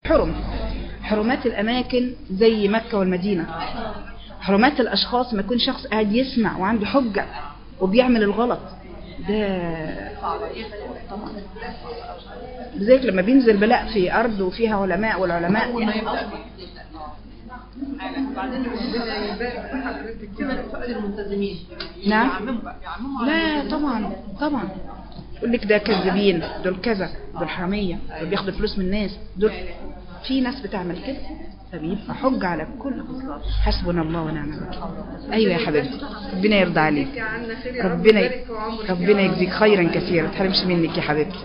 حرمات الأماكن زي مكة والمدينة. حرمات الأشخاص ما يكون شخص قاعد يسمع وعنده حجة وبيعمل الغلط ده طبعا. لذلك لما بينزل بلاء في أرض وفيها علماء والعلماء بعدين كده فقد الملتزمين. نعم. لا طبعا يقول لك ده كذابين، دول كذا، دول حرامية، دول بياخدوا فلوس من الناس، دول في ناس بتعمل كده، فبيبقى حجة على كل. حسبنا الله ونعم الوكيل. ايوه يا حبيبتي، ربنا يرضى عليك، ربنا يجزيك خيرا كثيرا، ما تحرمش منك يا حبيبتي.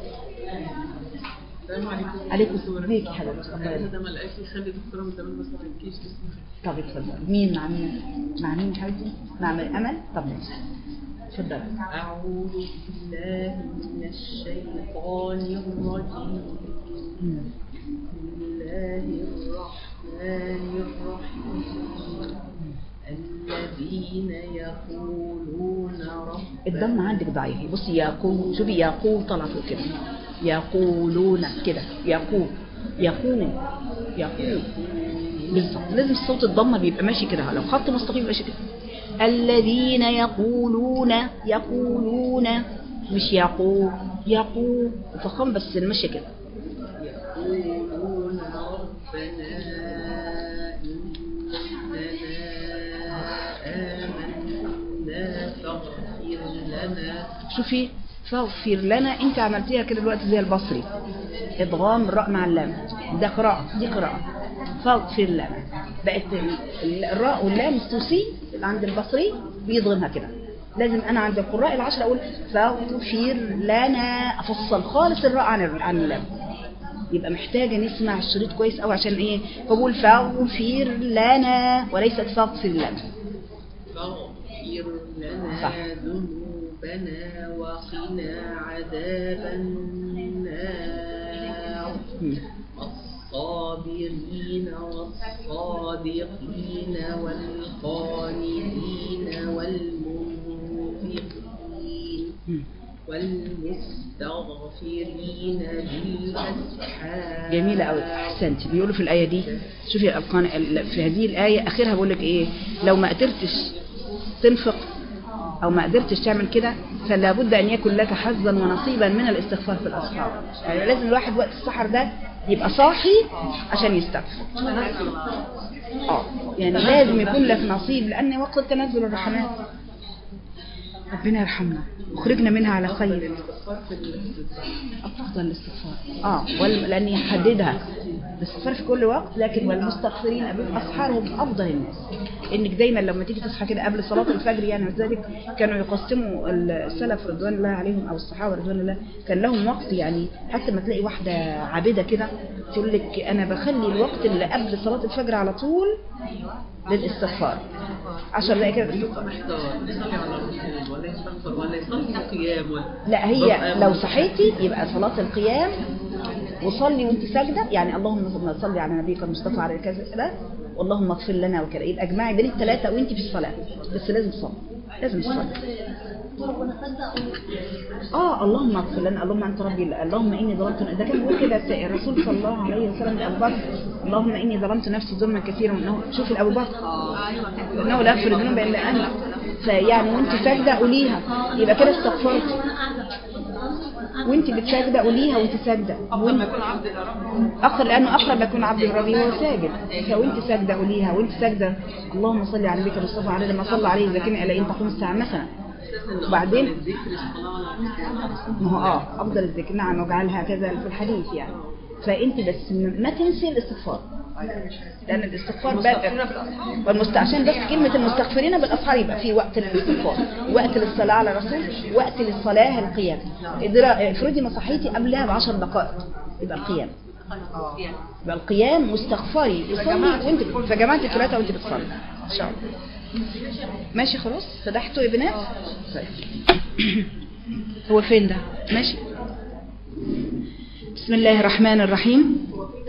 عليكم السلام عليكم يا حبيبتي. ده ما لقاش يخلي دكتوره من زمان بس ما تحكيش اسمها. طب اتفضل. مين مع مين يا حبيبتي؟ مع امل. طب ماشي اتفضل. اعوذ بالله من الشيطان الرجيم. بسم الله الرحمن الرحيم. الذين يقولون ربنا. الضم عندك ضعيف. بصي يقول، شوفي يقول طلع فوق كده، يقولون كده، يقول بالظبط. لازم صوت الضمه بيبقى ماشي كده، لو خط مستقيم ماشي كده. الذين يقولون مش يقول فخم، بس المشي كده. يقولون ربنا آمنا فاغفر لنا. شوفي فاغفر لنا، انت عملتيها كده دلوقتي زي البصري، ادغام الراء مع اللام، ده قراءة دي قراءة. فاغفر لنا بقت الراء واللام السوسي اللي عند البصري بيضغمها كده. لازم انا عند القراء العشرة اقول فاغفر لنا، افصل خالص الراء عن اللام. يبقى محتاجة نسمع الشريط كويس قوي عشان ايه، بقول فاغفر لنا وليست فاغفر لنا. فاغفر لنا ذنوبنا وقنا عذاب النار. الصابرين والصادقين والقانتين والمنفقين والمستغفرين بالأسحار. جميلة قوي، احسنتي. بيقولوا في الآية دي، شوفي في هذه الآية آخرها بيقول لك ايه، لو ما قدرتش تنفق او ما قدرتش تعمل كده فلا بد ان يكن لك حظا ونصيبا من الاستغفار في الاسحار. يعني لازم الواحد وقت السحر ده يبقى صاحي عشان يستغفر. يعني لازم يكون لك نصيب، لان وقت تنزل الرحمات. ربنا يرحمنا وخرجنا منها على خير. افضل الاستغفار لان يحددها الاستغفار في كل وقت، لكن والمستغفرين بالاسحار هم افضل الناس. انك دايما لما تيجي تصحى كده قبل صلاه الفجر، يعني ولذلك كانوا يقسموا السلف رضوان الله عليهم او الصحابه رضوان الله، كان لهم وقت. يعني حتى ما تلاقي واحده عابده كده تقول لك انا بخلي الوقت اللي قبل صلاه الفجر على طول للاستغفار 10 دقائق كده. لا، هي لو صحيتي يبقى صلاة القيام وصلي وانت ساجدة، يعني اللهم صل على نبيك المصطفى على كذا، واللهم اغفر لنا وكذا، يبقى اجمعي بين الثلاثة وانت في الصلاة. بس لازم تصلي، لازم تصلي. اللهم اغفر لنا، اللهم انت ربي، اللهم اني ظلمت. ده كان بيقول كده الرسول صلى الله عليه وسلم لابو بكر، اللهم اني ظلمت نفسي ظلما كثيرا. انه شوف ابو بكر انه لا يغفر الذنوب الا انت، فيعني وانت ساجده قوليها، يبقى كده استغفرت. وانت بتساجده قوليها وانت ساجده، افضل ما يكون عبد لربه، اخر لانه اقرب ما يكون عبد لربه وهو ساجد. فوانت ساجده قوليها وانت ساجده اللهم صل على نبيك المصطفى عليه لما صلى عليه ذكرني الا ان تقوم الساعه مثلا. وبعدين ما هو افضل الذكر، نعم، وجعلها كذا في الحديث يعني. فانت بس ما تنسي الاستغفار، لان الاستغفار عشان بس كلمه المستغفرين بالاسحار يبقى في وقت للاستغفار، وقت للصلاه على الرسول، وقت للصلاه القيام. افرضي ما صحيتي قبلها ب10 دقائق يبقى القيام، يبقى القيام مستغفري يصلي وانت فجمعتي الثلاثه وانت بتصلي ان شاء الله. ماشي خلاص، فتحتوا يا بنات. هو فين ده؟ ماشي. بسم الله الرحمن الرحيم.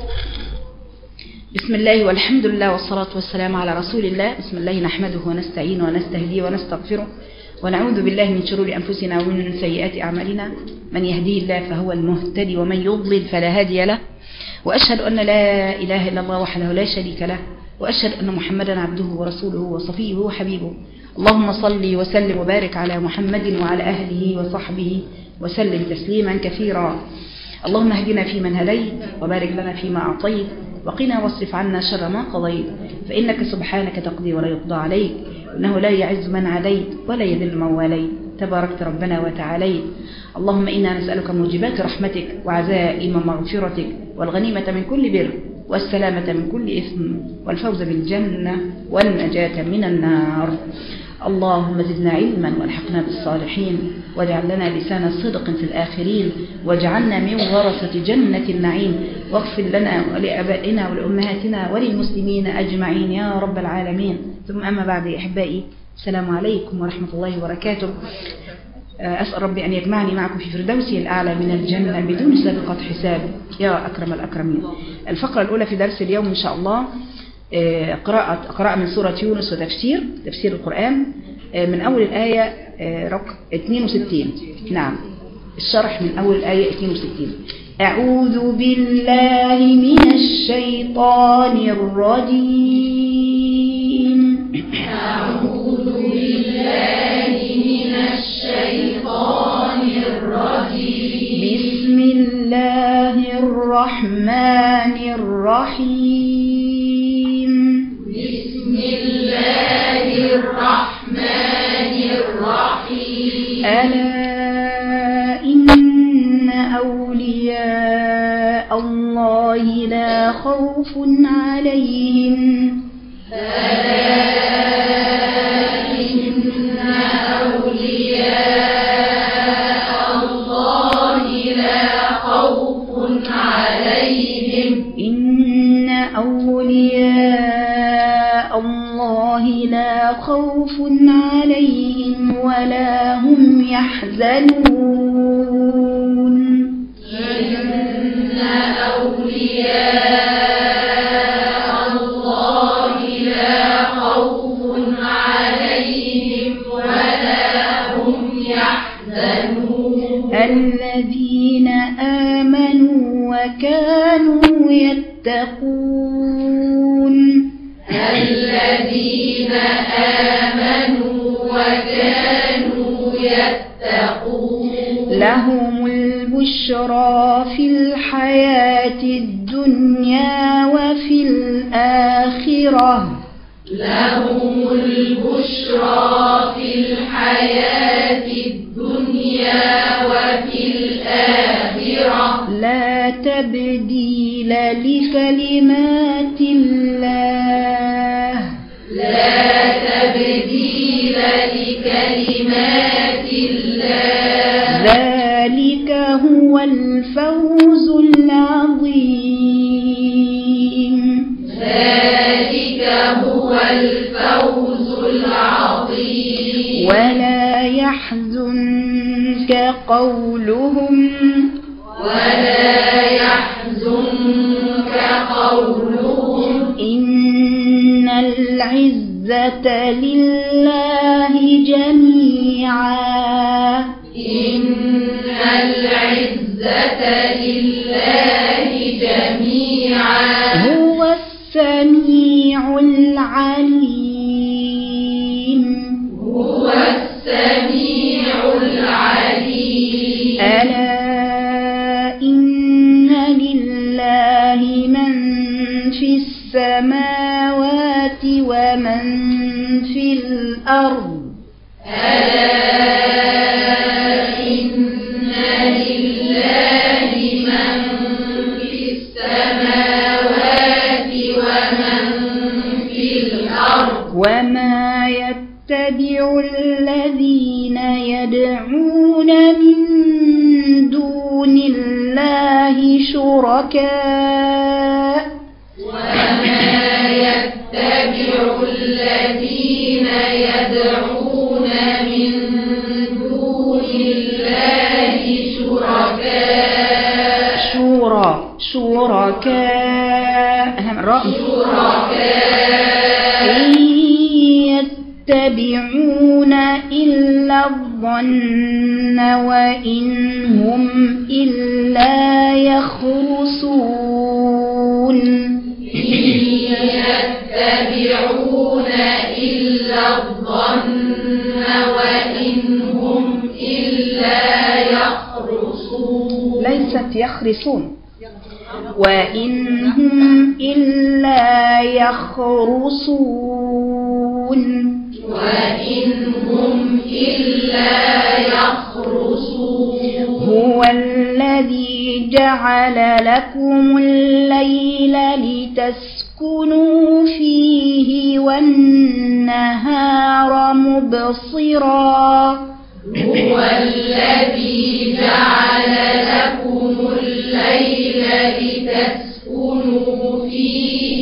بسم الله والحمد لله والصلاة والسلام على رسول الله. بسم الله نحمده ونستعينه ونستهديه ونستغفره ونعوذ بالله من شرور أنفسنا ومن سيئات أعمالنا. من يهديه الله فهو المهتدي ومن يضلل فلا هادي له. وأشهد أن لا إله إلا الله وحده لا شريك له، وأشهد أن محمدا عبده ورسوله وصفيه وحبيبه. اللهم صل وسلم وبارك على محمد وعلى أهله وصحبه وسلم تسليما كثيرا. اللهم اهدنا فيمن هديت، وبارك لنا فيما أعطيت، وقنا واصرف عنا شر ما قضيت، فإنك سبحانك تقضي ولا يقضى عليك، إنه لا يعز من عاديت ولا يذل من واليت، تباركت ربنا وتعاليت. اللهم إنا نسألك موجبات رحمتك وعزائم مغفرتك والغنيمة من كل بر والسلامة من كل إثم والفوز بالجنة والنجاة من النار. اللهم زدنا علما والحقنا بالصالحين، واجعل لنا لسان صدق في الآخرين، واجعلنا من ورثة جنة النعيم، واغفر لنا ولآبائنا ولأمهاتنا وللمسلمين أجمعين يا رب العالمين. ثم أما بعد أحبائي، السلام عليكم ورحمة الله وبركاته. أسأل ربي أن يجمعني معكم في فردوسه الأعلى من الجنة بدون سابقة حساب يا أكرم الأكرمين. الفقرة الأولى في درس اليوم إن شاء الله قراءة من سورة يونس وتفسير القرآن من أول الآية رقم 62. نعم، الشرح من أول الآية 62. أعوذ بالله من الشيطان الرجيم. أعوذ بالله من الشيطان الرجيم. بسم الله الرحمن الرحيم. بسم الله الرحمن الرحيم. ألا إن أولياء الله لا خوف عليهم. ألا إن أولياء الله لا خوف عليهم. إن أولياء الله لا خوف عليهم ولا هم يحزنون. إن أولياء الله لا خوف عليهم ولا هم يحزنون. الذين آمنوا وكانوا يتقون. الذين آمنوا وكانوا يتقون. لهم البشرى في الحياة الدنيا وفي الآخرة. لهم البشرى في الحياة الدنيا وفي الآخرة. لا تبديل لكلمات الله. لا تبديل لكلمات الله. ذلك هو الفوز العظيم. ذلك هو الفوز العظيم. ولا يحزنك قولهم. ولا يحزنك قولهم. إن العزة لله جميعا. إن العزة لله جميعا. هو السميع العليم. هو السميع العليم. ألا إن لله من في السماوات ومن في الأرض. ألا إن لله من في السماوات ومن في الأرض. وما يتبع الذين يدعون من دون الله شركاء. وما يتبع الذين يدعون من دون الله شركاء. شركاء إن يتبعون إلا الظن وإن هم إلا يخرصون. يتبعون إلا الظن وإن هم إلا يخرصون. ليست يخرصون، وإن هم إلا يخرصون، وإن هم إلا يخرصون. هو الذي جعل لكم الليل لتسكنوا فيه والنهار مبصرا. هو الذي جعل لكم الليل لتسكنوا فيه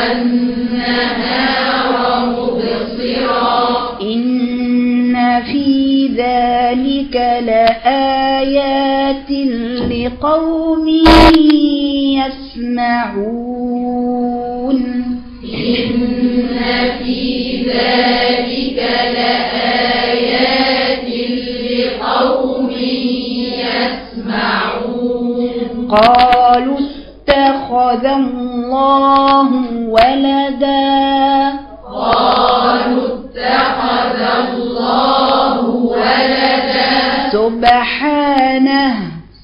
والنهار مبصرا. إن في ذلك لآيات لقوم يسمعون. إن في ذلك لآيات لقوم يسمعون. قالوا اتخذ الله ولدا. قالوا اتخذ الله ولدا. سبحانه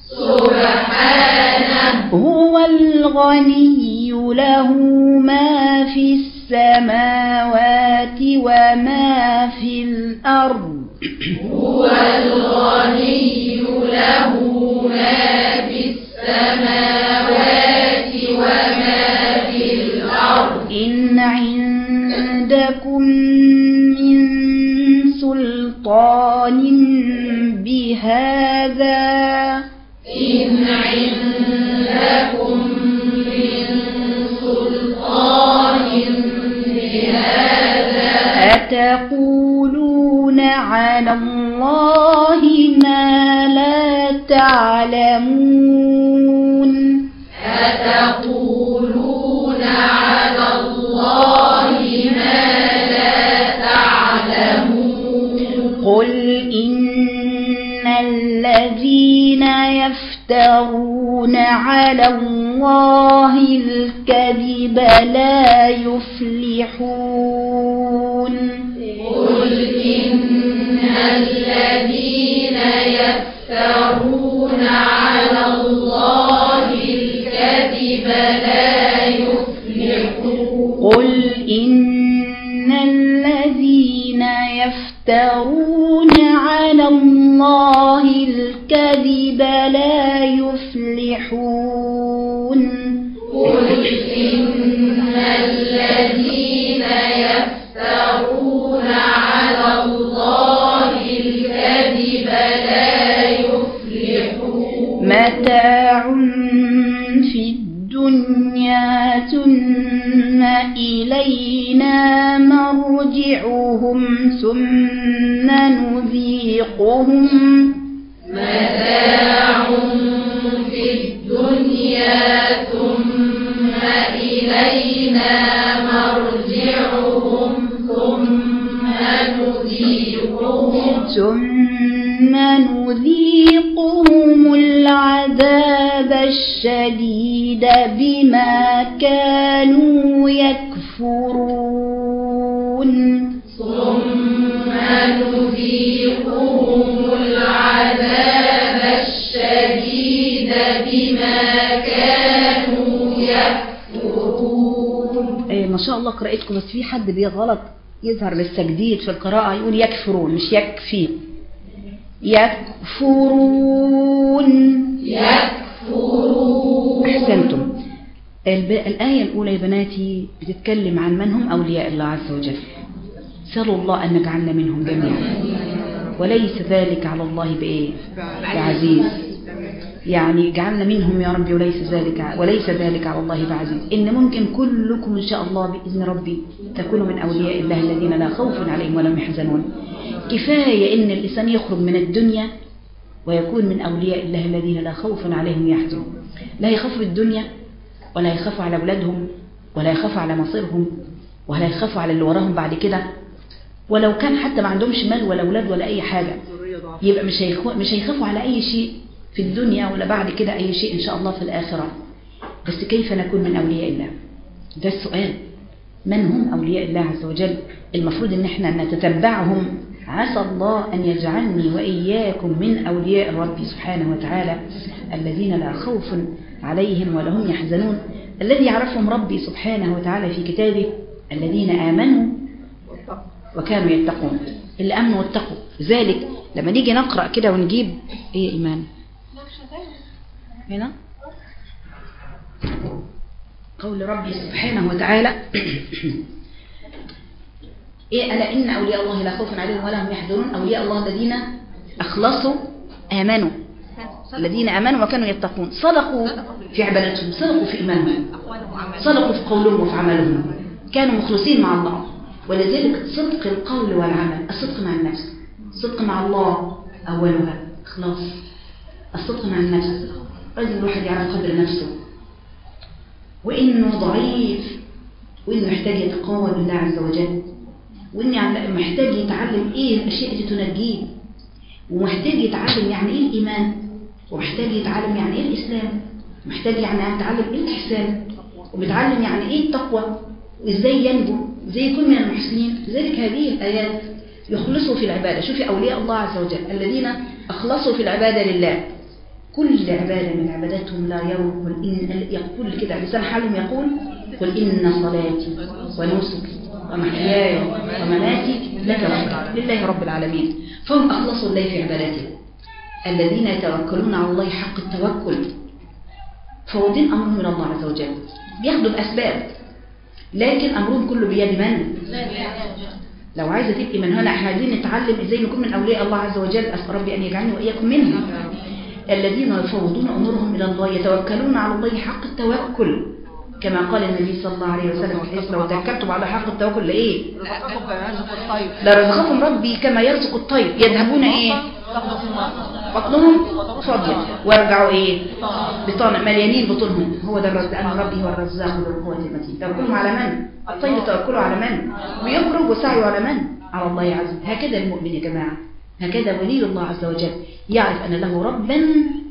هو الغني له ما في السماوات وما في الأرض. هو الغني له ما في السماوات وما في الأرض. إن عندكم من سلطان بهذا. إن عندكم من سلطان بهذا. أتقولون على الله ما لا تعلمون. أتقولون على الله ما لا تعلمون. قل إن الذين يفترون على الله الكذب لا يفلحون. قل إن الذين يفترون على الله الكذب لا يفلحون. قل إن الذين يفترون على الله الكذب لا يفلحون. قل إن الذين يفترون على الله الكذب لا يفلحون. متاع في الدنيا ثم إلينا مرجعهم ثم نذيقهم. متاع في الدنيا ثم إلينا مرجعهم ثم نذيقهم العذاب الشديد بما كانوا يكفرون. ثم نذيقهم العذاب الشديد بما كانوا يكفرون. ما شاء الله قراءتكم، بس في حد بيغلط يظهر بالتجديد في القراءة يقول يكفرون مش يكفي. يكفرون. أحسنتم. الآية الأولى يا بناتي بتتكلم عن من هم أولياء الله عز وجل. سألوا الله أن نجعلنا منهم جميعا، وليس ذلك على الله بإيه؟ بعزيز. يعني جعلنا منهم يا ربي، وليس ذلك على الله بعزيز. إن ممكن كلكم إن شاء الله بإذن ربي تكونوا من أولياء الله الذين لا خوف عليهم ولا هم يحزنون. كفاية إن الإنسان يخرج من الدنيا ويكون من أولياء الله الذين لا خوف عليهم يحزنون. لا يخافوا الدنيا، ولا يخافوا على أولادهم، ولا يخافوا على مصيرهم، ولا يخافوا على اللي وراهم بعد كده. ولو كان حتى ما عندهمش مال ولا أولاد ولا أي حاجة، يبقى مش هيخافوا على أي شيء في الدنيا ولا بعد كده أي شيء إن شاء الله في الآخرة. بس كيف نكون من أولياء الله؟ ده السؤال. من هم أولياء الله عز وجل؟ المفروض أن احنا نتتبعهم. عسى الله أن يجعلني وإياكم من أولياء ربي سبحانه وتعالى الذين لا خوف عليهم ولا هم يحزنون، الذي يعرفهم ربي سبحانه وتعالى في كتابه الذين آمنوا وكانوا يتقون. اللي آمنوا واتقوا. ذلك لما نيجي نقرأ كده ونجيب ايه إيمان هنا قول ربي سبحانه وتعالى إيه ألا إن أولياء الله لا خوف عليهم ولا هم يحزنون. أولياء الله الذين أخلصوا آمنوا، الذين آمنوا وكانوا يتقون، صدقوا في عبادتهم، صدقوا في إيمانهم، صدقوا في قولهم وفي عملهم، كانوا مخلصين مع الله. ولذلك صدق القول والعمل، الصدق مع النفس، الصدق مع الله أولها إخلاص، الصدق مع النفس. لازم الواحد يعرف قدر نفسه وإنه ضعيف، وإنه محتاج يتقوى بالله عز وجل، وإنه محتاج يتعلم إيه الأشياء اللي تنجيه، ومحتاج يتعلم يعني إيه الإيمان، ومحتاج يتعلم يعني إيه الإسلام، ومحتاج يعني يتعلم إيه الإحسان، وبيتعلم يعني إيه التقوى، وإزاي ينجو، إزاي يكون من المحسنين. لذلك هذه الآيات يخلصوا في العبادة. شوفي أولياء الله عز وجل الذين أخلصوا في العبادة لله، كل عبادة من عباداتهم لا يروا. يقول كده لسان حالهم يقول قل إن صلاتي ونسكي ومحياي ومماتي لك رب لله رب العالمين. فهم أخلصوا الله في عبادته، الذين يتوكلون على الله حق التوكل، فوضين أمرهم من الله عز وجل، بياخدوا الأسباب، لكن أمرهم كله بيد من؟ لو عايزة تبقي من هنا احنا عايزين نتعلم ازاي نكون من أولياء الله عز وجل. أسأل ربي أن يجعلني وإياكم منهم. الذين يفوضون أمورهم إلى الله، يتوكلون على الله حق التوكل، كما قال النبي صلى الله عليه وسلم لو توكلتم على حق التوكل لإيه؟ لرزقكم ربي كما يرزق الطير. يذهبون إيه؟ بطنهم فاضية ويرجعوا إيه؟ بطانة مليانين بطنهم. هو ده الرزق، أن ربي هو الرزاق ذو القوة المتين. توكلهم على من؟ الطير توكلوا على من؟ ويخرج وسعيوا على من؟ على الله عز وجل. هكذا المؤمن يا جماعة، هكذا ولي الله عز وجل يعرف أن له ربا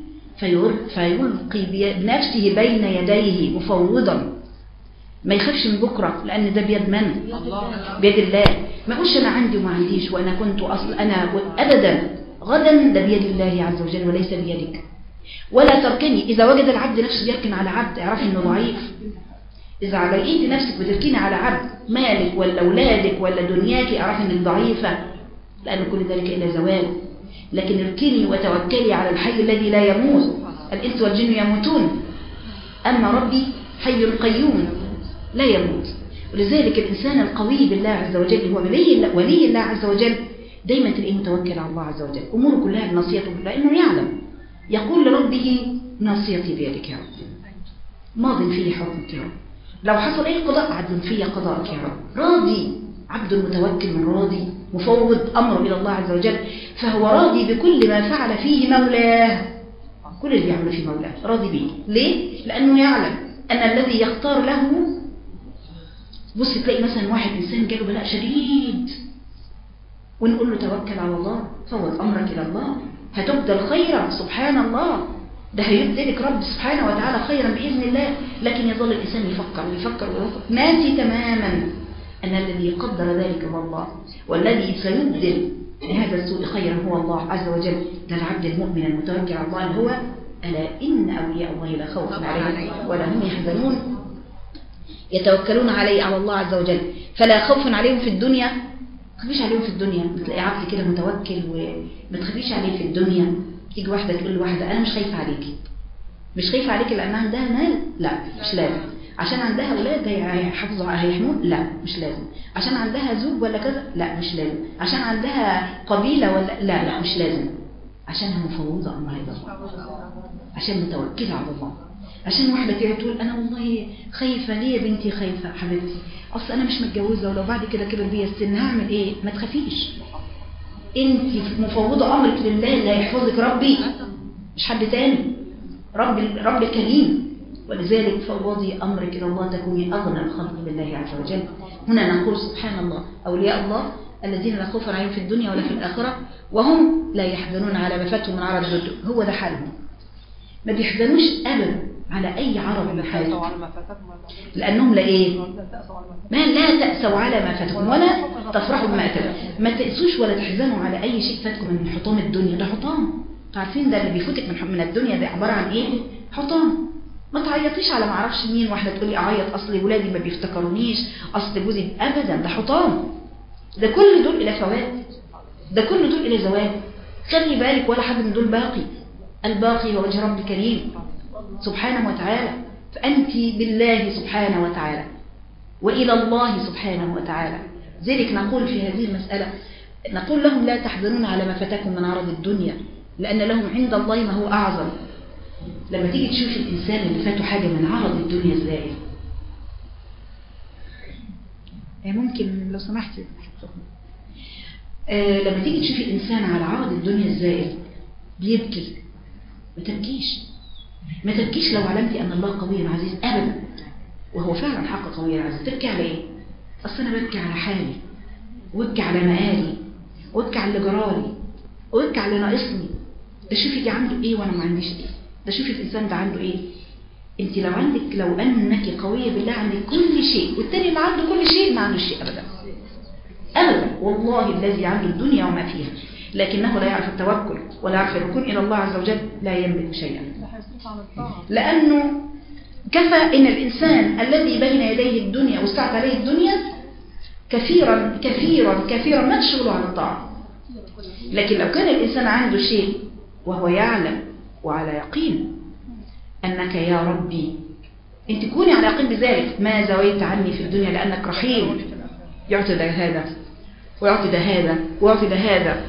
فيلقي بنفسه بين يديه مفوضا، ما يخافش من بكرة، لأن ده بيد من؟ بيد الله. ما يقولش أنا عندي وما عنديش وأنا كنت أصل أنا أبدا، غدا ده بيد الله عز وجل وليس بيدك. ولا تركني. إذا وجد العبد نفسه يركن على عبد اعرف أنه ضعيف. إذا لقيت نفسك بتركيني على عبد، مالك ولا أولادك ولا دنياك، اعرف أنك ضعيفة، لأن كل ذلك إلى زوال. لكن اركني وتوكلي على الحي الذي لا يموت. الإنس والجن يموتون، أما ربي حي قيوم لا يموت. ولذلك الإنسان القوي بالله عز وجل هو ولي الله عز وجل، دايما تلاقيه متوكل على الله عز وجل، أموره كلها بنصيته بالله، لأنه يعلم. يقول لربه ناصيتي بيدك يا رب، ماض فيه حكمك يا رب، لو حصل أي قضاء عدل فيه قضاءك يا رب. راضي، عبد متوكل من راضي مفوض أمره إلى الله عز وجل، فهو راضي بكل ما فعل فيه مولاه. كل اللي يعمل فيه مولاه راضي به. ليه؟ لأنه يعلم أن الذي يختار له. بص تلاقي مثلا واحد إنسان جاله بلاء شديد ونقول له توكل على الله، فوض أمرك إلى الله، هتبدل خيرا. سبحان الله، ده هيبدلك رب سبحانه وتعالى خيرا بإذن الله. لكن يظل الإنسان يفكر ويفكر ويفكر، ناسي تماما أن الذي قدر ذلك هو الله، والذي سيبدل لهذا السوء خيرا هو الله عز وجل. ده العبد المؤمن المتوكل على الله هو ألا إن أولياء الله لا خوف عليهم ولا هم يحزنون، يتوكلون على الله عز وجل، فلا خوف عليهم في الدنيا. ما تخافيش عليهم في الدنيا. بتلاقي عبد كده متوكل وما تخافيش عليه في الدنيا. تيجي واحدة تقول لواحدة أنا مش خايفة عليكي، مش خايفة عليكي لأنها عندها مال، لا مش لازم. عشان عندها أولاد هيحفظوا هيحمون، لا مش لازم. عشان عندها زوج ولا كذا، لا مش لازم. عشان عندها قبيلة ولا لا مش لازم. عشانها مفوضة أمرها إلى الله، عشان متوكلة على الله. عشان واحدة تيجي تقول أنا والله خايفة. ليه يا بنتي خايفة حبيبتي؟ أصل أنا مش متجوزة، ولو بعد كده كبر بيا السن هعمل إيه؟ ما تخافيش، أنت مفوضة أمرك لله اللي هيحفظك ربي، مش حد تاني. رب الكريم. ولذلك فوضي أمرك إلى الله تكوني أغنى الخلق بالله عز وجل. هنا نقول سبحان الله، أولياء الله الذين لا خوف عليهم في الدنيا ولا في الآخرة وهم لا يحزنون على ما فاتهم من عرض الدنيا. هو ده حالهم، ما بيحزنوش أبدا على أي عرض من حياتك، على ما فاتكم لأنهم لا إيه؟ ما لا تأسوا على ما فاتكم ولا تفرحوا بما أتاكم. ما تأسوش ولا تحزنوا على أي شيء فاتكم من حطام الدنيا. ده حطام، عارفين ده اللي بيفوتك من الدنيا ده عبارة عن إيه؟ حطام. ما تعيطيش على ما اعرفش مين، واحدة تقولي أعيط أصل ولادي ما بيفتكرونيش، أصل جوزي، أبدا، ده حطام. ده كل دول إلى فوات، ده كل دول إلى زوال. خلي بالك ولا حد من دول باقي. الباقي هو وجه رب كريم سبحانه وتعالى. فأنت بالله سبحانه وتعالى وإلى الله سبحانه وتعالى. ذلك نقول في هذه المسألة، نقول لهم لا تحزنون على ما فاتكم من عرض الدنيا، لأن لهم عند الله ما هو أعظم. لما تيجي تشوف الإنسان اللي فاته حاجة من عرض الدنيا الزائل، ممكن لو سمحتي لما تيجي تشوفي الإنسان على عرض الدنيا الزائل بيبكي، ما تبكيش، ما تبكيش لو علمتي أن الله قوي عزيز، أبدا، وهو فعلا حق قوي عزيز. تبكي على إيه؟ أصل أنا ببكي على حالي، وابكي على مآلي، وابكي على اللي جرالي، وابكي على اللي ناقصني. ده شوفي دي عنده إيه وأنا ما عنديش إيه، ده شوفي الإنسان ده عنده إيه. أنت لو أنك قوية بالله عندك كل شيء، والتاني اللي عنده كل شيء ما عنده شيء أبدا أبدا. والله الذي عنده الدنيا وما فيها لكنه لا يعرف التوكل ولا يعرف الركون إلى الله عز وجل، لا يملك شيئا. لأنه كفى إن الإنسان الذي بين يديه الدنيا واستعت عليه الدنيا كثيرا كثيرا كثيرا ما تشغله عن الطاعة. لكن لو كان الإنسان عنده شيء وهو يعلم وعلى يقين أنك يا ربي، أنت تكوني على يقين بذلك، ما زويت عني في الدنيا لأنك رحيم، يعطي ده هذا ويعطي ده هذا ويعطي ده هذا.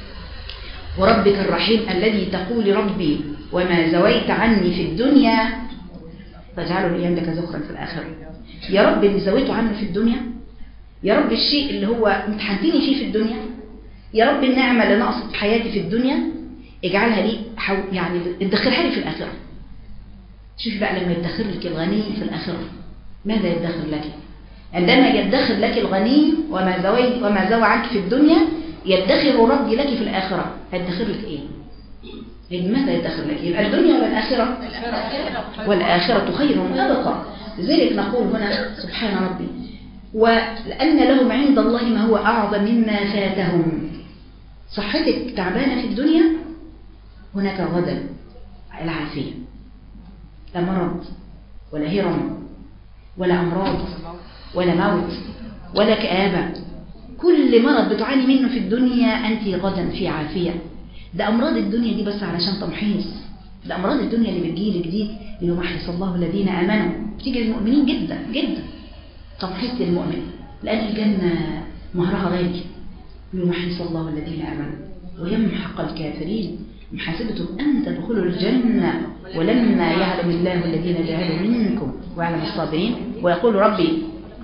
وربك الرحيم الذي تقول ربي وما زويت عني في الدنيا فاجعله لي لك ذكرا في الآخرة. يا رب اللي زويته عني في الدنيا، يا رب الشيء اللي هو امتحنتني فيه في الدنيا، يا رب النعمة اللي نقصت في حياتي في الدنيا اجعلها لي يعني ادخرها لي في الآخرة. شوف بقى لما يدخر لك الغني في الآخرة ماذا يدخر لك؟ عندما يدخر لك الغني وما زوى عنك في الدنيا يدخر ربي لك في الآخرة، هيدخر لك ايه؟ ماذا يدخر لك؟ يبقى الدنيا ولا الآخرة؟ والآخرة خير وأبقى. لذلك نقول هنا سبحان ربي ولأن لهم عند الله ما هو أعظم مما فاتهم. صحتك تعبانة في الدنيا، هناك غدا العافية، لا مرض ولا هرم ولا أمراض ولا موت ولا كآبة. كل مرض بتعاني منه في الدنيا أنت غدا في عافية. ده أمراض الدنيا دي بس علشان تمحيص، ده أمراض الدنيا اللي بتجيلك دي ليمحص الله الذين آمنوا، بتيجي للمؤمنين جدا جدا، تمحيص للمؤمن، لأن الجنة مهرها غالي. ليمحص الله الذين آمنوا ويمحق الكافرين. أم حسبتم أن تدخلوا الجنة ولما يعلم الله الذين جاهدوا منكم ويعلم الصابرين. ويقول ربي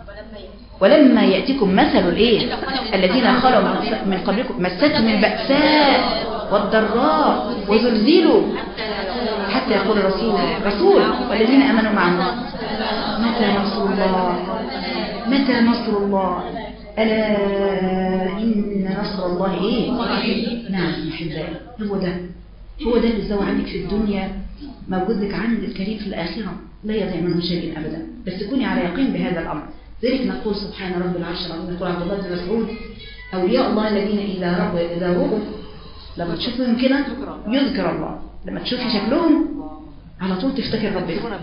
ولما يأتكم مثل الإيه الذين خلوا من قبلكم مستهم البأساء والضراء وزلزلوا حتى يقول رسول والذين آمنوا معه متى نصر الله، متى نصر الله، ألا إن نصر الله إيه؟ نعم أحبائي، هو ده اللي زوى عنك في الدنيا موجود لك عند الكريم في الآخرة، لا يضيع منه شيء أبدا، بس كوني على يقين بهذا الأمر. ذلك نقول سبحان رب العرش العظيم. يقول عبد الله بن مسعود أولياء الله الذين إذا رؤوا لما تشوفهم كده يذكر الله، لما تشوفي شكلهم على طول تفتكر ربنا،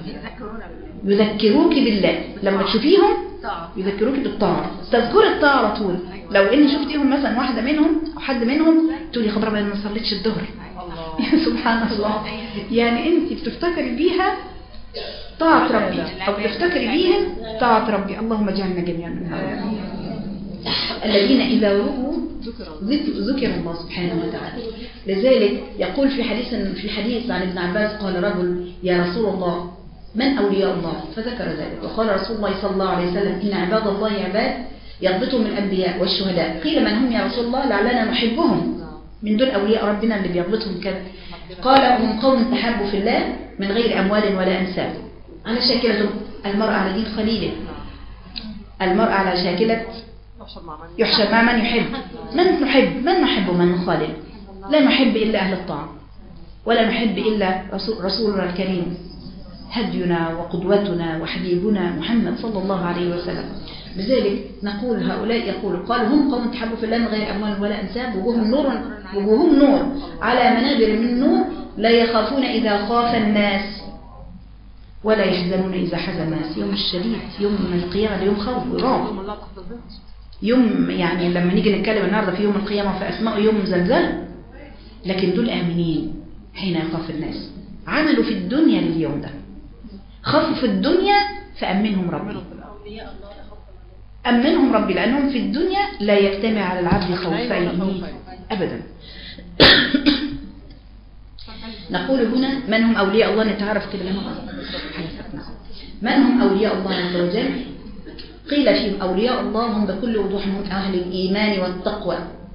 يذكروك بالله. لما تشوفيهم يذكروك بالطاعة، تذكر الطاعة على طول. لو إن شفتيهم مثلا واحدة منهم أو حد منهم تقولي خبر أنا ما صليتش الظهر سبحان الله. يعني أنت بتفتكري بيها طاعة ربي أو بتفتكري بيهم طاعة ربي. اللهم اجعلنا جميعا من هؤلاء الذين إذا رؤوا ذكر الله سبحانه وتعالى. لذلك يقول في حديث عن ابن عباس قال رجل يا رسول الله من أولياء الله؟ فذكر ذلك وقال رسول الله صلى الله عليه وسلم إن عباد الله عباد يضبطهم الأنبياء والشهداء. قيل من هم يا رسول الله؟ لعلنا نحبهم، من دول أولياء ربنا اللي بيضبطهم كذا. قال هم قوم تحبوا في الله من غير أموال ولا أنساب، على شاكلة المرء على دين خليله، المرء على شاكلة يحشر مع من يحب. من نحب من نخالل، لا نحب إلا أهل الطاعة ولا نحب إلا رسولنا الكريم هدينا وقدوتنا وحبيبنا محمد صلى الله عليه وسلم. لذلك نقول هؤلاء يقول قال هم قوم تحبوا في الله من غير أموال ولا أنساب وجوههم نور على منابر من نور لا يخافون إذا خاف الناس ولا يحزنون إذا حزن الناس. يوم الشديد، يوم القيامة، يوم خوف ورعب، يوم يعني لما نيجي نتكلم النهارده في يوم القيامة في أسماء يوم زلزال، لكن دول آمنين حين يخاف الناس. عملوا في الدنيا لليوم ده، خافوا في الدنيا فأمنهم ربي، أمنهم ربي، لأنهم في الدنيا لا يجتمع على العبد خوفين أبدا. نقول هنا من هم أولياء الله، نتعرف كده لما حدثتنا من هم أولياء الله عز وجل. قيل فيهم أولياء الله هم بكل وضوح هم أهل الإيمان والتقوى.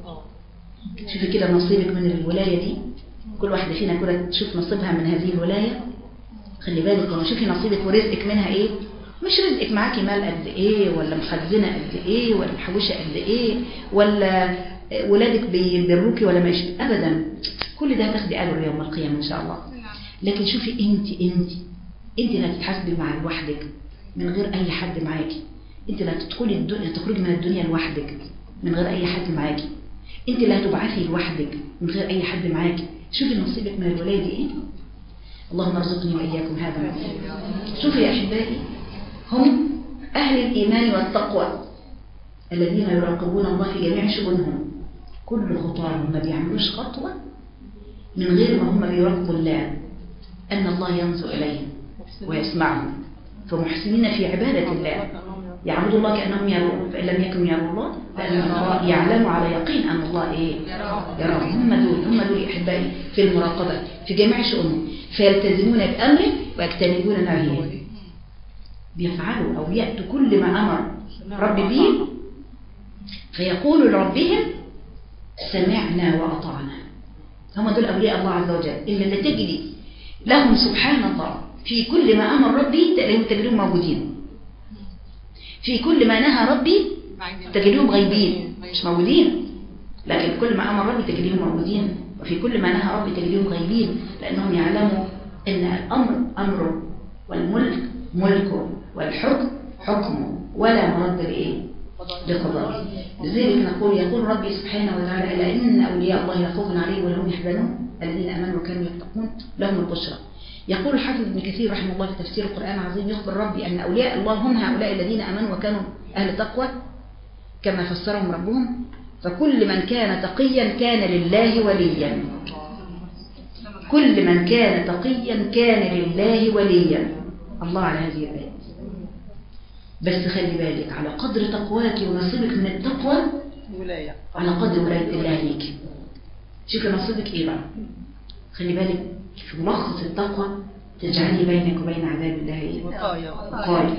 شوفي كده نصيبك من الولاية دي، كل واحدة فينا كده تشوف نصيبها من هذه الولاية. خلي بالك لما شوفي نصيبك ورزقك منها إيه، مش رزقك معاكي مال قد إيه، ولا مخزنة قد إيه، ولا محوشة قد إيه، ولا ولادك بيبروكي ولا مش، أبدا. كل ده هتاخدي أجر يوم القيامة إن شاء الله. لكن شوفي أنت اللي هتتحاسبي مع لوحدك من غير أي حد معاكي. أنت اللي هتدخلي الدنيا، تخرجي من الدنيا لوحدك من غير أي حد معاكي. أنت اللي هتبعثي لوحدك من غير أي حد معاكي. شوفي نصيبك من الولاية دي إيه. اللهم ارزقني وإياكم هذا النصيب. شوفي يا أحبائي، هم أهل الإيمان والتقوى الذين يراقبون الله في جميع شؤونهم. كل خطوة ما بيعملوش خطوة من غير ما هم بيراقبوا الله، أن الله ينظر إليهم ويسمعهم، فمحسنين في عبادة الله، يعبدوا الله كأنهم يرون، فإن لم يكن يروا الله فإن الله يعلم على يقين أن الله إيه يراهم. هم دول يا أحبائي في المراقبة في جميع شؤونهم، فيلتزمون بأمره ويجتنبون نهيه، بيفعلوا أو يأتوا كل ما أمر رب به، فيقولوا لربهم سمعنا وأطعنا. هم دول أولياء الله عز وجل اللي تجري لهم سبحان الله في كل ما أمر ربي تجريهم موجودين، في كل ما نهى ربي تجريهم غيبين مش موجودين، لكن كل ما أمر ربي تجريهم موجودين، وفي كل ما نهى ربي تجريهم غيبين، لأنهم يعلموا أن الأمر أمره والملك ملكه والحكم حكمه ولا مرد لإيه لقضائه. لذلك يقول ربي سبحانه وتعالى ألا إن أولياء الله لا خوف عليهم ولا هم يحزنون الذين آمنوا وكانوا يتقون لهم البشرى. يقول الحافظ ابن كثير رحمه الله في تفسير القرآن العظيم، يخبر ربي أن أولياء الله هم هؤلاء الذين آمنوا وكانوا أهل تقوى كما فسرهم ربهم، فكل من كان تقيا كان لله وليا. كل من كان تقيا كان لله وليا. الله على هذه الآية. بس خلي بالك على قدر تقواك ونصيبك من التقوى ولاية، على قدر ولاية الله ليك. شوفي نصيبك ايه بقى. خلي بالك في ملخص التقوى تجعلي بينك وبين عذاب الله وقاية.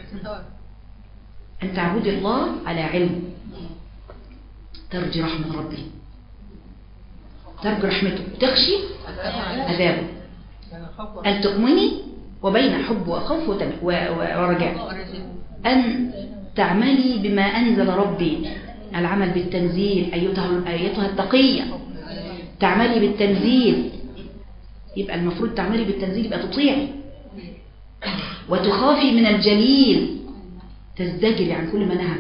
أن تعبد الله على علم، ترجي رحمة ربي، ترجي رحمته، تخشي عذابه، أن تؤمني وبين حب وخوف ورجاء، أن تعملي بما أنزل ربي، العمل بالتنزيل. أيتها التقية تعملي بالتنزيل، يبقى المفروض تعملي بالتنزيل، يبقى تطيعي وتخافي من الجليل، تزدجري عن كل ما نهى،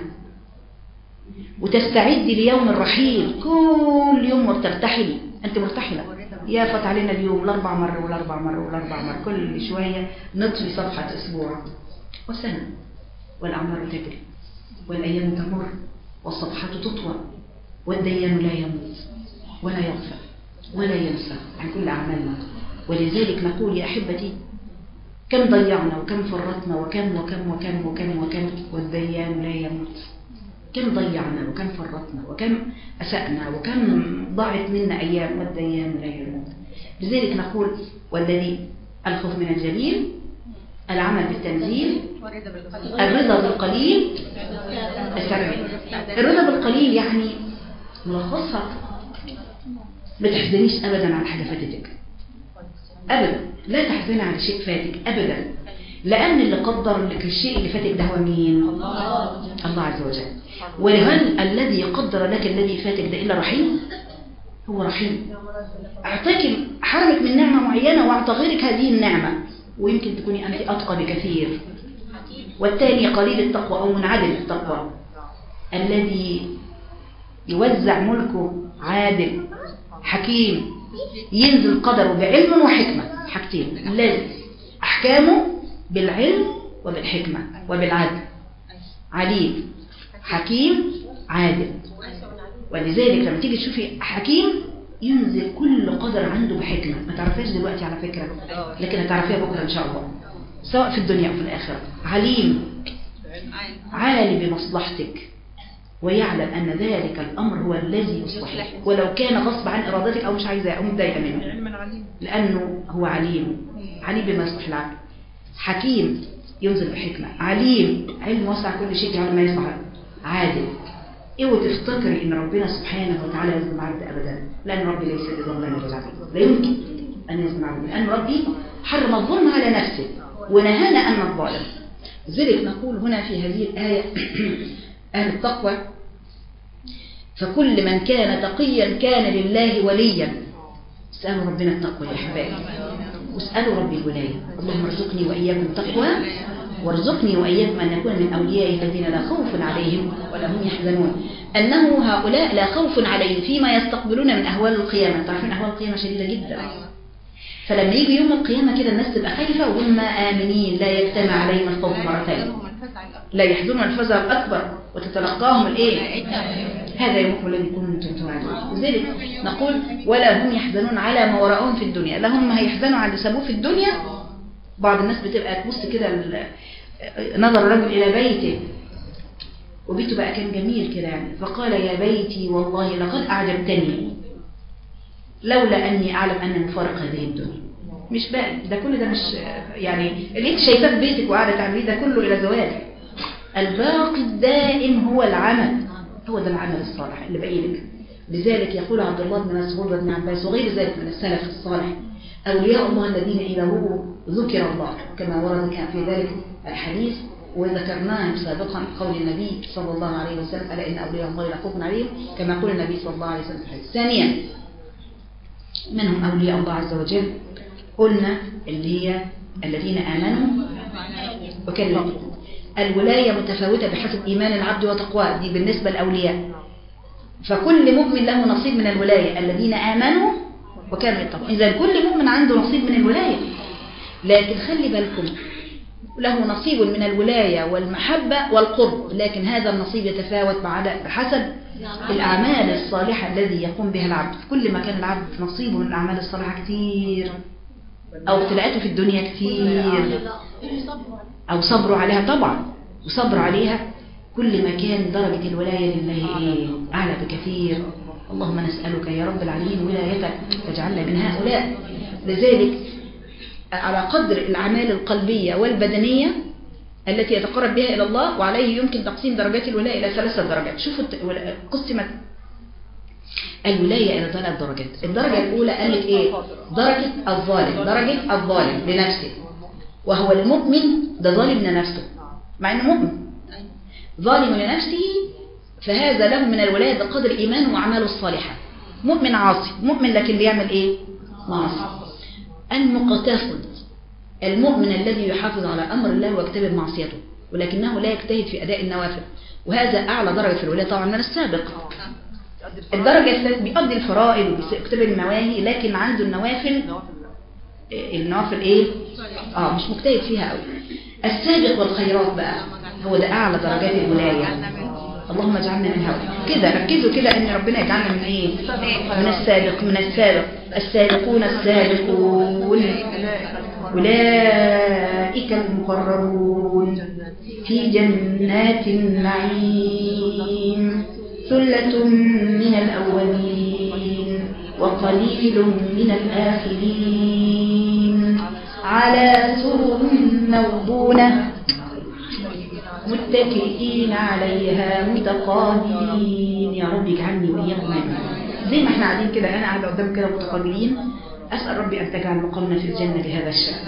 وتستعدي ليوم الرحيل. كل يوم بترتحلي، أنت مرتحلة، يافت علينا اليوم الأربع مرة والأربع مرة والأربع مرة، كل شوية نطفي صفحة أسبوع وسنة، والأعمار تجري والأيام تمر والصفحات تطوى، والديان لا يموت ولا يغفر ولا ينسى عن كل أعمالنا. ولذلك نقول يا أحبتي كم ضيعنا وكم فرطنا وكم وكم وكم وكم وكم والديان لا يموت. كم ضيعنا وكم فرطنا وكم أسأنا وكم ضاعت منا أيام والديان لا يموت. لذلك نقول والذي الخوف من الجليل، العمل بالتنزيل، الرضا بالقليل، الرضا بالقليل يعني ملخصها ما تحزنيش أبدا على حاجة فاتتك أبدا، لا تحزني على شيء فاتك أبدا، لأن اللي قدر لك الشيء اللي فاتك ده هو مين؟ الله عز وجل. وهل الذي قدر لك الذي فاتك ده إلا رحيم؟ هو رحيم. أعطاك حرمك من نعمة معينة وأعطى غيرك هذه النعمة ويمكن تكوني أنت أتقى بكثير. والثاني قليل التقوى أو منعدم التقوى الذي يوزع ملكه عادل حكيم، ينزل قدره بعلم وحكمة، حاجتين لازم، أحكامه بالعلم وبالحكمة وبالعدل، عليم حكيم عادل. ولذلك لما تيجي تشوفي حكيم ينزل كل قدر عنده بحكمة، ما تعرفيش دلوقتي على فكرة لكن هتعرفيها بكرة إن شاء الله، سواء في الدنيا أو في الآخرة. عليم عالم بمصلحتك ويعلم أن ذلك الأمر هو الذي يصلحك، ولو كان غصب عن إرادتك أو مش عايزاه أو متضايقة منه، لأنه هو عليم بما يصلح العبد. حكيم ينزل بحكمة، عليم علم وسع كل شيء على ما يصلح، عادل. اوعي تفتكري ان ربنا سبحانه وتعالى يظلم عبد ابدا، لان ربي ليس بظلام للعبيد، لا يمكن ان يظلم عبد، لان ربي حرم الظلم على نفسه ونهانا ان نظلم. لذلك نقول هنا في هذه الآية أهل التقوى فكل من كان تقيا كان لله وليا. اسألوا ربنا التقوى يا أحبابي، واسألوا ربي الولاية. اللهم ارزقني وإياكم التقوى، وارزقني وإياكم أن نكون من أوليائه الذين لا خوف عليهم ولا هم يحزنون. أنه هؤلاء لا خوف عليهم فيما يستقبلون من أهوال القيامة. تعرفين أهوال القيامة شديدة جدا، فلما يجي يوم القيامة كده الناس تبقى خايفة وهم آمنين، لا يجتمع عليهم الخوف مرتين، لا يحزنون الفزع الأكبر وتتلقاهم الإيه؟ هذا يومكم الذي كنتم توعدون. لذلك نقول ولا هم يحزنون على ما وراءهم في الدنيا، لا هم هيحزنوا على اللي سابوه في الدنيا. بعض الناس بتبقى تبص كده، نظر رجل إلى بيته وبيته بقى كان جميل كده يعني، فقال يا بيتي والله لقد أعجبتني لولا أني أعلم أن مفارق هذه الدنيا. مش بقى ده كل ده، مش يعني اللي انت شايفاه في بيتك وقاعدة تعمليه ده كله إلى زوال. الباقي الدائم هو العمل، هو ده العمل الصالح اللي باقي لك. لذلك يقول عبد الله بن مسعود وابن عباس وغير ذلك من السلف الصالح: أولياء الله الذين إذا هو ذكر الله، كما ورد كان في ذلك الحديث وذكرناه سابقا قول النبي صلى الله عليه وسلم: ألا إن أولياء الله لا خوف عليهم، كما قول النبي صلى الله عليه وسلم في الحديث. ثانيا منهم أولياء الله عز وجل، قلنا اللي هي الذين آمنوا وكانوا. الولاية متفاوتة بحسب إيمان العبد وتقواه، دي بالنسبة للأولياء، فكل مؤمن له نصيب من الولاية. الذين آمنوا وكانوا يتقون، إذا كل مؤمن عنده نصيب من الولاية، لكن خلي بالكم له نصيب من الولاية والمحبة والقرب، لكن هذا النصيب يتفاوت بحسب الأعمال الصالحة الذي يقوم بها العبد. كل ما كان العبد نصيبه من الأعمال الصالحة كثير، أو ابتلاءاته في الدنيا كثير، أو صبروا عليها طبعا وصبر عليها، كل ما كان درجة الولاية لله أعلى بكثير. اللهم نسألك يا رب العالمين ولايتك تجعلنا من هؤلاء. لذلك على قدر الأعمال القلبية والبدنية التي يتقرب بها إلى الله، وعليه يمكن تقسيم درجات الولاية إلى 3 درجات. شوفوا قسمت الولاية إلى 3 درجات. الدرجة الأولى قال لك إيه؟ درجة الظالم لنفسه، وهو المؤمن ده ظالم لنفسه مع إنه مؤمن، ظالم لنفسه، فهذا له من الولاية بقدر إيمانه وأعماله الصالحة. مؤمن عاصي، مؤمن لكن بيعمل إيه؟ معاصي. المقتصد المؤمن الذي يحافظ على أمر الله ويجتنب معصيته، ولكنه لا يجتهد في أداء النوافل، وهذا أعلى درجة في الولاية طبعا من السابق. الدرجة الثالثة بيقضي الفرائض وبيكتب النواهي، لكن عنده النوافل إيه؟ مش مجتهد فيها قوي. السابق والخيرات بقى هو ده أعلى درجات الولاية. اللهم اجعلنا من هؤلاء. كده ركزوا كده ان ربنا يجعلنا من ايه؟ من السابق السابقون السابقون، أولئك المقربون في جنات النعيم، ثلة من الأولين وقليل من الآخرين، على سرر موضونة متكئين عليها متقابلين. يا رب اجعلني وإياكم منهم. زي ما احنا قاعدين كده، أنا قاعدة قدام كده متقابلين، أسأل ربي أن تجعل مقامنا في الجنة بهذا الشكل.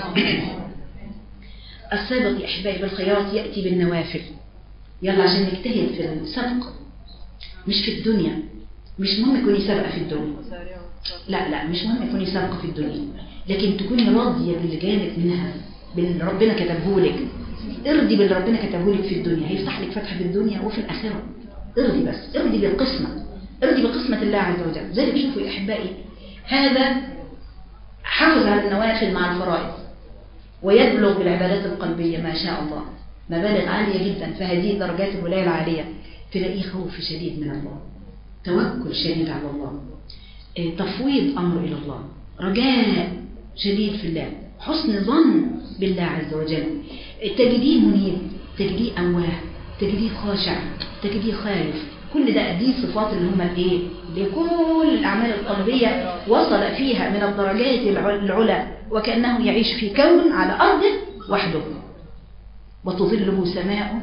السابق يا أحبائي بالخيرات يأتي بالنوافل. يلا عشان نجتهد في السبق، مش في الدنيا. مش مهم تكوني سابقة في الدنيا، لا مش مهم تكوني سابقة في الدنيا، لكن تكوني راضية باللي جالك منها باللي ربنا كتبه لك، ارضي باللي ربنا كتبه لك في الدنيا، هيفتح لك فتح في الدنيا وفي الآخرة. ارضي بس، ارضي بالقسمة، ارضي بقسمة الله عز وجل. زي ما شوفوا يا أحبائي، هذا حافظ على النوافل مع الفرائض ويبلغ بالعبادات القلبية ما شاء الله مبالغ عالية جدا. فهذه درجات الولاية العالية تلاقيه خوف شديد من الله، توكل شديد على الله، تفويض أمر إلى الله، رجاء شديد في الله، حسن ظن بالله عز وجل، تجديه منيب، تجديه أواه، تجديه خاشع، تجديه خايف. كل ده دي صفات اللي هم الايه، لكل الأعمال القلبية وصل فيها من الدرجات العلى، وكأنه يعيش في كون على أرضه وحده، وتظله سماء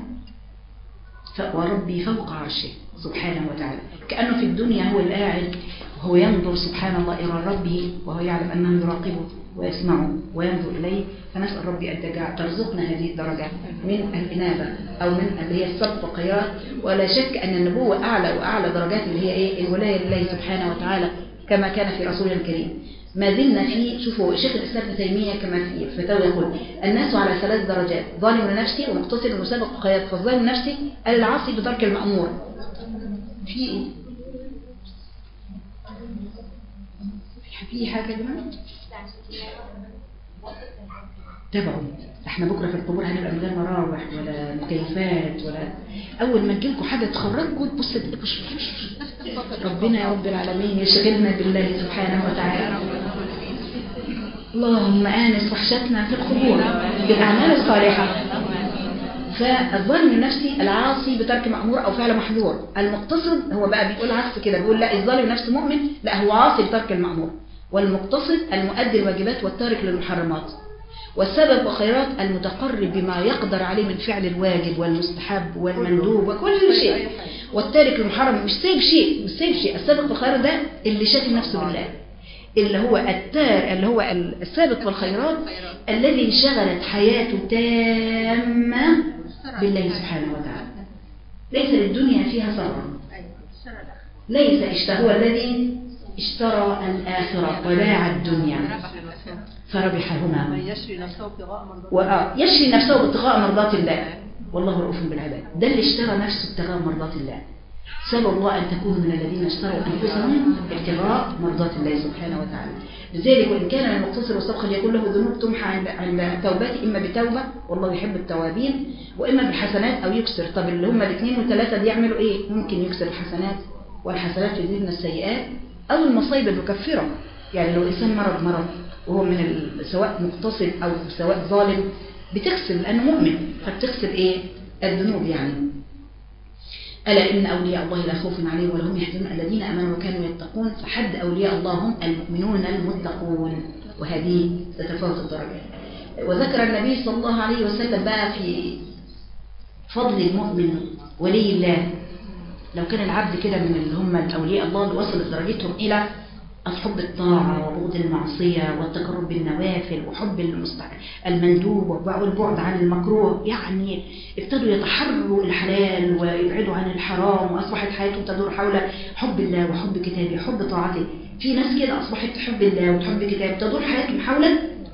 وربي فوق عرشه سبحانه وتعالى. كأنه في الدنيا هو القاعد وهو ينظر سبحان الله إلى ربه، وهو يعلم أنه يراقبه ويسمعه وينظر إليه. فنسأل ربي أن ترزقنا هذه الدرجة من الإنابة أو من اللي هي السبق والخيرات. ولا شك أن النبوة أعلى وأعلى درجات اللي هي إيه، الولاية لله سبحانه وتعالى، كما كان في رسوله الكريم. ما زلنا في، شوفوا شيخ الإسلام ابن تيمية كما في فتاوى يقول الناس على 3 درجات: ظالم لنفسه ومقتصد ومسابق وخيرات. فالظالم لنفسه العاصي بترك المأمور. في إيه؟ في حاجة يا جماعة؟ تابعوا، احنا بكرة في القبور هنبقى من غير مراوح ولا مكيفات، ولا أول ما تجيلكوا حاجة تخرجكوا تبص ربنا يا رب العالمين يشغلنا بالله سبحانه وتعالى. اللهم آنس وحشتنا في القبور بالأعمال الصالحة. فالظالم النفسي العاصي بترك مأمور أو فعل محظور. المقتصد هو بقى بيقول عكس كده، بيقول لا، الظالم نفسه مؤمن، لا هو عاصي بترك المأمور. والمقتصد المؤدي الواجبات والتارك للمحرمات. والسبب وخيرات المتقرب بما يقدر عليه من فعل الواجب والمستحب والمندوب وكل شيء. والتارك للمحرم مش سايب شيء، مش سايب شيء. السابق والخيرات ده اللي شاغل نفسه بالله، اللي هو اللي هو السابق والخيرات الذي انشغلت حياته تامة بالله سبحانه وتعالى. ليس للدنيا فيها ثروة، ليس هو الذي اشترى الآخرة وباع الدنيا فربحهما، يشري نفسه ابتغاء مرضات الله والله رؤوف بالعباد. ده اللي اشترى نفسه ابتغاء مرضات الله. سأل الله أن تكونوا من الذين اشتروا أنفسهم ابتغاء مرضات الله سبحانه وتعالى. لذلك وإن كان المقتصر والسبق يكون له ذنوب تمحى عند توبته، إما بتوبة والله يحب التوابين، وإما بالحسنات أو يكسر. طب اللي هم الاثنين والثلاثة دي يعملوا إيه؟ ممكن يكسر الحسنات، والحسنات يزيدن السيئات، أو المصايب المكفرة. يعني لو الإنسان مرض وهو من سواء مقتصد أو سواء ظالم بتغسل لأنه مؤمن، فبتغسل إيه؟ الذنوب يعني. ألا إن أولياء الله لا خوف عليهم ولا هم يحزنون الذين آمنوا وكانوا يتقون. فحد أولياء الله هم المؤمنون المتقون، وهذه تتفاوت الدرجات. وذكر النبي صلى الله عليه وسلم بقى في فضل المؤمن ولي الله. لو كان العبد كده من اللي هم الأولياء الله اللي وصلت درجتهم إلى حب الطاعة وبغض المعصية والتقرب بالنوافل وحب المندوب والبعد عن المكروه، يعني ابتدوا يتحروا الحلال ويبعدوا عن الحرام، وأصبحت حياتهم تدور حول حب الله وحب كتابه وحب طاعته. في ناس كده أصبحت تحب الله وتحب كتابه، تدور حياتهم حول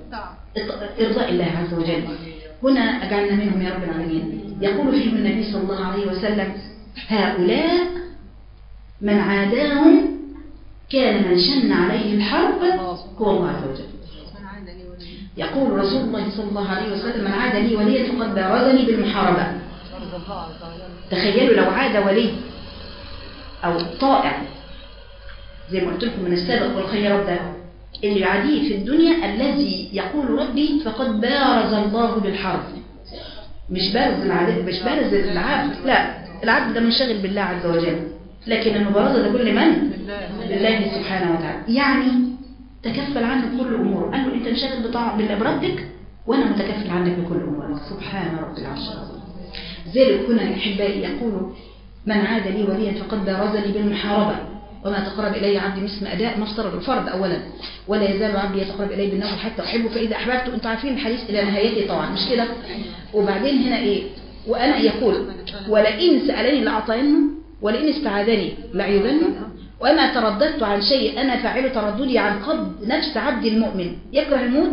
إرضاء الله عز وجل. هنا أجعلنا منهم يا رب العالمين. يقول فيهم النبي صلى الله عليه وسلم: هؤلاء من عاداهم كان من شن عليه الحرب هو الله عز وجل. يقول رسول الله صلى الله عليه وسلم: من عاد لي وليا فقد بارزني بالمحاربة. تخيلوا لو عاد ولي أو طائع زي ما قلت لكم من السابق والخيرات، ده اللي يعاديه في الدنيا الذي يقول ربي فقد بارز الله بالحرب. مش بارز العبد، لا، العبد ده منشغل بالله عز وجل، لكن المبارزة ده كل من؟ بالله سبحانه وتعالى. يعني تكفل عنك كل أمور. قال له أنت انشغل بطاعة بالله بربك، وأنا متكفل عنك بكل أمور. سبحان رب العرش العظيم. ذلك هنا أحبائي يقول: من عاد لي وليا فقد بارزني بالمحاربة، وما تقرب إلي عبدي مثل أداء ما افترض الفرض أولا، ولا يزال عبدي يتقرب إلي بالنوم حتى أحبه فإذا أحببته. أنتوا عارفين الحديث إلى نهايته طبعا، مش كده؟ وبعدين هنا إيه؟ وأنا يقول: ولئن سألني لأعطينه ولئن استعاذني لأعيذنه، وما ترددت عن شيء أنا فاعل ترددي عن قبض نفس عبد المؤمن يكره الموت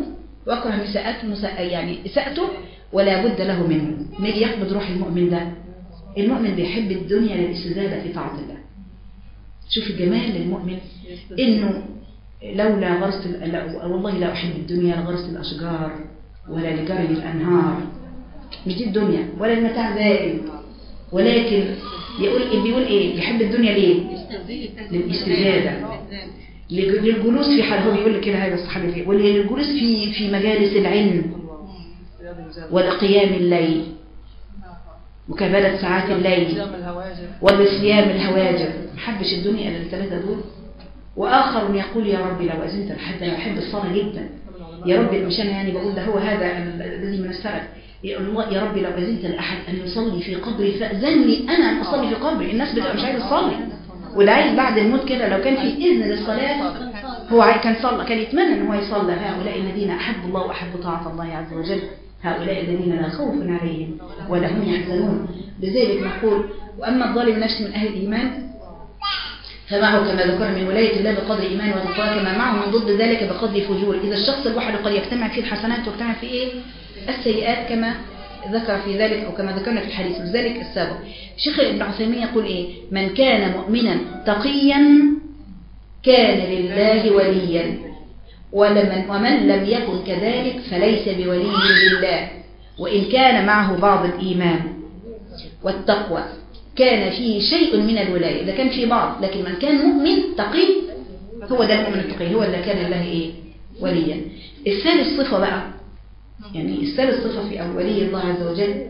واكره يعني اساءته ولا بد له منه. ما يجي يقبض روح المؤمن ده، المؤمن بيحب الدنيا للاستزادة في طاعة الله. شوف الجمال للمؤمن انه لولا غرس والله لا احب الدنيا لغرس الاشجار ولا لجري الانهار. مش دي الدنيا ولا المتاع زائل، ولكن بيقول ايه؟ يحب الدنيا ليه؟ للاستزادة، للجلوس في حال، هو بيقول لك كده هذا الصحابي فيه، وللجلوس في مجالس العلم ولقيام الليل وكبالة ساعات الليل ولصيام الهواجر. محبش الدنيا الا الثلاثه دول. واخر يقول يا ربي لو اذنت لحد، انا بحب الصلاه جدا يا ربي، مش انا يعني بقول ده هو هذا الذي من السلف، يا ربي لو اذنت لاحد ان يصلي في قبري فاذن لي انا ان اصلي في قبري. الناس بتبقى مش عايزه تصلي، واللي عايز بعد الموت كده لو كان في اذن للصلاه هو كان صلى، كان يتمنى ان هو يصلى. هؤلاء الذين احبوا الله واحبوا طاعه الله عز وجل، هؤلاء الذين لا خوف عليهم ولا هم يحزنون. لذلك نقول واما الظالم نفسه من اهل الايمان فمعه كما ذكر من ولاية الله بقدر إيمان وتقوى، كما معه من ضد ذلك بقدر فجور. إذا الشخص الواحد قد يجتمع فيه الحسنات ويجتمع فيه إيه؟ السيئات، كما ذكر في ذلك أو كما ذكرنا في الحديث. لذلك السابق الشيخ ابن عثيمين يقول إيه؟ من كان مؤمنا تقيا كان لله وليا، ومن لم يكن كذلك فليس بولي لله، وإن كان معه بعض الإيمان والتقوى كان فيه شيء من الولاية. إذا كان فيه بعض، لكن من كان مؤمن تقي هو ده المؤمن التقي، هو اللي كان الله إيه؟ وليا. الثالث صفة بقى، يعني الثالث صفة في ولي الله عز وجل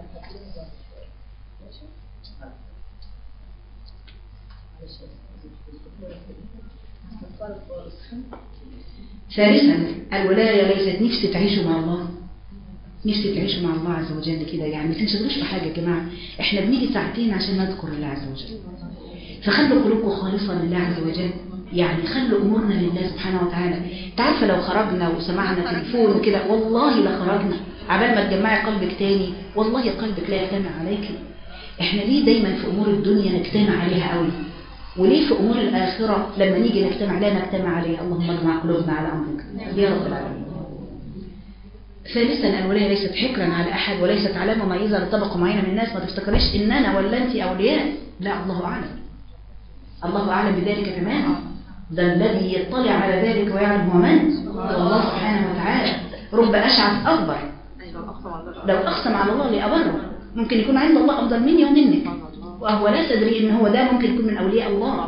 ثالثا الولاية ليست نفسي تعيشوا مع الله، نفسي تعيشوا مع الله عز وجل كده، يعني ما تنشغلوش في حاجة يا جماعة. احنا بنيجي ساعتين عشان نذكر الله عز وجل، فخلوا قلوبكم خالصة لله عز وجل، يعني خلوا أمورنا لله سبحانه وتعالى. تعرف لو خرجنا وسمعنا تليفون وكده والله لخرجنا، عبال ما تجمعي قلبك تاني والله قلبك لا يجتمع عليك. احنا ليه دايما في أمور الدنيا نجتمع عليها قوي، وليه في أمور الآخرة لما نيجي نجتمع لا نجتمع عليها؟ اللهم اجمع قلوبنا على أمرك يا رب العالمين. ثالثا الولاية ليست حكرا على أحد وليست علامة مميزة لطبقة معينة من الناس. ما تفتكريش إن أنا ولا أنت أولياء، لا، الله أعلم، الله أعلم بذلك تماما. ده الذي يطلع على ذلك ويعلم هو من؟ الله سبحانه وتعالى. رب أشعث أكبر لو أقسم على الله لأبره، ممكن يكون عند الله أفضل مني ومنك، وهو لا تدري إن هو ده ممكن يكون من أولياء الله.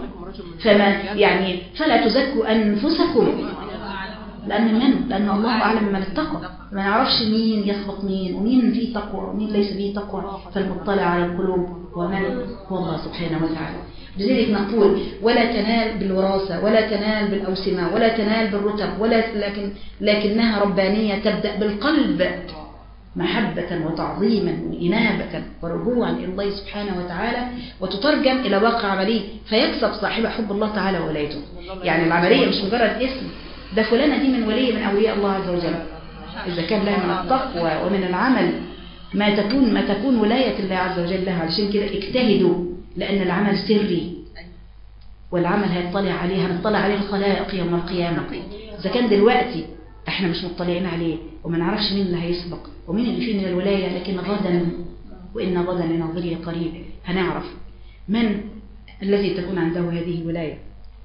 فلا تزكوا أنفسكم، لأن الله أعلم من اتقى. ما نعرفش مين يسبق مين، ومين فيه تقوى ومين ليس فيه تقوى. فالمطلع على القلوب ومن هو الله سبحانه وتعالى. لذلك نقول ولا تنال بالوراثة ولا تنال بالأوسمة ولا تنال بالرتب، لكنها ربانية تبدأ بالقلب، محبة وتعظيما وإنابة ورجوعا إلى الله سبحانه وتعالى، وتترجم إلى واقع عملي فيكسب صاحب حب الله تعالى وولايته. يعني العملية مش مجرد اسم، ده فلانة دي من ولي من أولياء الله عز وجل. إذا كان لها من التقوى ومن العمل ما تكون ولاية الله عز وجل لها. علشان كده اجتهدوا، لأن العمل سري، والعمل هنطلع عليه الخلائق يوم القيامة. إذا كان دلوقتي احنا مش مطلعين عليه وما نعرفش مين اللي هيسبق ومين اللي فيه من الولاية، لكن غدا وإن غدا لناظره قريب هنعرف من الذي تكون عنده هذه الولاية.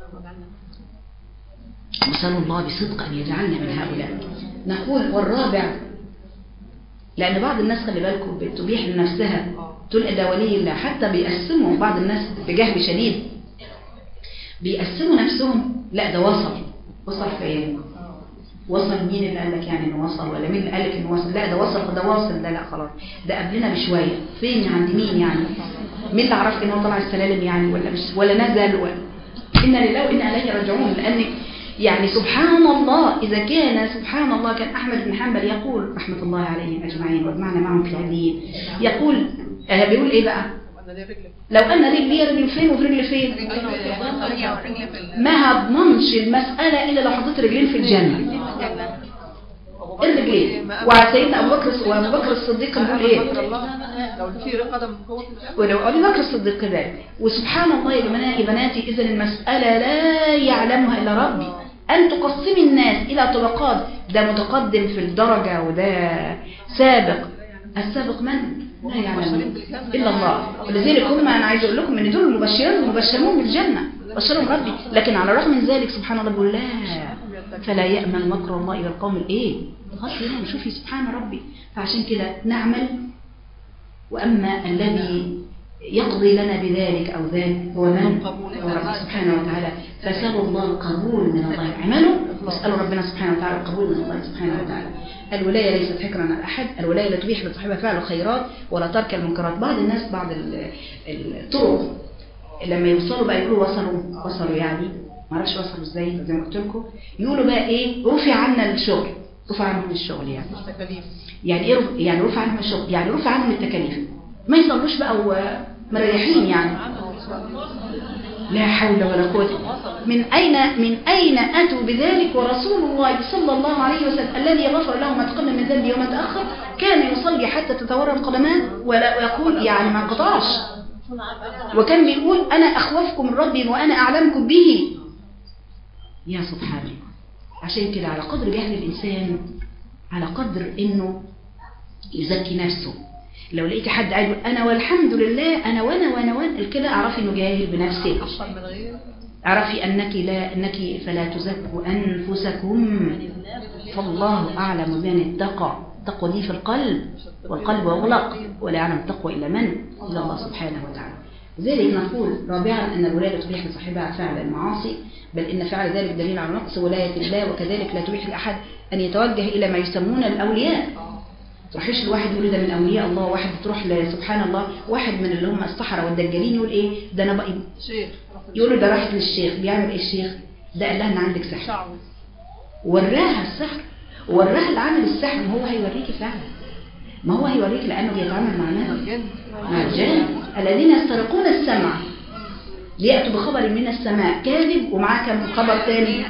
نسأل الله بصدق أن يجعلنا من هؤلاء. نقول والرابع، لأن بعض الناس خلي بالكم بتبيح لنفسها تقول ده ولي الله، حتى بيقسموا بعض الناس بجهل شديد، بيقسموا نفسهم. لا ده وصل فين؟ وصل مين اللي قال لك يعني انه وصل؟ ولا مين اللي قال لك انه وصل؟ لا ده واصل، لا خلاص ده قبلنا بشويه. فين عند مين يعني؟ مين اللي عرف انه طلع السلالم يعني ولا نزل إن لله وإنا إليه راجعون. لأن يعني سبحان الله، إذا كان سبحان الله كان أحمد بن حنبل يقول رحمة الله عليهم أجمعين واجمعنا معهم في عليين، بيقول إيه بقى؟ لو أن رجلي فين وفي رجل فين؟ ما هضمنش المسألة إلا لو حطيت رجلين في الجنة، الرجلين. وسيدنا أبو بكر الصديق بيقول إيه؟ ولو أبو بكر الصديق كذلك. وسبحان الله يا بناتي، إذن المسألة لا يعلمها إلا ربي. أن تقسمي الناس إلى طبقات، ده متقدم في الدرجة وده سابق. السابق من؟ لا يعلم إلا الله. ولذلك هم، أنا عايز أقول لكم إن دول المبشرون بالجنة، بشرهم ربي. لكن على الرغم من ذلك سبحان الله بيقول لا، فلا يأمن مكر الله إلى القوم الإيه؟ غافلين. شوفي سبحان ربي. فعشان كده نعمل، وأما الذي يقضي لنا بذلك أو ذاك هو من؟ هو رب سبحانه وتعالى. فسألوا الله القبول من الله، اعملوا واسألوا ربنا سبحانه وتعالى القبول من الله سبحانه وتعالى. الولاية ليست حكرا على أحد، الولاية لا تبيح لصاحبها فعل الخيرات ولا ترك المنكرات. بعض الناس بعض الطرق لما يوصلوا بقى يقولوا وصلوا يعني ما اعرفش وصلوا ازاي، زي ما قلت لكم يقولوا بقى ايه، رفع عنا الشغل، رفع عنهم الشغل يعني ايه يعني رفع عنهم الشغل، يعني رفع عنهم التكاليف، ما يصلوش بقى ومريحين يعني. لا حول ولا قوة. من أين أتوا بذلك؟ ورسول الله صلى الله عليه وسلم الذي غفر له ما تقدم من ذنبه وما تأخر كان يصلي حتى تتورم قدمان ولا يقول يعني ما انقطعش، وكان بيقول أنا أخوفكم من ربي وأنا أعلمكم به. يا سبحان الله. عشان كده على قدر جهل الإنسان على قدر إنه يزكي نفسه. لو لقيت حد قاعد يقول أنا والحمد لله أنا وأنا كده اعرفي إنه جاهل بنفسك. اعرفي أنك فلا تزكوا أنفسكم فالله أعلم بمن اتقى. التقوى دي في القلب، والقلب أغلق ولا يعلم التقوى إلا من؟ إلا الله سبحانه وتعالى. لذلك نقول رابعا أن الولاية لا تبيح لصاحبها فعل المعاصي، بل إن فعل ذلك دليل على نقص ولاية الله، وكذلك لا تبيح لأحد أن يتوجه إلى ما يسمون الأولياء. تروحيش الواحد يقول ده من أولياء الله، واحد تروح سبحان الله واحد من اللي هم السحرة والدجالين يقول إيه ده أنا بقى يقولوا ده راحت للشيخ. بيعمل إيه الشيخ؟ ده قال لها إن عندك سحر، وراها السحر وراها العمل السحر. ما هو هيوريكي فعلا، ما هو هيوريك لأنه بيتعامل مع الجن الذين يسترقون السمع ليأتوا بخبر من السماء كاذب ومعاه كم خبر ثاني،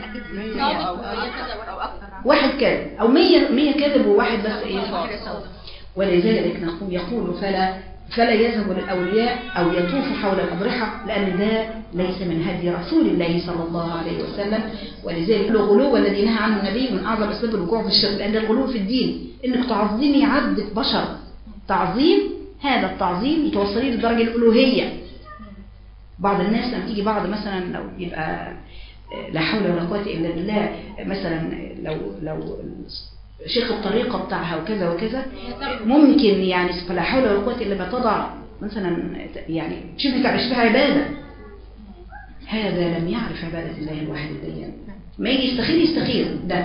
واحد كاذب أو 100 كاذب وواحد بس إيه. ولذلك يقول فلا يذهب للأولياء أو يطوف حول الأضرحة، لأن ده ليس من هدي رسول الله صلى الله عليه وسلم. ولذلك الغلو الذي نهى عنه النبي من أعظم أسباب الوقوع في الشرك، لأن الغلو في الدين إنك تعظمي عبد بشر تعظيم، هذا التعظيم يتوصلي لدرجة الألوهية. بعض الناس لما تيجي بعض مثلا لو يبقى لا حول ولا قوة إلا بالله، مثلا لو شيخ الطريقة بتاعها وكذا وكذا ممكن يعني فلا حول ولا قوة إلا ما تضع مثلا يعني تشبه عبادة. هذا لم يعرف عبادة الله الوحيدية. ما يجي يستخير ده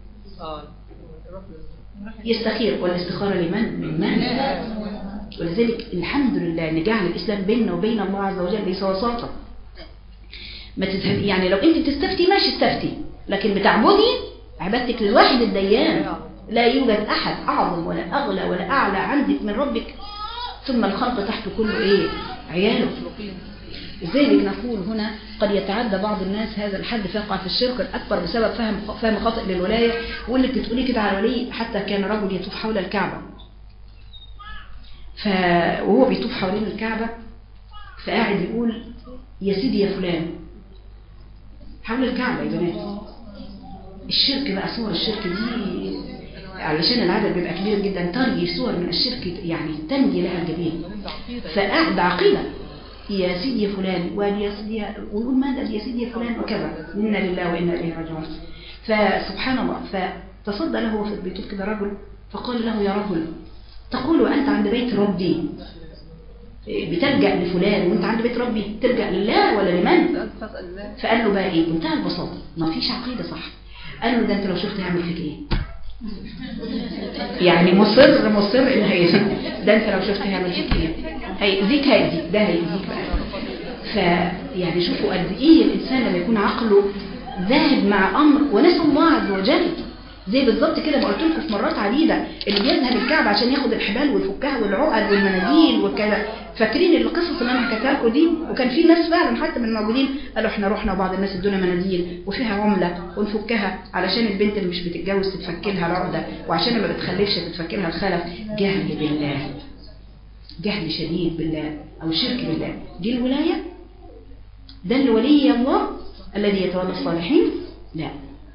يستخير، والاستخارة لمن؟ من من؟ ولذلك الحمد لله ان جعل الإسلام بيننا وبين الله عز وجل ليس وساطة. ما تذهب يعني لو انت بتستفتي ماشي استفتي، لكن بتعبدي عبادتك للواحد الديان. لا يوجد أحد أعظم ولا أغلى ولا أعلى عندك من ربك، ثم الخلق تحت كله إيه؟ عياله. لذلك نقول هنا قد يتعدى بعض الناس هذا الحد فيقع في الشرك الأكبر بسبب فهم خاطئ للولاية. واللي بتقولي كده على الولي، حتى كان رجل يطوف حول الكعبة، وهو بيطوف حوالين الكعبة فقاعد يقول يا سيدي يا فلان حول الكعبة. يا بنات الشرك بقى، صور الشرك دي علشان العدد بيبقى كبير جدا ترجي صور من الشرك يعني تنجي لها الجبين. فقاعد عقيدة يا سيدي يا فلان ويا سيدي، ويقول ماذا يا سيدي يا فلان وكذا، إنا لله وإنا إليه راجعون. فسبحان الله، فتصدى له في البيت كده رجل فقال له يا رجل تقول وأنت عند بيت ربي بتلجأ لفلان، وانت عند بيت ربي تلجأ لله ولا لمن؟ فقال له بقى ايه بمنتهى البساطة، ما فيش عقيدة صح. قال له ده انت لو شفت هيعمل فيك ايه؟ يعني مصر ان هيزيك، ده انت لو شفت هيعمل فيك ايه؟ هيزيك ده هيزيك بقى. فيعني شوفوا قد ايه الانسان لما يكون عقله ذاهب مع امر ونسى الله عز وجل. زي بالظبط كده ما قلت لكم في مرات عديده اللي بيذهب الكعبه عشان ياخد الحبال ويفكها والعقد والمناديل وكذا. فاكرين القصص اللي انا حكيتها لكم دي؟ وكان في ناس فعلا حتى من الموجودين قالوا احنا رحنا وبعض الناس ادونا مناديل وفيها عمله ونفكها علشان البنت اللي مش بتتجوز تتفك لها العقده، وعشان اللي ما بتخلفش تتفك لها الخلف. جهل بالله، جهل شديد بالله او شرك بالله. دي الولايه؟ ده اللي ولي الله الذي يتولى الصالحين؟ لا،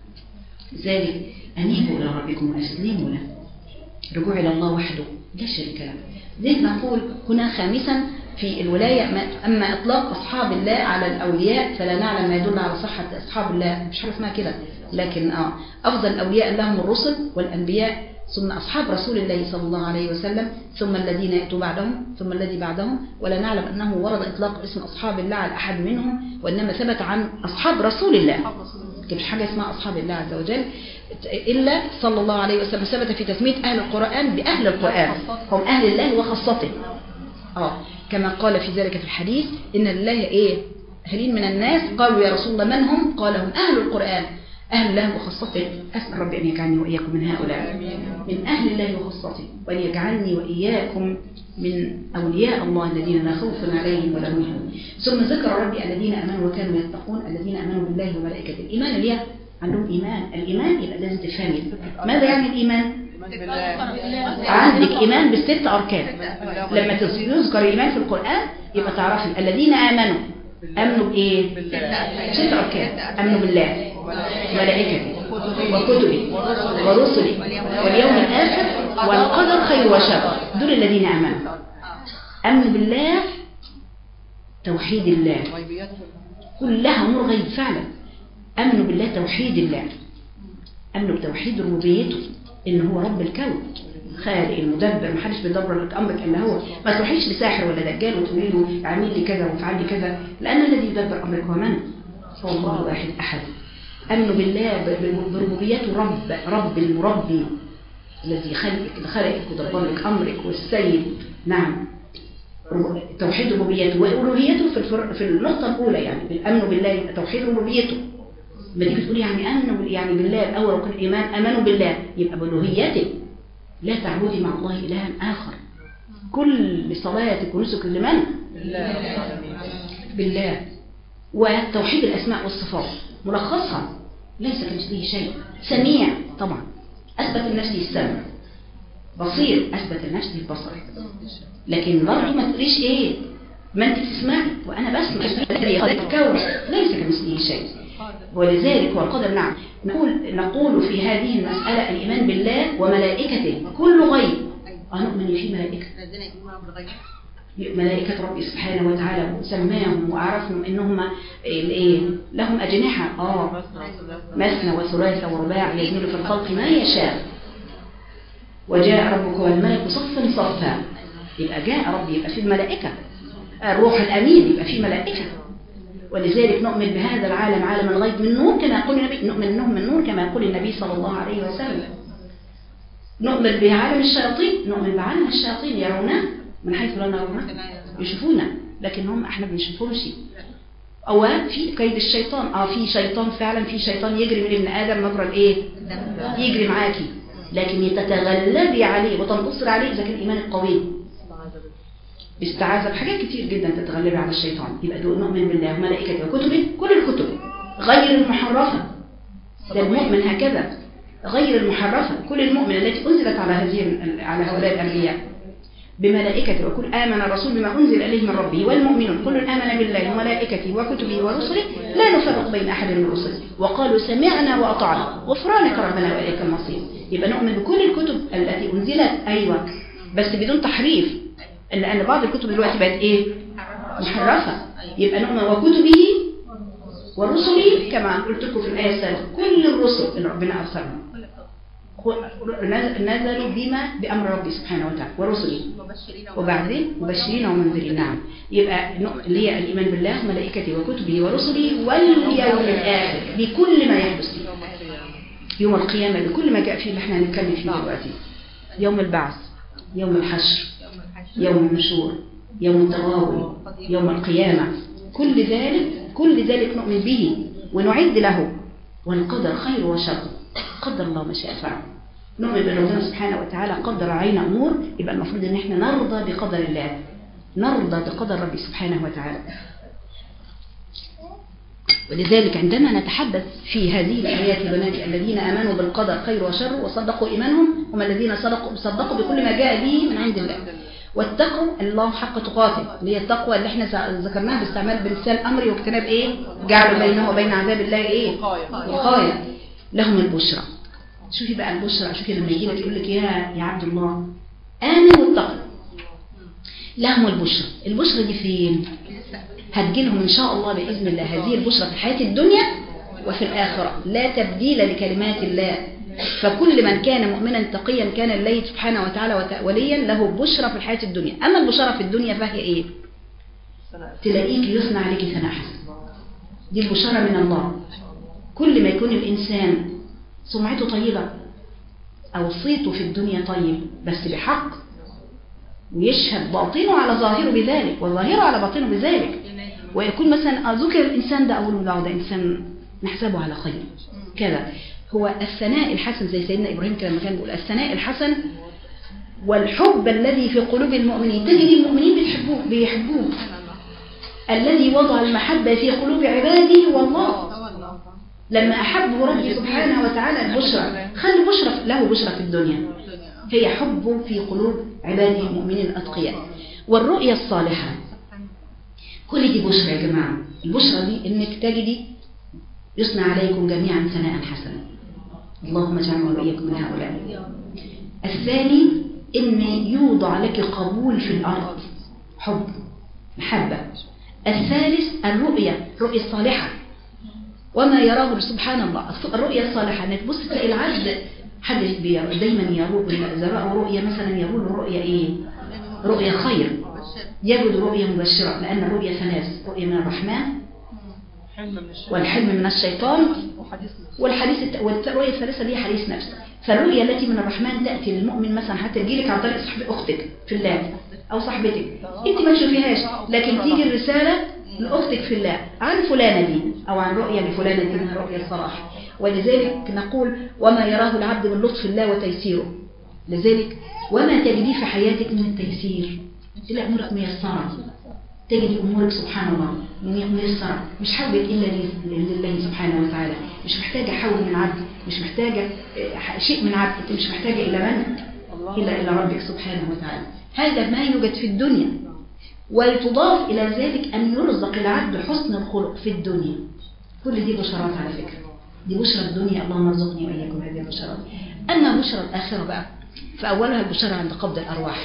ذلك أنيبوا إلى ربكم وأسلموا له، رجوع إلى الله وحده لا شريك له. ذلك نقول هنا خامسا في الولاية، أما إطلاق أصحاب الله على الأولياء فلا نعلم ما يدل على صحة أصحاب الله، مش حاجة اسمها كده، لكن أفضل الأولياء لهم الرسل والأنبياء، ثم أصحاب رسول الله صلى الله عليه وسلم، ثم الذين يأتوا بعدهم، ثم الذي بعدهم. ولا نعلم أنه ورد إطلاق اسم أصحاب الله على أحد منهم، وإنما ثبت عن أصحاب رسول الله، مش حاجة اسمها أصحاب الله عز وجل إلا صلى الله عليه وسلم. ثبت في تسمية أهل القرآن بأهل القرآن، هم أهل الله وخاصته. كما قال في ذلك في الحديث إن الله أهلين من الناس، قالوا يا رسول الله من هم؟ قال هم أهل القرآن، أهل الله وخاصته. أسأل ربي أن يجعلني وإياكم من هؤلاء، من أهل الله وخاصته، وأن يجعلني وإياكم من أولياء الله الذين لا خوف عليهم ولا هم يحزنون. ثم ذكر ربي الذين آمنوا وكانوا يتقون، الذين آمنوا بالله وملائكته. الإيمان اللي عندهم إيمان، الإيمان يبقى لازم تفهمي ماذا يعني الإيمان. عندك إيمان بالست أركان، لما يذكر الإيمان في القرآن يبقى تعرفي الذين آمنوا، أمنوا بإيه؟ 6 أركان، أمنوا بالله وملائكته وكتبه ورسله واليوم الآخر والقدر خير وشر، دول الذين آمنوا. أمنوا بالله توحيد الله، كلها أمور غيب فعلا. أمنوا بالله توحيد الله، أمنوا بتوحيد ربوبيته، إن هو رب الكون خالق المدبر، ما حدش بيدبر لك أمرك إلا هو. ما تروحيش لساحر ولا دجال وتقولي له اعمل لي كذا وافعل لي كذا، لأن الذي يدبر أمرك هو من؟ هو الله واحد أحد. أمنوا بالله بربوبيته، رب المربي الذي خلقك ودبر لك أمرك، والسيد. نعم، توحيد ربوبيته وألوهيته في النقطة الأولى، يعني بالأمن بالله توحيد ربوبيته. ما تيجي تقولي يعني أمنوا يعني بالله الأول وكل إيمان، أمنوا بالله يبقى بألوهيته، لا تعبدي مع الله إلها آخر. كل صلاتك ونسك لمن؟ بالله. وتوحيد الأسماء والصفات ملخصها ليس كمثله شيء. سميع طبعا أثبت لنفسه السمع، بصير أثبت لنفسه البصر، لكن برضه ما تقوليش ما أنت تسمعي وأنا بسمع. الذي خلق الكون ليس كمثله شيء، ولذلك هو القدر. نعم، نقول في هذه المسألة الإيمان بالله وملائكته كل غيب. نؤمن في ملائكة، ملائكة ربي سبحانه وتعالى سماهم وأعرفهم إنهم لهم أجنحة مثنى وثلاث ورباع يزيد في الخلق ما يشاء. وجاء ربك والملك صفا صفا، يبقى جاء ربي يبقى في الملائكة، الروح الأمين يبقى في ملائكة. ولذلك نؤمن بهذا العالم عالم الغيب من نور كما يقول النبي، نؤمن انهم من نور كما يقول النبي صلى الله عليه وسلم. نؤمن بعالم الشياطين، نؤمن بعالم الشياطين يرونا من حيث لا نرانا، يشوفونا لكن احنا ما بنشوفهمش. او في كيد الشيطان، في شيطان فعلا، في شيطان يجري من ابن ادم مجرى يجري معاكي، لكن تتغلبي عليه وتنتصر عليه اذا كان الايمان القوي. باستعاذة بحاجات كتير جدا تتغلبي على الشيطان. يبقى دول نؤمن بالله وملائكته وكتبه، كل الكتب غير المحرفة، ده المؤمن هكذا غير المحرفة، كل المؤمن التي أنزلت على هؤلاء الأنبياء، بملائكته. وكل آمن الرسول بما أنزل إليه من ربه والمؤمنون كل آمن بالله وملائكته وكتبه ورسله لا نفرق بين أحد من رسله وقالوا سمعنا وأطعنا غفرانك ربنا وإليك المصير. يبقى نؤمن بكل الكتب التي أنزلت، بس بدون تحريف، لأن بعض الكتب دلوقتي بقت محرفة. يبقى نؤمن وكتبه ورسله كما قلت لكم في الآية السابقة، كل الرسل اللي ربنا أرسلهم نزلوا بأمر ربي سبحانه وتعالى ورسله، وبعدين مبشرين ومنذرين. نعم، يبقى اللي هي الإيمان بالله وملائكته وكتبه ورسله واليوم الآخر بكل ما يحدث فيه، يوم القيامة بكل ما جاء فيه اللي احنا هنتكلم فيه دلوقتي، يوم البعث، يوم الحشر، يوم النشور، يوم التغابن، يوم القيامة، كل ذلك نؤمن به ونعد له. والقدر خير وشر، قدر الله ما شاء فعل. نؤمن بأن الله سبحانه وتعالى قدر علينا أمور، يبقى المفروض أن احنا نرضى بقدر الله، نرضى بقدر ربي سبحانه وتعالى. ولذلك عندما نتحدث في هذه الآيات بنات الذين آمنوا بالقدر خير وشر وصدقوا إيمانهم هم الذين صدقوا بكل ما جاء به من عند الله، واتقوا الله حق تقاته، اللي هي التقوى اللي احنا ذكرناها باستعمال بلسان امري واجتناب جعلوا بينه وبين عذاب الله وقاية. لهم البشرى. شوفي بقى البشرى، شوفي لما يجي لك يقول لك يا عبد الله آمن واتقوا، لهم البشرى. البشرى دي فين؟ هتجيلهم إن شاء الله بإذن الله هذه البشرى في الحياة الدنيا وفي الآخرة، لا تبديل لكلمات الله. فكل من كان مؤمنا تقيا كان الله سبحانه وتعالى وليا له بشرى في الحياة الدنيا. أما البشرى في الدنيا فهي إيه؟ تلاقيك يثنى عليك ثناء حسن، دي البشرى من الله. كل ما يكون الإنسان سمعته طيبة أو صيته في الدنيا طيب بس بحق، ويشهد باطنه على ظاهره بذلك وظاهره على باطنه بذلك، ويكون مثلا ذكر الإنسان ده أول ده إنسان نحسبه على خير كذا. هو الثناء الحسن زي سيدنا إبراهيم كان لما كان بيقول الثناء الحسن والحب الذي في قلوب المؤمنين، تجد المؤمنين بيحبوه. الذي وضع المحبة في قلوب عباده هو الله. لما أحبه ربي سبحانه وتعالى البشرى، خلي بشرى له بشرى في الدنيا، هي حبه في قلوب عباده المؤمنين الأتقياء. والرؤيا الصالحة كل دي بشرى يا جماعة. البشرى دي إنك تجدي يصنع عليكم جميعا ثناء حسنا، اللهم اجعلنا وإياكم من هؤلاء. الثاني إن يوضع لك قبول في الأرض، حب محبة. الثالث الرؤية الصالحة، وما يراه سبحان الله. الرؤية الصالحة انك تبص تلاقي العبد حد دايما يروه، إذا رأوا رؤية مثلا يقول رؤية ايه؟ رؤية خير، يجد رؤية مبشرة، لأن الرؤية ثلاث: رؤية من الرحمن، والحلم من الشيطان، والرؤية الثالثة دي حديث نفس. فالرؤية التي من الرحمن تأتي للمؤمن مثلا حتى تجيلك عن طريق أختك في الله أو صاحبتك، انت ما تشوفيهاش لكن تيجي الرسالة لأختك في الله عن فلانة دي أو عن رؤية لفلانة دي من رؤية الصلاح. ولذلك نقول وما يراه العبد من لطف الله وتيسيره. لذلك وما تجديه في حياتك من التيسير، تلاقي أمورك ميسرة، تجد أمورك سبحان الله ميسرة، مش حولك إلا لله سبحانه وتعالى، مش محتاجة حول من عبد، مش محتاجة شيء من عبد، مش محتاجة إلى من؟ إلا ربك سبحانه وتعالى. هذا ما يوجد في الدنيا. وتضاف إلى ذلك أن يرزق العبد حسن الخلق في الدنيا. كل دي بشرات على فكرة، دي بشرى الدنيا، اللهم ارزقني وإياكم هذه البشرات. أما بشرى الآخرة بقى فأولها البشرى عند قبض الأرواح.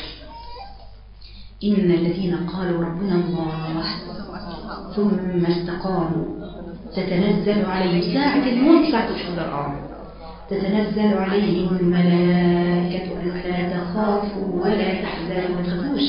إن الذين قالوا ربنا الله ثم استقاموا تتنزل عليهم ساعة الموت، ساعة الحضر، تتنزل عليهم الملائكة ألا تخافوا ولا تحزنوا، ما تخافوش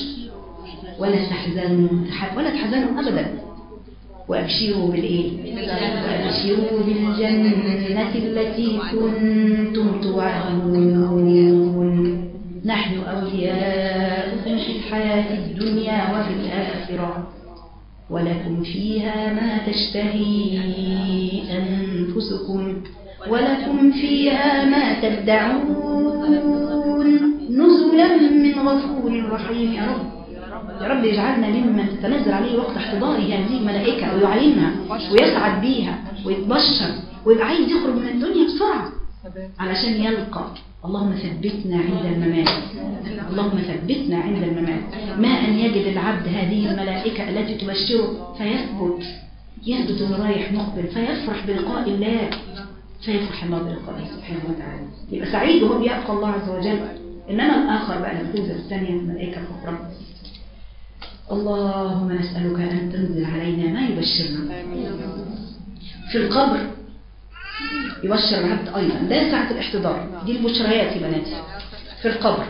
ولا تحزنوا أبدا، وأبشروا بالإيه؟ وأبشروا بالجنة التي كنتم توعدون، نحن أولياؤكم في الحياة الدنيا وفي الآخرة ولكم فيها ما تشتهي أنفسكم ولكم فيها ما تدعون نزلا من غفور رحيم. يا رب يجعلنا ممن تتنزل عليه وقت احتضاره هذه الملائكة ويعلمها ويسعد بيها ويتبشر ويبقى عايز يخرج من الدنيا بسرعة علشان يلقى. اللهم ثبتنا عند الممات، اللهم ثبتنا عند الممات. ما أن يجد العبد هذه الملائكة التي تبشره يثبت انه رايح مقبل، فيفرح بلقاء الله، فيفرح الله بلقائه سبحانه وتعالى، يبقى سعيد وهو بيلقى الله عز وجل. إنما الآخر بقى لما تنزل الثانية الملائكة الأخرى، اللهم نسألك أن تنزل علينا ما يبشرنا. في القبر يبشر العبد أيضا، لا ساعة الاحتضار، دي البشريات يا بناتي في القبر،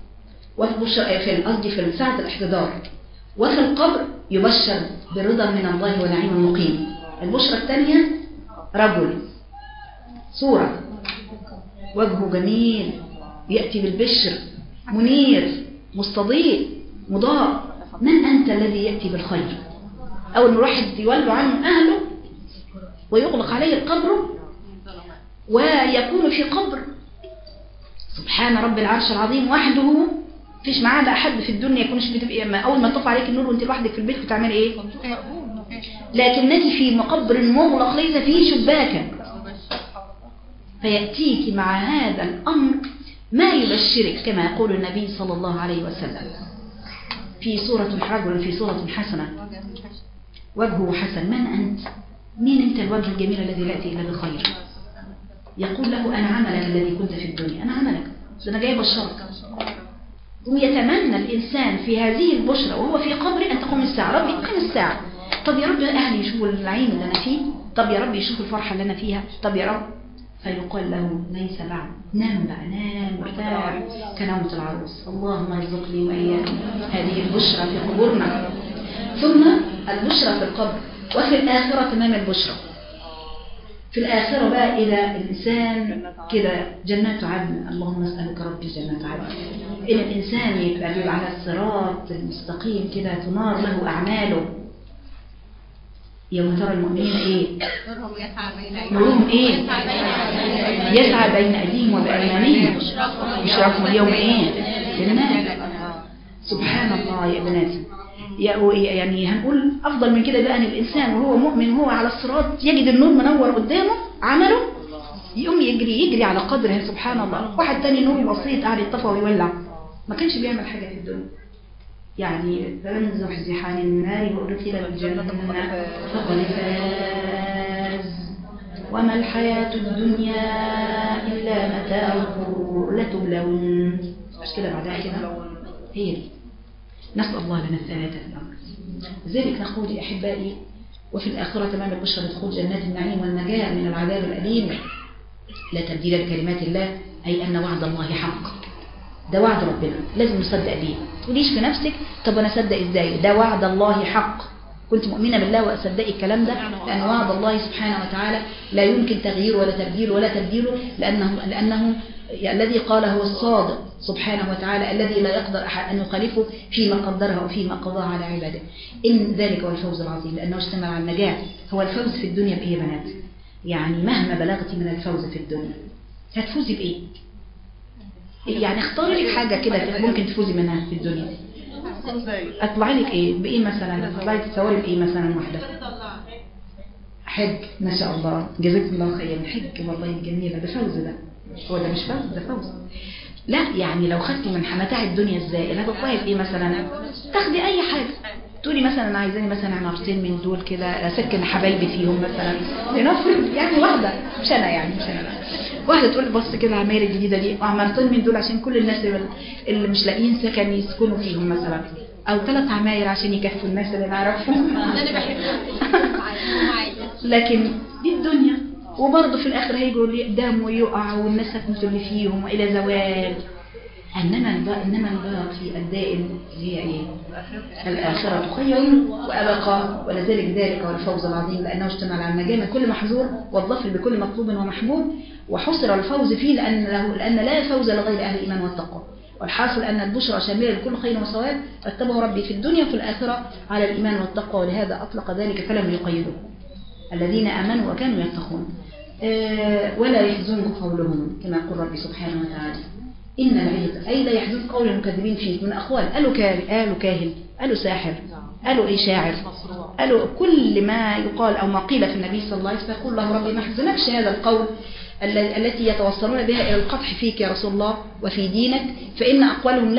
في ساعة الاحتضار وفي القبر يبشر برضا من الله ونعيم مقيم. البشرة الثانية رجل صورة وجهه جميل يأتي بالبشر منير مستضيء مضاء. من أنت الذي يأتي بالخير؟ أول ما واحد يولوا عنه أهله ويغلق عليه القبر ويكون في قبر سبحان رب العرش العظيم وحده، فيش معاه لا أحد في الدنيا يكونش بتبقى أول ما تطفى عليك النور وانت لوحدك في البيت بتعمل إيه؟ لكنك في مقبر مغلق ليس فيه شباكا، فيأتيك مع هذا الأمر ما يبشرك كما يقول النبي صلى الله عليه وسلم في سورة الرجل في سورة حسنة وجهه حسن. من أنت؟ مين أنت الوجه الجميل الذي لا يأتي إلا بالخير؟ يقول له أنا عملك الذي كنت في الدنيا، أنا عملك، ده أنا جاي بشرك. ويتمنى الإنسان في هذه البشرى وهو في قبره أن تقوم الساعة. ربي قم الساعة. طب يا رب أهلي يشوفوا النعيم اللي أنا فيه، طب يا رب يشوفوا الفرحة اللي أنا فيها، طب يا رب. فيقال له ليس بعد، نام بقى، نام وارتاح كنومة العروس. اللهم ارزقني وإياكم هذه البشرى في قبورنا، ثم البشرى في القبر، وفي الآخرة تمام البشرى. في الآخرة بقى إذا الإنسان كده جنات عدن، اللهم اسألك ربي جنات عدن. إن الإنسان يبقى على الصراط المستقيم كده تنار له أعماله. يوم ترى المؤمنين إيه؟ نورهم إيه؟ يسعى بين أيديهم وبأيمانهم، بشراكم اليوم إيه؟ جنات. سبحان الله يا بناتي. يعني هنقول أفضل من كده بقى أن الإنسان وهو مؤمن وهو على الصراط يجد النور منور قدامه عمله، يقوم يجري على قدره. سبحان الله. واحد تاني نور بسيط قاعد يطفى ويولع، ما كانش بيعمل حاجة في الدنيا. يعني فمن زحزح عن النار وأدخل الجنة فقد فاز وما الحياة الدنيا إلا متاع الغرور لتبلون. مش كده بعدها كده هي دي. نسأل الله لنا الثبات في الأمر. لذلك نقول يا أحبائي وفي الآخرة تمام البشرى دخول جنات النعيم والنجاة من العذاب الأليم. لا تبديل لكلمات الله، أي أن وعد الله حق. ده وعد ربنا لازم نصدق بيه. تقوليش في نفسك طب أنا أصدق إزاي؟ ده وعد الله حق. كنت مؤمنة بالله وأصدقي الكلام ده، لأن وعد الله سبحانه وتعالى لا يمكن تغيير ولا تبديل ولا تبديله، لأنه الذي قال هو الصادق سبحانه وتعالى الذي لا يقدر أحد أن يخالفه فيما قدره وفيما قضاه على عباده. إن ذلك هو الفوز العظيم، لأنه اشتمل على النجاة. هو الفوز في الدنيا بإيه يا بنات؟ يعني مهما بلغتي من الفوز في الدنيا هتفوزي بإيه؟ يعني اختاري لك حاجة كده ممكن تفوزي منها في الدنيا. أطلع لك إيه؟ بإيه مثلا؟ أطلع لك تصوري بإيه مثلا واحدة؟ حج. ما شاء الله جزاك الله خيرا. حج والله جميلة. ده فوز. ده هو ده مش فوز، ده فوز. لا يعني لو خدتي من متاع الدنيا الزائل هتطلعي بإيه مثلا؟ تاخدي أي حاجة. تقولي مثلا أنا عايزاني مثلا عمارتين من دول كده أسكن حبايبي فيهم مثلا، لنفرض يعني واحدة، مش أنا يعني مش أنا، واحدة تقول بص كده العماير الجديدة دي عمارتين من دول عشان كل الناس اللي مش لاقيين سكن يسكنوا فيهم مثلا، أو 3 عماير عشان يكفوا الناس اللي نعرفهم. أنا بحبها. لكن دي الدنيا، وبرضه في الآخر هيجوا يقدموا ويقع والناس هتموت اللي فيهم وإلى زوال. إنما الباقي الدائم هي إيه؟ الآخرة خير وأبقى. ولذلك ذلك هو الفوز العظيم، لأنه اشتمل على النجاة من كل محظور والظفر بكل مطلوب ومحبوب، وحصر الفوز فيه لأن لا فوز لغير أهل الإيمان والتقوى. والحاصل أن البشرى شاملة لكل خير وصواب اتبعه ربي في الدنيا وفي الآخرة على الإيمان والتقوى، ولهذا أطلق ذلك فلم يقيده الذين آمنوا وكانوا يتقون. ولا يحزنك قولهم كما يقول ربي سبحانه وتعالى إن العزة، أي لا يحزن قول المكذبين فيه من أقوال. قالوا كاهن، قالوا ساحر، قالوا إيه شاعر، قالوا كل ما يقال أو ما قيل في النبي صلى الله عليه وسلم. يقول له ربي ما يحزنكش هذا القول التي يتوصلون بها إلى القدح فيك يا رسول الله وفي دينك، فإن أقوالهم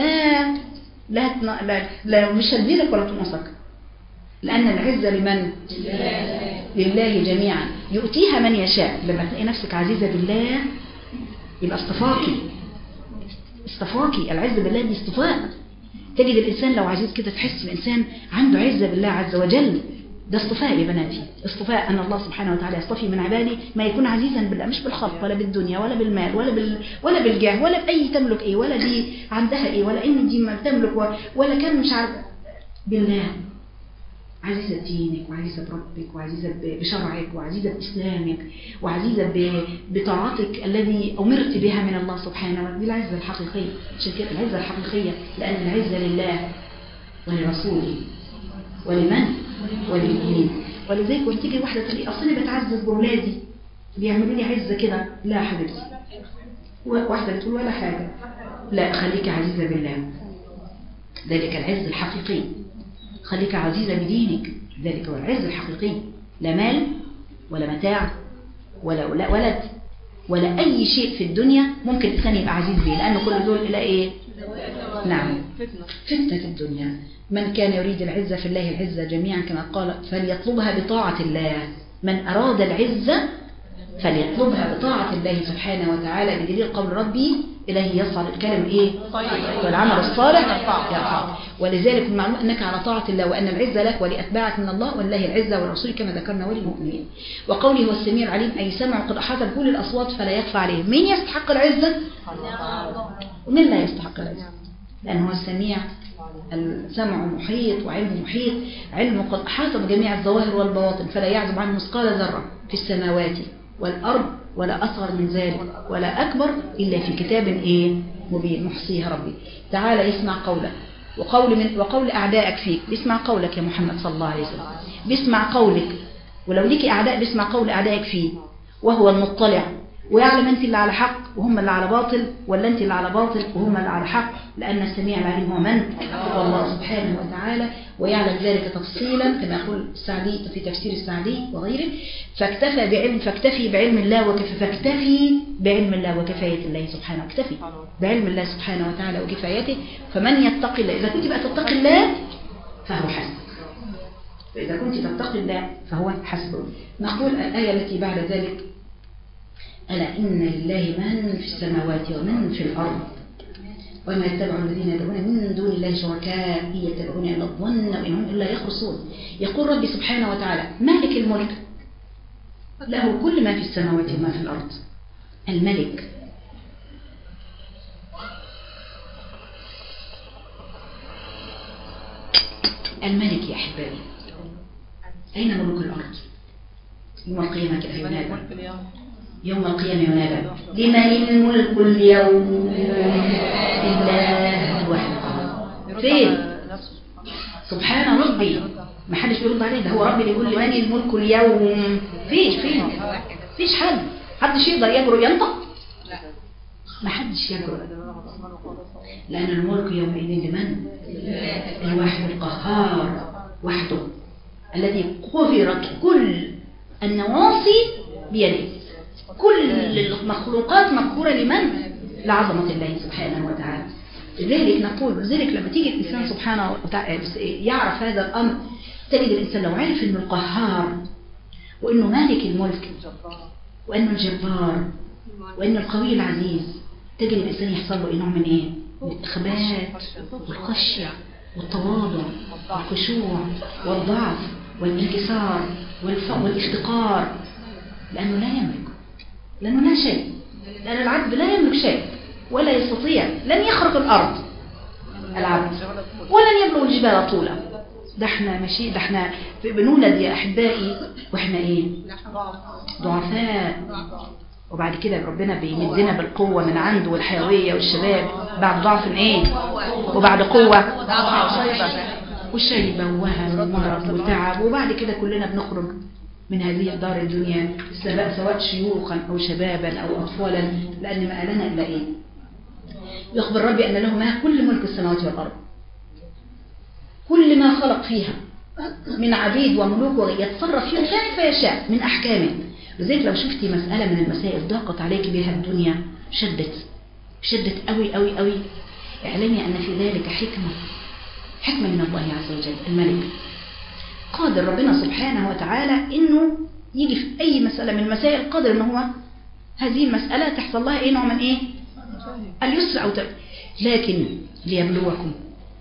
لا مش هتزيدك ولا تنقصك، لأن العزة لمن؟ لله جميعا يؤتيها من يشاء. لما تلاقي نفسك عزيزة بالله يبقى اصطفاكي. العزة بالله دي اصطفاء. تجد الإنسان لو عزيز كده تحس الإنسان عنده عزة بالله عز وجل. ده اصطفاء يا بناتي، اصطفاء أن الله سبحانه وتعالى يصطفي من عبادي ما يكون عزيزا بالله، مش بالخلق ولا بالدنيا ولا بالمال ولا بالجاه ولا بأي تملك إيه، ولا دي عندها إيه، ولا إن دي ما تملك ولا كان مش عارف. بالله عزيزة بدينك وعزيزة بربك وعزيزة بشرعك وعزيزة بإسلامك وعزيزة بطاعتك الذي أمرت بها من الله سبحانه وتعالى. دي العزة الحقيقية. عشان كده العزة الحقيقية، لأن العزة لله ولرسوله ولمن؟ وللمؤمنين. ولذلك وتيجي واحدة تقول أصل أنا بتعزز بولادي بيعملوا لي عزة كده. لا حبيبتي، واحدة بتقول ولا حاجة. لا، خليك عزيزة بالله، ذلك العز الحقيقي. خليك عزيزة بدينك، ذلك هو العز الحقيقي. لا مال ولا متاع ولا ولد ولا أي شيء في الدنيا ممكن الإنسان يبقى عزيز به، لأنه كل دول إلى إيه؟ نعم، فتنة الدنيا. من كان يريد العزة في الله العزة جميعا كما قال فليطلبها بطاعة الله. من أراد العزة فليطلبها بطاعة الله سبحانه وتعالى بدليل قول ربي إليه يصعد الكلم إيه؟ والعمل الصالح يرفعه. ولذلك المعلوم أنك على طاعة الله وأن العزة لك ولأتباعك من الله ولله العزة والرسول كما ذكرنا وللمؤمنين. وقوله هو السميع العليم أي سمع قد أحاط بكل الأصوات فلا يخفى عليه. مين يستحق العزة؟ ومن لا يستحق العزة؟ لأنه هو السميع، السمع محيط وعلم محيط، علم قد أحاط بجميع الظواهر والبواطن فلا يعزب عنه مثقال ذرة في السماوات والأرض ولا أصغر من ذلك ولا أكبر إلا في كتاب إيه مبين محصيها ربي. تعالى يسمع قولك وقول أعدائك فيك، بيسمع قولك يا محمد صلى الله عليه وسلم، بيسمع قولك، ولو ليك أعداء بيسمع قول أعدائك فيه، وهو المطلع ويعلم أنت اللي على حق وهم اللي على باطل، ولا أنت اللي على باطل وهم اللي على حق، لأن السميع العليم هو من؟ هو الله سبحانه وتعالى، ويعلم ذلك تفصيلا كما يقول السعدي في تفسير السعدي وغيره. فاكتفي بعلم الله فاكتفي بعلم الله وكفاية الله سبحانه، اكتفي بعلم الله سبحانه وتعالى وكفايته. فمن يتقي الله، إذا كنت بقى تتقي الله فهو حسبك، فإذا كنت تتقي الله فهو حسبك. نقول الآية التي بعد ذلك: ألا إن لله من في السماوات ومن في الأرض وما يتبع الذين يدعون من دون الله شركاء يتبعون إلا الظن وإنهم إلا يخرصون. يقول ربي سبحانه وتعالى مالك الملك، له كل ما في السماوات وما في الأرض. الملك الملك يا أحبابي، أين ملك الأرض؟ يوم القيامة كيف ينادى؟ يوم القيامة ينادى: لمن الملك اليوم؟ لله الواحد القهار. فين؟ سبحان ربي، ما حدش بيرد عليه، ده هو ربي اللي يقول لمن الملك اليوم. فيش حدش يقدر يجرؤ ينطق، ما حدش يجرؤ، لأن الملك يومئذ لمن؟ الواحد القهار وحده، الذي قهرت كل النواصي بيده، كل المخلوقات مقهورة لمن؟ لعظمة الله سبحانه وتعالى. لذلك نقول، لذلك لما تيجي الإنسان سبحانه وتعالى يعرف هذا الأمر، تجد الإنسان لو عرف إنه القهار وإنه مالك الملك وإنه الجبار وإنه القوي العزيز، تجد الإنسان يحصل له نوع من إيه؟ الإخبات والخشية والتواضع والخشوع والضعف والانكسار والافتقار، لأنه لا يملك، لأنه لا شيء، لأن العبد لا يملك شيء ولا يستطيع، لن يخرق الأرض العبد ولن يبلغ الجبال طولا. ده احنا بنولد يا أحبائي وإحنا إيه؟ ضعفاء، وبعد كده ربنا بيمدنا بالقوة من عنده والحيوية والشباب، بعد ضعف إيه؟ وبعد قوة والشيبة ووهن ومرض وتعب، وبعد كده كلنا بنخرج من هذه الدار الدنيا سواء شيوخا أو شبابا أو أطفالا، لأن ما لنا إلا إيه؟ يخبر ربي أن له ما كل ملك السماوات والأرض، كل ما خلق فيها من عبيد وملوك يتصرف فيهم كيف يشاء من أحكامه. لذلك لو شفتي مسألة من المسائل ضاقت عليك بها الدنيا، شدت قوي قوي قوي، اعلمي أن في ذلك حكمة من الله عز وجل. الملك قادر ربنا سبحانه وتعالى إنه يجي في أي مسألة من المسائل، قادر إنه هو هذه المسألة تحصل لها إيه؟ نوع من إيه؟ اليسر أو لكن ليبلوكم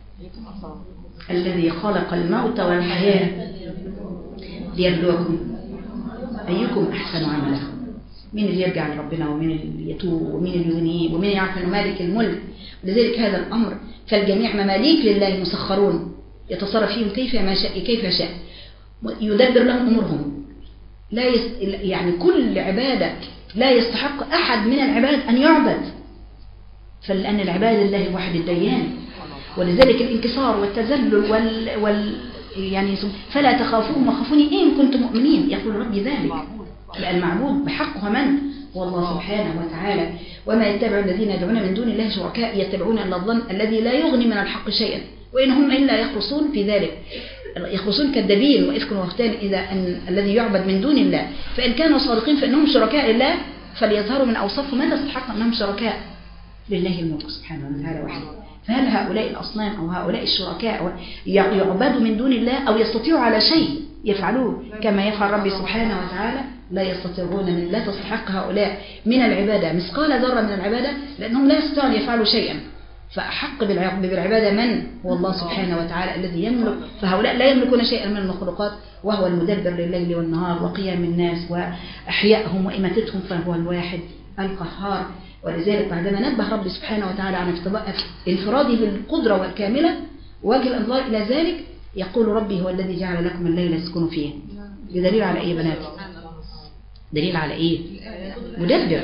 الذي خلق الموت والحياة ليبلوكم أيكم أحسن عملا. مين اللي يرجع لربنا ومين اللي يتوب ومين اللي ينيب ومين يعرف أنه مالك الملك. لذلك هذا الأمر فالجميع مماليك لله مسخرون يتصرف فيهم كيف يشاء يدبر لهم أمورهم. يعني كل عبادة لا يستحق أحد من العباد أن يعبد، فلأن العباد لله الواحد الديان. ولذلك الانكسار والتذلل يعني فلا تخافوهم وخافوني إن كنتم مؤمنين، يقول ربي ذلك. المعبود بحقه من؟ والله سبحانه وتعالى. وما يتبع الذين يدعون من دون الله شركاء يتبعون إلا الظن الذي لا يغني من الحق شيئا وإن هم إلا يخرصون في ذلك. يخرصون كذابين وإفك وختان إذا أن الذي يعبد من دون الله، فإن كانوا صادقين فإنهم شركاء لله فليظهروا من أوصافهم ماذا استحق أنهم شركاء لله الملك سبحانه وتعالى وحده. فهل هؤلاء الأصنام أو هؤلاء الشركاء يعبدوا من دون الله أو يستطيعوا على شيء يفعلوه كما يفعل ربي سبحانه وتعالى. لا يستطيعون لا تستحق هؤلاء من العبادة مثقال ذرة من العبادة، لأنهم لا يستطيعون يفعلوا شيئا. فأحق بالعبادة من هو الله سبحانه وتعالى الذي يملك، فهؤلاء لا يملكون شيئا من المخلوقات، وهو المدبر لليل والنهار وقيام الناس وأحيائهم وإماتتهم، فهو الواحد القهار. ولذلك بعدما نبه ربي سبحانه وتعالى عن انفراده بالقدرة والكاملة وجه الأنظار إلى ذلك، يقول ربي هو الذي جعل لكم الليل يسكنوا فيه. بدليل على إيه بنات؟ دليل على إيه؟ مدبر،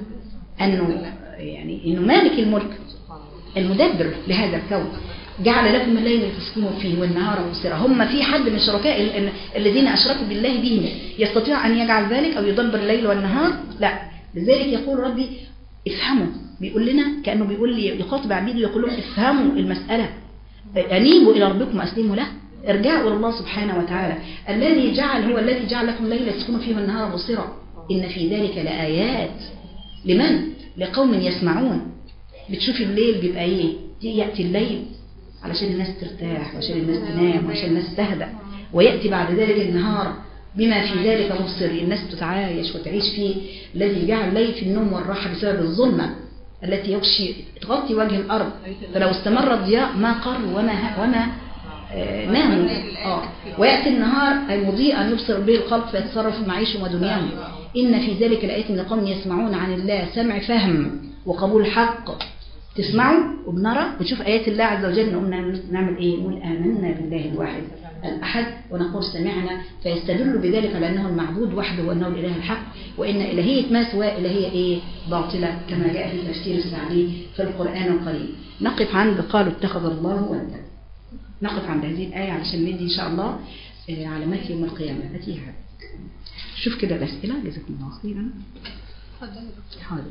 إنه مالك الملك المدبر لهذا الكون. جعل لكم الليل تسكنوا فيه والنهار مبصرا. هم في حد من شركاء الذين أشركوا بالله بهم يستطيع أن يجعل ذلك أو يدبر الليل والنهار؟ لا. لذلك يقول ربي افهموا، بيقول لنا كأنه بيقول لي يخاطب عبيده يقول لهم افهموا المسألة، أنيبوا إلى ربكم وأسلموا له، ارجعوا إلى الله سبحانه وتعالى الذي هو الذي جعل لكم الليل تسكنوا فيه والنهار مبصرا. إن في ذلك لآيات لمن؟ لقوم يسمعون. بتشوفي الليل بيبقى ايه؟ يأتي الليل علشان الناس ترتاح وعشان الناس تنام وعشان الناس تهدأ، ويأتي بعد ذلك النهار بما في ذلك مبصر، الناس تتعايش وتعيش فيه. الذي جعل الليل في النوم والراحة بسبب الظلمة التي يغشي تغطي وجه الأرض، فلو استمر الضياء ما قروا وما ناموا. ويأتي النهار أي مضيئا يبصر به الخلق فيتصرف في معيشهم ودنياهم. إن في ذلك لآيات لقوم يسمعون عن الله سمع فهم وقبول حق. تسمعوا وبنرى ونشوف آيات الله عز وجل، نقوم نعمل إيه؟ نقول آمنا بالله الواحد الأحد ونقول سمعنا، فيستدل بذلك على أنه المعبود وحده وأنه الإله الحق، وإن إلهية ما سوى إلهية إيه؟ باطلة، كما جاء في تفسير السعدي في القرآن القريب. نقف عند قالوا اتخذ الله ولدا. نقف عند هذه الآية علشان ندي إن شاء الله علامات يوم القيامة. أتيها شوف كده الأسئلة. جزاكم الله خيرا. حاضر.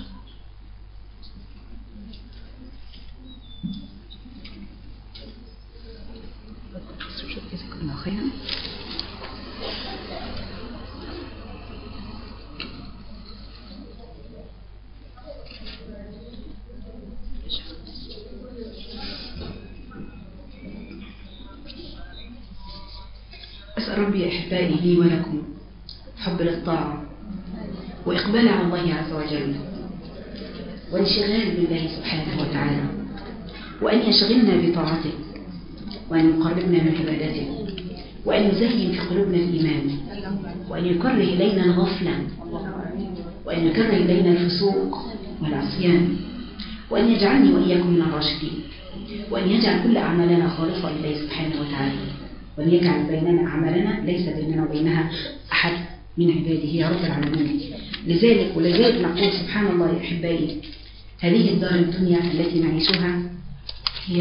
شوف جزاكم الله خيرا. أسأل ربي أحبائي لي ولكم حب للطاعة وإقبال على الله عز وجل وانشغال بالله سبحانه وتعالى، وأن يشغلنا بطاعته وأن يقربنا من عبادته، وأن يزين في قلوبنا الإيمان، وأن يكره إلينا الغفلة، وأن يكره إلينا الفسوق والعصيان، وأن يجعلني وإياكم من الراشدين، وأن يجعل كل أعمالنا خالصة لله سبحانه وتعالى، وأن يجعل بيننا أعمالنا ليس بيننا وبينها أحد من عباده يا رب العالمين. ولذلك نقول سبحان الله يا أحبائي، هذه الدار الدنيا التي نعيشها هي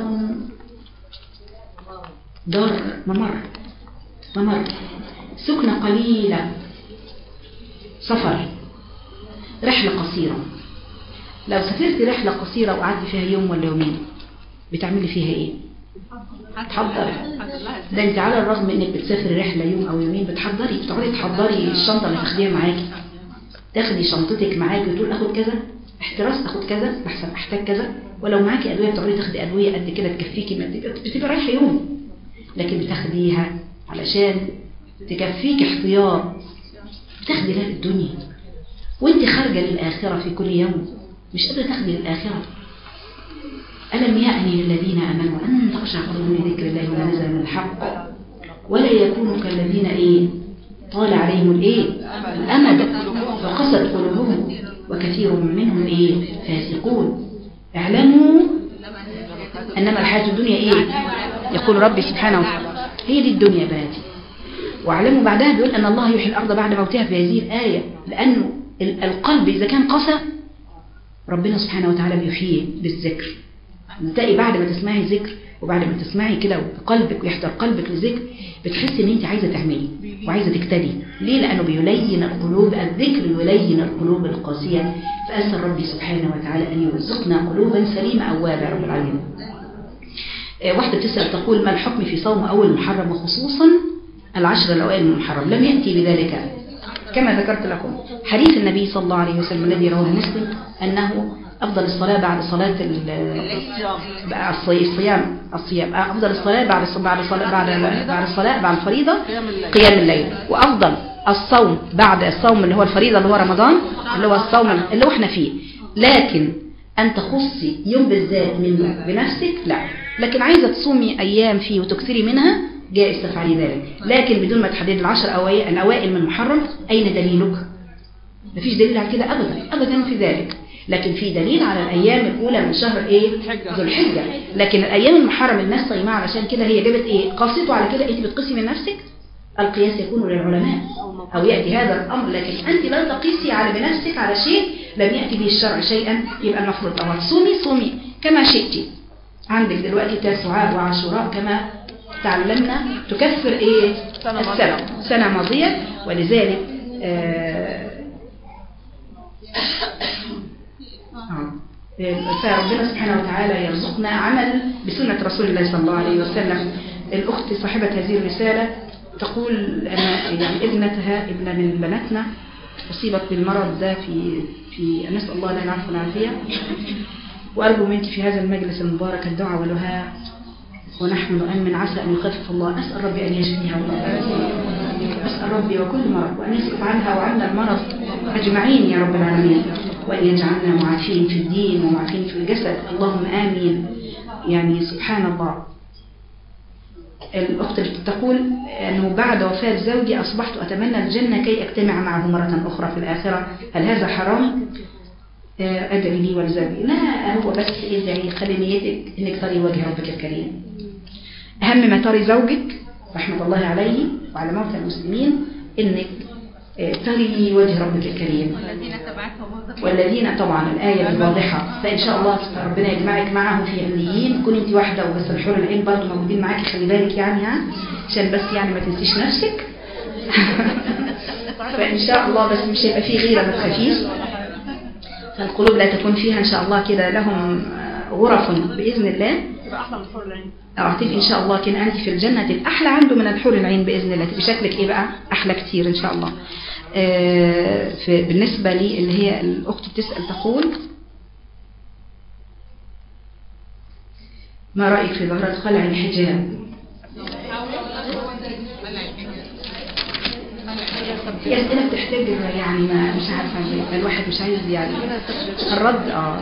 دار ممر سكنة قليلة، سفر، رحلة قصيرة. لو سافرت رحلة قصيرة وقعدت فيها يوم ولا يومين بتعملي فيها ايه؟ تحضري. ده انت على الرغم انك بتسافري رحلة يوم او يومين بتقعدي تحضري الشنطة اللي تاخديها معاكي، تاخدي شنطتك معاكي وتقول اخد كذا احتراس، اخد كذا لحسن احتاج كذا، ولو معاكي ادوية بتقعدي تاخدي ادوية قد كده تكفيكي، بتبقى رايحة يوم، لكن بتاخديها علشان تكفيك احتياط، بتاخدي لها الدنيا وانت خارجة للآخرة في كل يوم، مش قادرة تاخدي للآخرة. ألم يأني للذين آمنوا أن تخشع قلوبهم لذكر الله وما نزل من الحق ولا يكونوا كالذين ايه طال عليهم الايه الأمد فقست قلوبهم وكثير منهم ايه فاسقون. اعلموا أنما الحياة الدنيا ايه؟ يقول ربي سبحانه وتعالى هي دي الدنيا بناتي. واعلموا بعدها بيقول أن الله يحيي الأرض بعد موتها في هذه الآية، لأنه القلب إذا كان قسى ربنا سبحانه وتعالى بيحييه بالذكر. تلاقي بعد ما تسمعي ذكر وبعد ما تسمعي كده وقلبك ويحضر قلبك للذكر بتحسي ان انت عايزه تعملي وعايزه تكتدي. ليه؟ لانه بيلين القلوب، الذكر يلين القلوب القاسيه. فاسال ربي سبحانه وتعالى ان يرزقنا قلوبا سليمه اوابه يا رب العالمين. واحده بتسال تقول ما الحكم في صوم اول محرم وخصوصا العشر الاوائل من محرم؟ لم ياتي بذلك كما ذكرت لكم حديث النبي صلى الله عليه وسلم الذي رواه مسلم أنه أفضل الصلاة بعد صلاة الصيام أفضل الصلاة بعد الصلاة بعد الفريضة قيام الليل. وأفضل الصوم بعد الصوم اللي هو الفريضة اللي هو رمضان اللي هو الصوم اللي هو احنا فيه. لكن أن تخصي يوم بالذات منه بنفسك لا، لكن عايزة تصومي أيام فيه وتكثري منها جائز تفعلي ذلك، لكن بدون ما تحددي العشر الأوائل من محرم. أين دليلك؟ مفيش دليل على كده أبدا في ذلك، لكن في دليل على الأيام الأولى من شهر ذو الحجة. لكن الأيام المحرم الناس صايمة، علشان كده هي جابت قاصته على كده. أنت بتقيسي من نفسك، القياس يكون للعلماء أو يأتي هذا الأمر، لكن أنت لا تقيسي على بنفسك على شيء لم يأتي به الشرع شيئا. يبقى المفروض أول صومي كما شئتي. عندك دلوقتي تاسعاء وعاشوراء كما تعلمنا تكفر سنة ماضية. ولذلك فربنا سبحانه وتعالى يرزقنا عمل بسنة رسول الله صلى الله عليه وسلم. الأخت صاحبة هذه الرسالة تقول أن يعني ابنة من بناتنا أصيبت بالمرض ده في نسأل الله لها العافية والعافية، وأرجو منك في هذا المجلس المبارك الدعاء ولها، ونحن نؤمن عسى أن يخفف الله. أسأل ربي أن يشفيها أسأل ربي وكل مرض، وأن يسكت عنها وعنا المرض أجمعين يا رب العالمين، وأن يجعلنا معافين في الدين ومعافين في الجسد، اللهم آمين. يعني سبحان الله. الأخت تقول أنه بعد وفاة زوجي أصبحت أتمنى الجنة كي أجتمع معه مرة أخرى في الآخرة، هل هذا حرام؟ أدعي لي ولزوجي. لا، هو بس ادعي، خلي نيتك إنك تري وجه ربك الكريم. أهم ما تري زوجك رحمة الله عليه وعلى موتى المسلمين إنك تري وجه ربك الكريم. والذين طبعا الآية الواضحة، فإن شاء الله ربنا يجمعك معه في عليين. كن انت واحدة وبس الحور العين برضه موجودين معاكي، خلي بالك يعني عشان بس يعني ما تنسيش نفسك. فإن شاء الله بس مش هيبقى فيه غيرة، ما تخافيش. فالقلوب لا تكون فيها إن شاء الله كده لهم غرف بإذن الله. أعطيك إن شاء الله كنا أنت في الجنة الأحلى عنده من الحور العين بإذن الله. بشكلك إيه بقى أحلى كتير إن شاء الله. بالنسبة لي اللي هي الأخت بتسأل تقول ما رأيك في ظهرة خلع الحجاب؟ هي أسئلة بتحتاج يعني ما مش عارفة، الواحد مش عايز يعني الرد.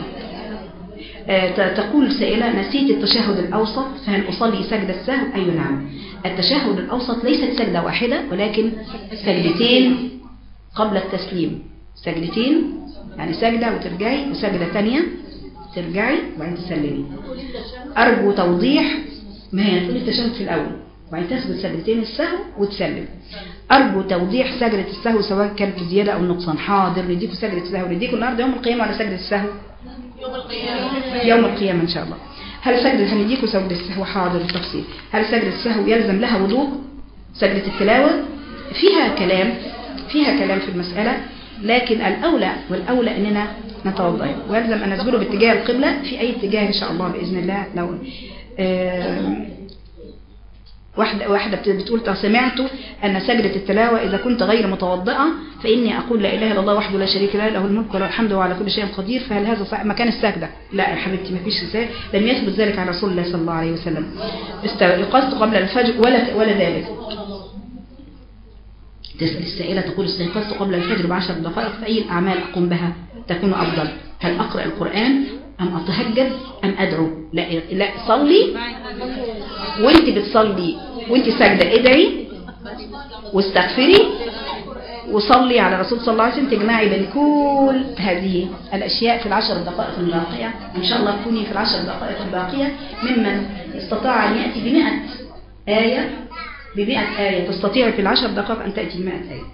تقول سائلة نسيت التشهد الأوسط فهل أصلي سجدة السهو؟ أي نعم. التشهد الأوسط ليست سجدة واحدة ولكن سجدتين قبل التسليم، سجدتين يعني سجدة وترجعي وسجدة تانية ترجعي وبعدين تسلمي. أرجو توضيح، ما هي تقولي التشهد في الأول وبعدين تسجد سجدتين السهو وتسلم. أرجو توضيح سجدة السهو سواء كانت زيادة أو نقصان. حاضر، نديكوا سجدة السهو، نديكوا النهارده يوم القيامة على سجدة السهو يوم القيامة إن شاء الله. هل سجدة هنديكوا سجدة السهو؟ حاضر التفصيل. هل سجدة السهو يلزم لها وضوء؟ سجدة التلاوة فيها كلام في المسألة، لكن الأولى والأولى أننا نتوضأ، ويلزم أن نسجد باتجاه القبلة في أي اتجاه إن شاء الله بإذن الله. لو واحدة بتقول سمعت أن سجدة التلاوة إذا كنت غير متوضئة فإني أقول لا إله إلا الله وحده لا شريك له له الملك وله الحمد وعلى كل شيء قدير، فهل هذا مكان السجدة؟ لا يا حبيبتي، ما فيش سجدة، لم يثبت ذلك عن رسول الله صلى الله عليه وسلم. استيقظت قبل الفجر ولا ذلك. تسأل السائلة تقول استيقظت قبل الفجر ب10 دقائق، فأي الأعمال أقوم بها تكون أفضل؟ هل أقرأ القرآن أم أتهجد أم أدعو؟ لا صلي، وانت بتصلي وانت ساجدة ادعي واستغفري وصلي على الرسول صلى الله عليه وسلم، تجمعي بين كل هذه الأشياء في ال10 دقائق الباقية. إن شاء الله تكوني في ال10 دقائق الباقية ممن استطاع أن يأتي ب100 آية، ب100 آية تستطيع في ال10 دقائق أن تأتي ب100 آية.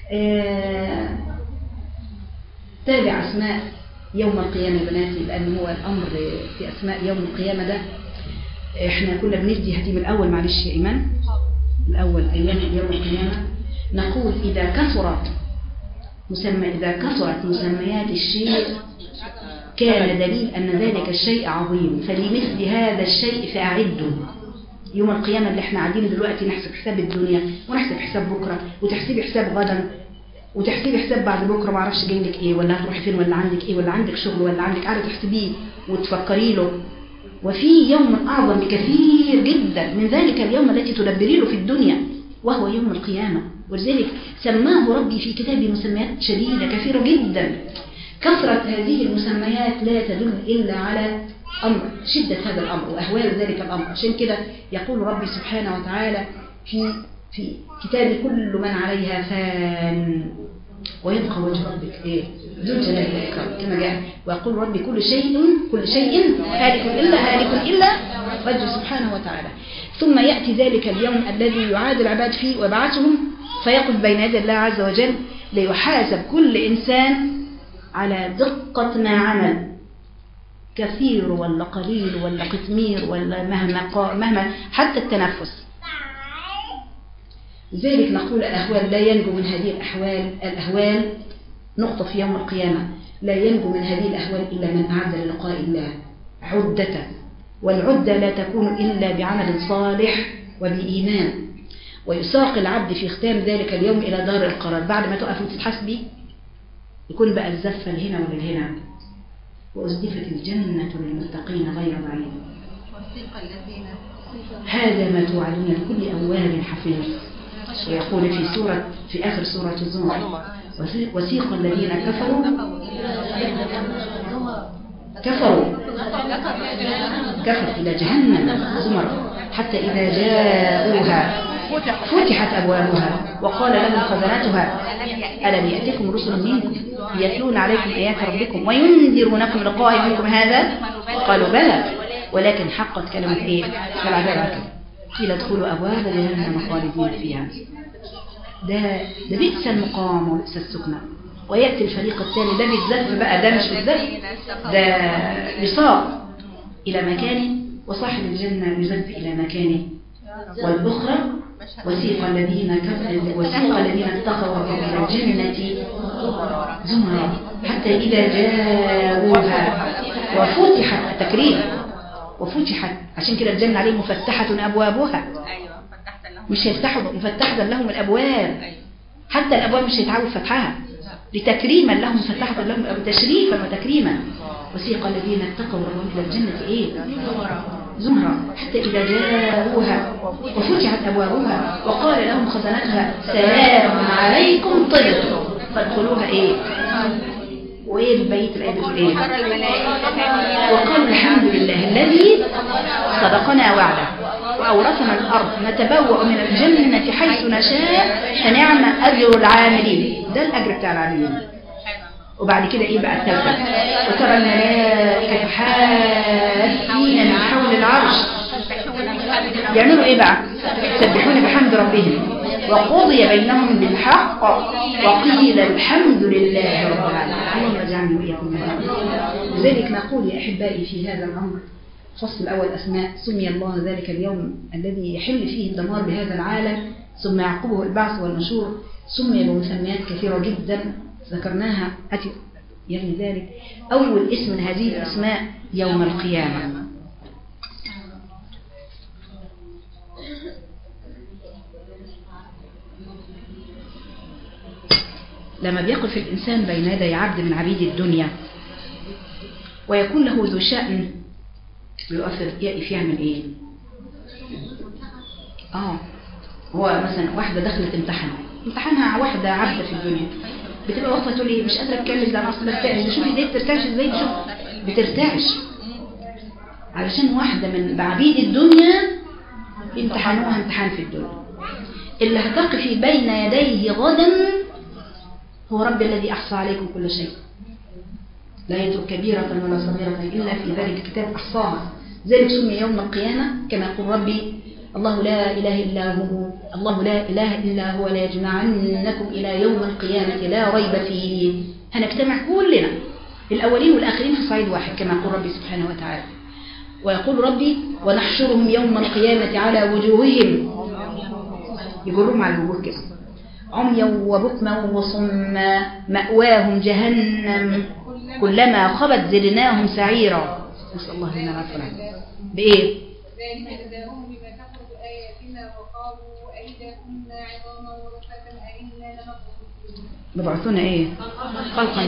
تابع أسماء يوم القيامة يا بناتي، لأن هو الأمر في أسماء يوم القيامة ده احنا كنا بندي هديم الأول، معلش يا إيمان، الأول أيام يوم القيامة نقول إذا كثرت مسميات الشيء كان دليل أن ذلك الشيء عظيم، فلمثل هذا الشيء فأعدوا. يوم القيامة اللي احنا قاعدين دلوقتي نحسب حساب الدنيا ونحسب حساب بكرة وتحسبي حساب غدا، وتحسبي حساب بعد بكره ما اعرفش جاي لك ايه، ولا هتروحي فين، ولا عندك ايه، ولا عندك شغل، ولا عندك قاعده تحسبيه وتفكري له. وفي يوم اعظم بكثير جدا من ذلك اليوم التي تدبري له في الدنيا، وهو يوم القيامه. ولذلك سماه ربي في كتابه مسميات شديده كثيره جدا. كثره هذه المسميات لا تدل الا على امر شده هذا الامر واهوال ذلك الامر. عشان كده يقول ربي سبحانه وتعالى في كتاب: كل من عليها فان ويبقى وجه ربك ايه ذو الجلال والاكرام، كما جاء. ويقول ربي: كل شيء هالك الا وجهه سبحانه وتعالى. ثم ياتي ذلك اليوم الذي يعاد العباد فيه ويبعثهم، فيقف بين يدي الله عز وجل ليحاسب كل انسان على دقه ما عمل، كثير ولا قليل ولا قطمير ولا مهما حتى التنفس. لذلك نقول الأهوال لا ينجو من هذه الأهوال نقطة في يوم القيامة، لا ينجو من هذه الأهوال إلا من أعد للقاء الله عدة، والعدة لا تكون إلا بعمل صالح وبإيمان. ويساق العبد في ختام ذلك اليوم إلى دار القرار. بعد ما تقف وتتحسبي يكون بقى الزفة لهنا ولهنا. وأزدفت الجنة للمتقين غير بعيد. هذا ما توعدون لكل أواب حفيظ. ويقول في آخر سورة الزمر: وسيق الذين كفروا إلى جهنم زمر حتى إذا جاءوها فتحت أبوابها وقال لهم خزنتها ألم يأتكم رسل منكم يتلون عليكم آيات ربكم وينذرونكم لقاء يومكم هذا؟ قالوا بلى ولكن حقت كلمة إيه؟ فالعذاب قيل ادخلوا أبواب جهنم خالدين فيها. ده بئس المقام وبئس السكنى. ويأتي الفريق الثاني، ده بالزف بقى، ده مش بالزف، ده بساق إلى مكانه، وصاحب الجنة يزف إلى مكانه. والأخرى وسيق الذين اتقوا ربهم إلى الجنة زمرا حتى إذا جاءوها وفتحت التكريم وفتحت. عشان كده الجنة عليه مفتحة أبوابها، مش هيفتحوا مفتحة لهم الأبواب، حتى الأبواب مش هيتعود فتحها، لتكريما لهم مفتحة لهم، تشريفا وتكريما. وسيق الذين اتقوا ربهم إلى الجنة إيه؟ زمرا حتى إذا جاءوها وفتحت أبوابها وقال لهم خزنتها سلام عليكم طبتم فادخلوها إيه؟ وإيه البيت الآية بتقول إيه؟ وقالوا الحمد لله الذي صدقنا وعده وأورثنا الأرض نتبوأ من الجنة حيث نشاء فنعم أجر العاملين. ده الأجر بتاع العاملين. وبعد كده إيه بقى الثالثة؟ وترى الملائكة حافين من حول العرش يعملوا إيه بقى؟ يسبحون بحمد ربهم وقضي بينهم بالحق وقيل الحمد لله رب العالمين. اللهم اجعلني وإياكم من لذلك نقول يا أحبائي في هذا الأمر الفصل الأول أسماء. سمي الله ذلك اليوم الذي يحل فيه الدمار بهذا العالم ثم يعقبه البعث والنشور، سمي بمسميات كثيرة جدا ذكرناها يعني ذلك. أول اسم من هذه الأسماء يوم القيامة. لما بيقف الإنسان بين يدي عبد من عبيد الدنيا ويكون له ذو شأن يقف يعمل إيه؟ هو مثلا واحدة دخلت امتحانها واحدة عبدة في الدنيا، بتبقى واقفة تقول لي مش قادرة اتكلم، ده انا اصلا برتعش. شوفي ازاي بترتعش، ازاي بترتعش علشان واحدة من بعبيد الدنيا امتحانوها امتحان في الدنيا. اللي هتقفي بين يديه غدا هو رب الذي أحصى عليكم كل شيء، لا يترك كبيرة ولا صغيرة إلا في ذلك الكتاب أحصاها. ذلك سمي يوم القيامة كما يقول ربي: الله لا إله إلا هو لا يجمعنكم إلى يوم القيامة لا ريب فيه. هنجتمع كلنا الأولين والآخرين في صعيد واحد كما يقول ربي سبحانه وتعالى. ويقول ربي: ونحشرهم يوم القيامة على وجوههم، يجرهم على الوجوه كده، عميا وبكما وصما مأواهم جهنم كلما خبت زدناهم سعيرا. نسأل الله لنا العافية. بإيه؟ كنا عظاما ورفاتا أئنا لمبعوثون. مبعوثون ايه؟ خلقا.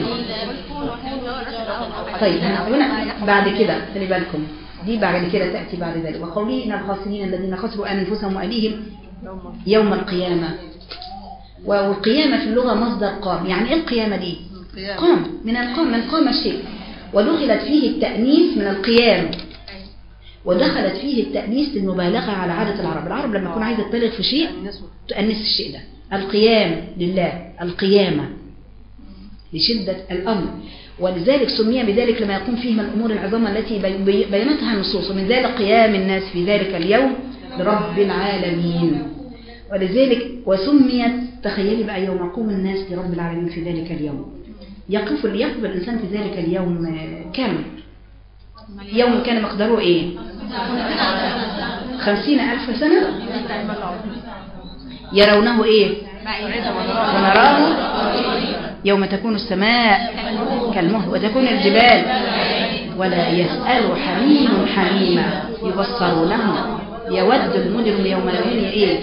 طيب هنا بعد كده خلي بالكم دي بعد كده تأتي بعد ذلك. وقوله إن الخاسرين الذين خسروا أنفسهم وأهليهم يوم القيامة. والقيامة في اللغة مصدر قام. يعني ايه القيامة دي؟ قام من القام، من قام الشيء. ودخلت فيه التأنيث من القيام، ودخلت فيه التأنيث للمبالغة على عادة العرب. العرب لما تكون عايزة تبالغ في شيء تأنث الشيء ده. القيام لله، القيامة لشدة الأمر، ولذلك سمي بذلك لما يقوم فيه من الأمور العظام التي بينتها النصوص، ومن ذلك قيام الناس في ذلك اليوم لرب العالمين. ولذلك وسميت، تخيلي بقى يوم يقوم الناس لرب العالمين في ذلك اليوم، يقف الإنسان في ذلك اليوم كم؟ يوم كان مقداره ايه؟ 50,000 سنة. يرونه ايه؟ ونراه يوم تكون السماء كالمهل وتكون الجبال ولا يسأل حميم حميما يبصرونه يود المجرم يوم يوم ايه؟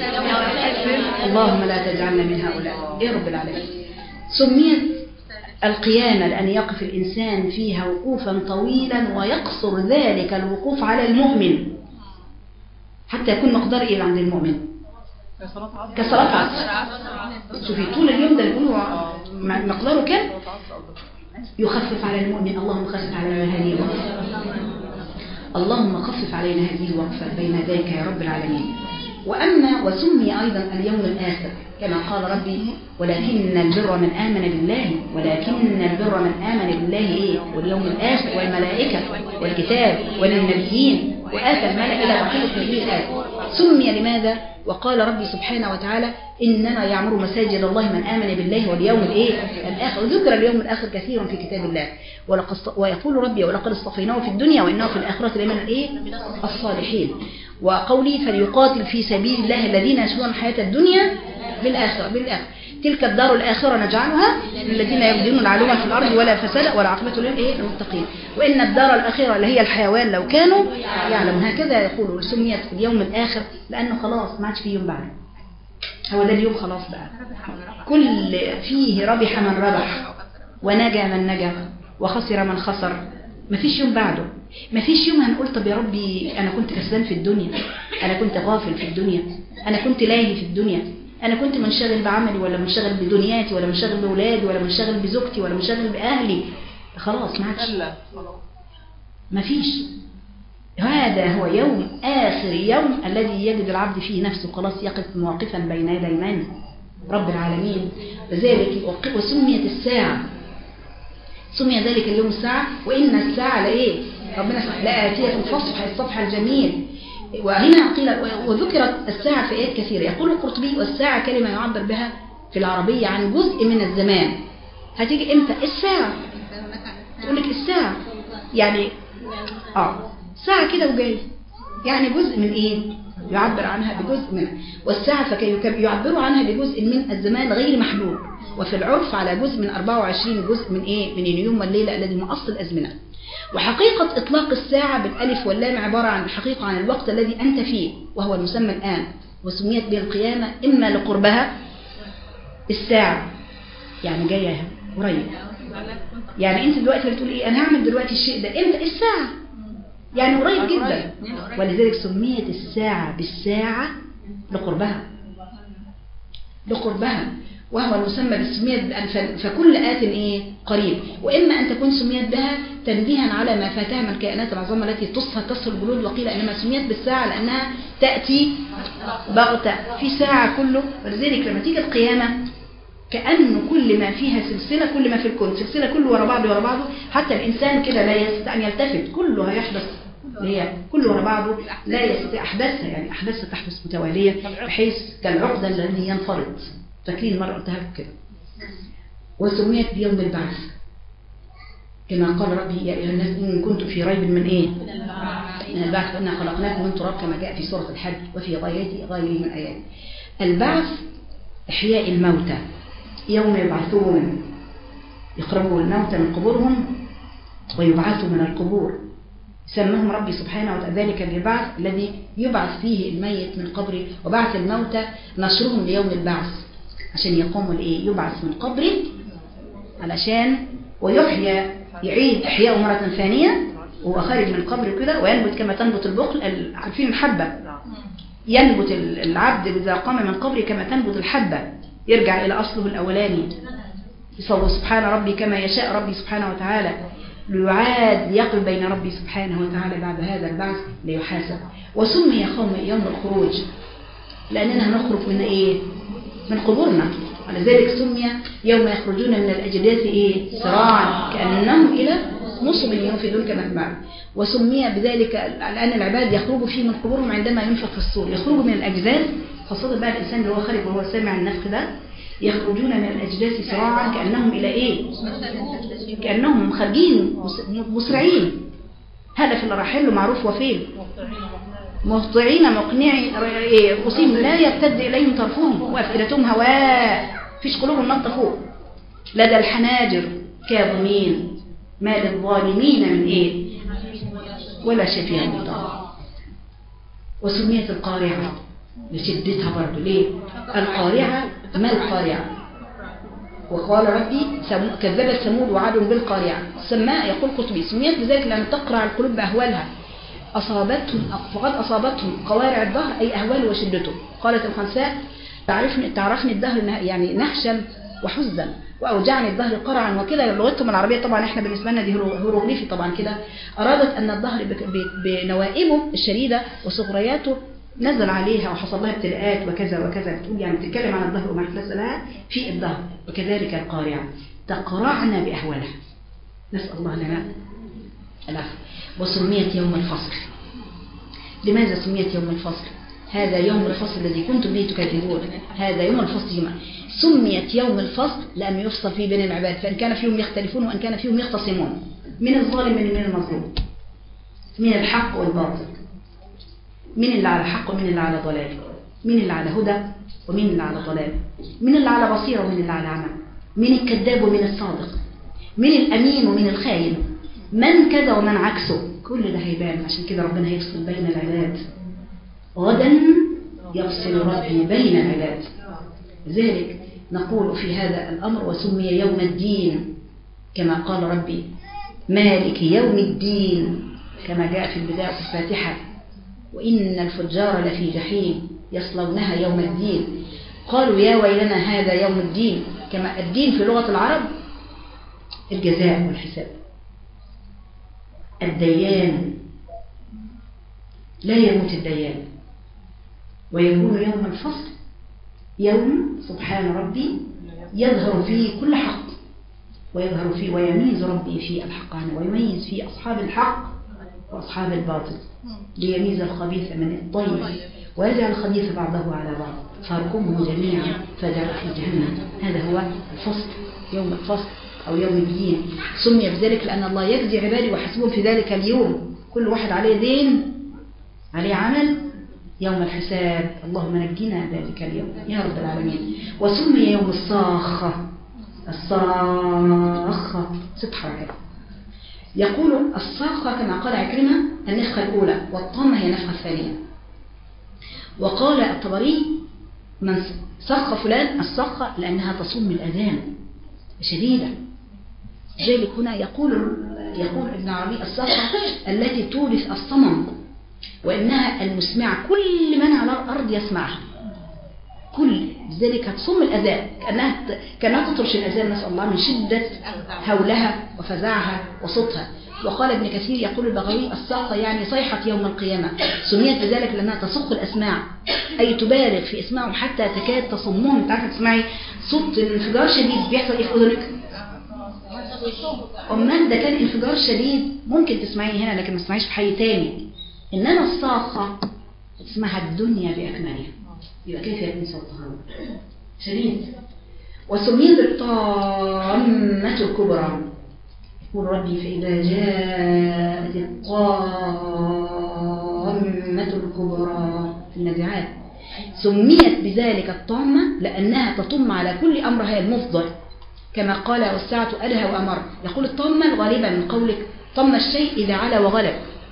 اللهم لا تجعلنا من هؤلاء. ايه رب العالمين. سميت القيامة لأن يقف الإنسان فيها وقوفا طويلا، ويقصر ذلك الوقوف على المؤمن حتى يكون مقدار إيه عند المؤمن؟ كصلاة عصر. شوفي طول اليوم ده يقولوا مقداره كم؟ يخفف على المؤمن. اللهم خفف علينا هذه الوقفة، اللهم خفف علينا هذه الوقفة بين ذلك يا رب العالمين. وأما وسمي أيضا اليوم الآخر كما قال ربي ولكن البر من آمن بالله، ولكن البر من آمن بالله إيه؟ واليوم الآخر والملائكة والكتاب والنبيين وآتى المال إلى بقية هذه الآية. سمي لماذا؟ وقال ربي سبحانه وتعالى إنما يعمر مساجد الله من آمن بالله واليوم الإيه؟ الآخر. وذكر اليوم الآخر كثيرا في كتاب الله. ويقول ربي ولقد اصطفيناه في الدنيا وإنه في الآخرة لمن الإيه؟ الصالحين. وقولي فليقاتل في سبيل الله الذين يشرون الحياة الدنيا بالآخرة. تلك الدار الآخرة نجعلها للذين يبذلون العلوم في الأرض ولا فساد ولا عاقبة للمتقين وإن الدار الآخرة اللي هي الحيوان لو كانوا يعلمون. هكذا يقولوا سميت اليوم الآخر لأنه خلاص ما عادش فيه يوم بعده، هو ده اليوم خلاص بقى. كل فيه ربح من ربح ونجا من نجا وخسر من خسر. ما فيش يوم بعده، ما فيش يوم هنقول طب يا ربي أنا كنت كسلان في الدنيا، أنا كنت غافل في الدنيا، أنا كنت لاهي في الدنيا، أنا كنت منشغل بعملي ولا منشغل بدنياتي ولا منشغل بأولادي ولا منشغل بزوجتي ولا منشغل بأهلي. خلاص ما عادش، ما فيش. هذا هو يوم آخر يوم الذي يجد العبد فيه نفسه خلاص يقف مواقفا بين يدي من؟ رب العالمين. لذلك وسميت الساعة، سمي ذلك اليوم الساعة. وإن الساعة لإيه؟ ربنا لآتية فاصفح الصفح الجميل. وهنا قيل وذكرت الساعة في آيات كثيرة. يقول القرطبي والساعة كلمة يعبر بها في العربية عن جزء من الزمان. هتيجي امتى؟ الساعة. تقول لك الساعة يعني ساعة كده وجاي، يعني جزء من ايه؟ يعبر عنها بجزء منها. والساعة يعبروا عنها بجزء من الزمان غير محدود، وفي العرف على جزء من 24 جزء من ايه؟ من اليوم والليلة الذي هو أصل الأزمنة. وحقيقة إطلاق الساعة بالألف واللام عبارة عن الحقيقة عن الوقت الذي أنت فيه وهو المسمى الآن. وسميت به القيامة إما لقربها الساعة يعني جاية قريب، يعني أنت دلوقتي بتقول إيه أنا هعمل دلوقتي الشيء ده إمتى؟ الساعة يعني قريب جدا. ولذلك سميت الساعة بالساعة لقربها وهو المسمى بالسميت فكل آت إيه؟ قريب. وإما أن تكون سميت بها تنبيها على ما فاتها من الكائنات العظيمة التي تصل الجلود. وقيل إنما سميت بالساعة لأنها تأتي بغتة في ساعة كله. ولذلك لما تيجي القيامة كأنه كل ما فيها سلسلة، كل ما في الكون سلسلة كله ورا بعضه، حتى الإنسان كده لا يستطيع أن يلتفت، كله هيحدث هي كله ورا بعضه لا يستطيع أحداثها، يعني أحداثها تحدث متوالية بحيث كالعقدة الذي ينفرد. فاكرين مرة قلتها لكم كده. وسميت بيوم البعث كما قال ربي يا أيها الناس إن كنتم في ريب من إيه؟ من البعث فإنا خلقناكم من تراب كما جاء في سورة الحج وفي غيره من آيات. البعث إحياء الموتى يوم يبعثون، يقربوا الموتى من قبورهم ويبعثوا من القبور. سماهم ربي سبحانه وتعالى ذلك البعث الذي يبعث فيه الميت من قبره، وبعث الموتى نشرهم ليوم البعث عشان يقوموا لإيه؟ يبعث من قبره علشان ويحيى، يعيد إحياءه مرة ثانية وهو خارج من القبر كده، وينبت كما تنبت البقل. عارفين الحبة؟ ينبت العبد إذا قام من قبره كما تنبت الحبة، يرجع إلى أصله الأولاني. يصور سبحان ربي كما يشاء ربي سبحانه وتعالى، ليعاد يقف بين ربي سبحانه وتعالى بعد هذا البعث ليحاسب. وسمي يوم الخروج لأننا هنخرج من إيه؟ من قبورنا، ولذلك سمي يوم يخرجون من الأجداث إيه؟ سراعا كأنهم إلى نصب ينفذون كما تبعوا. وسمي بذلك لأن العباد يخرجوا فيه من قبورهم عندما ينفخ في الصور، يخرجوا من الأجداث، خاصة بقى الإنسان اللي هو خارج وهو سامع النفخ ده، يخرجون من الأجداث سراعا كأنهم إلى إيه؟ كأنهم خارجين مسرعين. هدف اللي رايحين له معروف وفين؟ مهطعين مقنعي رؤوسهم لا يرتد إليهم طرفهم وأفئدتهم هواء، فيش قلوبهم نطة فوق، لدى الحناجر كاظمين ما للظالمين من إيه؟ ولا شفيع مطاع. وسميت القارعة لشدتها برضه. ليه؟ القارعة ما القارعة؟ وقال ربي كذبت ثمود وعاد بالقارعة. سماء يقول قطبي سميت بذلك لأن تقرع القلوب بأهوالها، فقد أصابتهم قوارع الظهر أي أهوال وشدته. قالت الخنساء تعرفني الدهر يعني نحشا وحزنا، وأوجعني الظهر قرعا وكده. لغتهم العربية طبعا احنا بالنسبة لنا دي هيروغليفي طبعا كده. أرادت أن الظهر بنوائبه الشديدة وصغرياته نزل عليها وحصل لها ابتلاءات وكذا وكذا. بتقول يعني بتتكلم عن الظهر وما حدث لها في الظهر. وكذلك القارعة تقرعنا بأهوالها، نسأل الله لنا العافية. وسميت يوم الفصل. لماذا سميت يوم الفصل؟ هذا يوم الفصل الذي كنتم به تكذبون، هذا يوم الفصل يوم. سميت يوم الفصل لأن يفصل فيه بين العباد، فإن كان فيهم يختلفون وإن كان فيهم يختصمون، من الظالم من المظلوم، من الحق والباطل، من اللي على حق ومن اللي على ضلال، من اللي على هدى ومن اللي على ضلال، من اللي على بصيرة ومن اللي على عمى، من الكذاب ومن الصادق، من الأمين ومن الخاين، من كذا ومن عكسه. كل ده هيبان. عشان كده ربنا هيفصل بين العباد، غدا يفصل ربي بين العباد. لذلك نقول في هذا الأمر وسمي يوم الدين كما قال ربي مالك يوم الدين، كما جاء في البداية في الفاتحة وإن الفجار لفي جحيم يصلونها يوم الدين. قالوا يا ويلنا هذا يوم الدين. كما الدين في لغة العرب الجزاء والحساب، الديان، لا يموت الديان. ويكون يوم الفصل يوم سبحان ربي يظهر فيه كل حق، ويظهر فيه ويميز ربي فيه الحق عنه، ويميز فيه أصحاب الحق وأصحاب الباطل، ليميز الخبيث من الطيب، ويجعل الخبيث بعضه على بعض فاركمهم جميعا فجعل في جهنم. هذا هو الفصل، يوم الفصل أو يوم الدين. سمي بذلك لأن الله يجزي عباده وحسبهم في ذلك اليوم، كل واحد عليه دين، عليه عمل، يوم الحساب. اللهم نجينا ذلك اليوم يا رب العالمين. وسمي يوم الصاخة. الصاخة 6 حركات. يقول الصاخة كما قال عكرمة النفخة الأولى، والطامة هي النفخة الثانية. وقال الطبري من صخ فلان الصخة لأنها تصم الأذان شديدة. ذلك هنا يقول ابن عربي الصخة التي تورث الصمم، وإنها المسمعة، كل من على الأرض يسمعها، كل ذلك تصم الأذان كأنها تطرش الأذان، نسأل الله من شدة هولها وفزعها وصوتها. وقال ابن كثير يقول البغوي الصاخة يعني صيحة يوم القيامة، سميت بذلك لأنها تصخ الأسماع، أي تبالغ في إسماعهم حتى تكاد تصمهم. انت عارفة تسمعي صوت انفجار شديد بيحصل إيه في أذنك؟ أمان ده كان انفجار شديد ممكن تسمعيه هنا لكن ما تسمعيش في حي تاني. إنما الصاخة تسمعها الدنيا بأكملها، يبقى كيف يكون صوتها شديد. وسميت الطامة الكبرى. يقول ربي فإذا جاءت الطامة الكبرى في النازعات. سميت بذلك الطامة لأنها تطم على كل أمرها المفضل، كما قال والساعة أدهى وأمر. يقول الطامة غالبا من قولك طم الشيء إذا علا وغلب،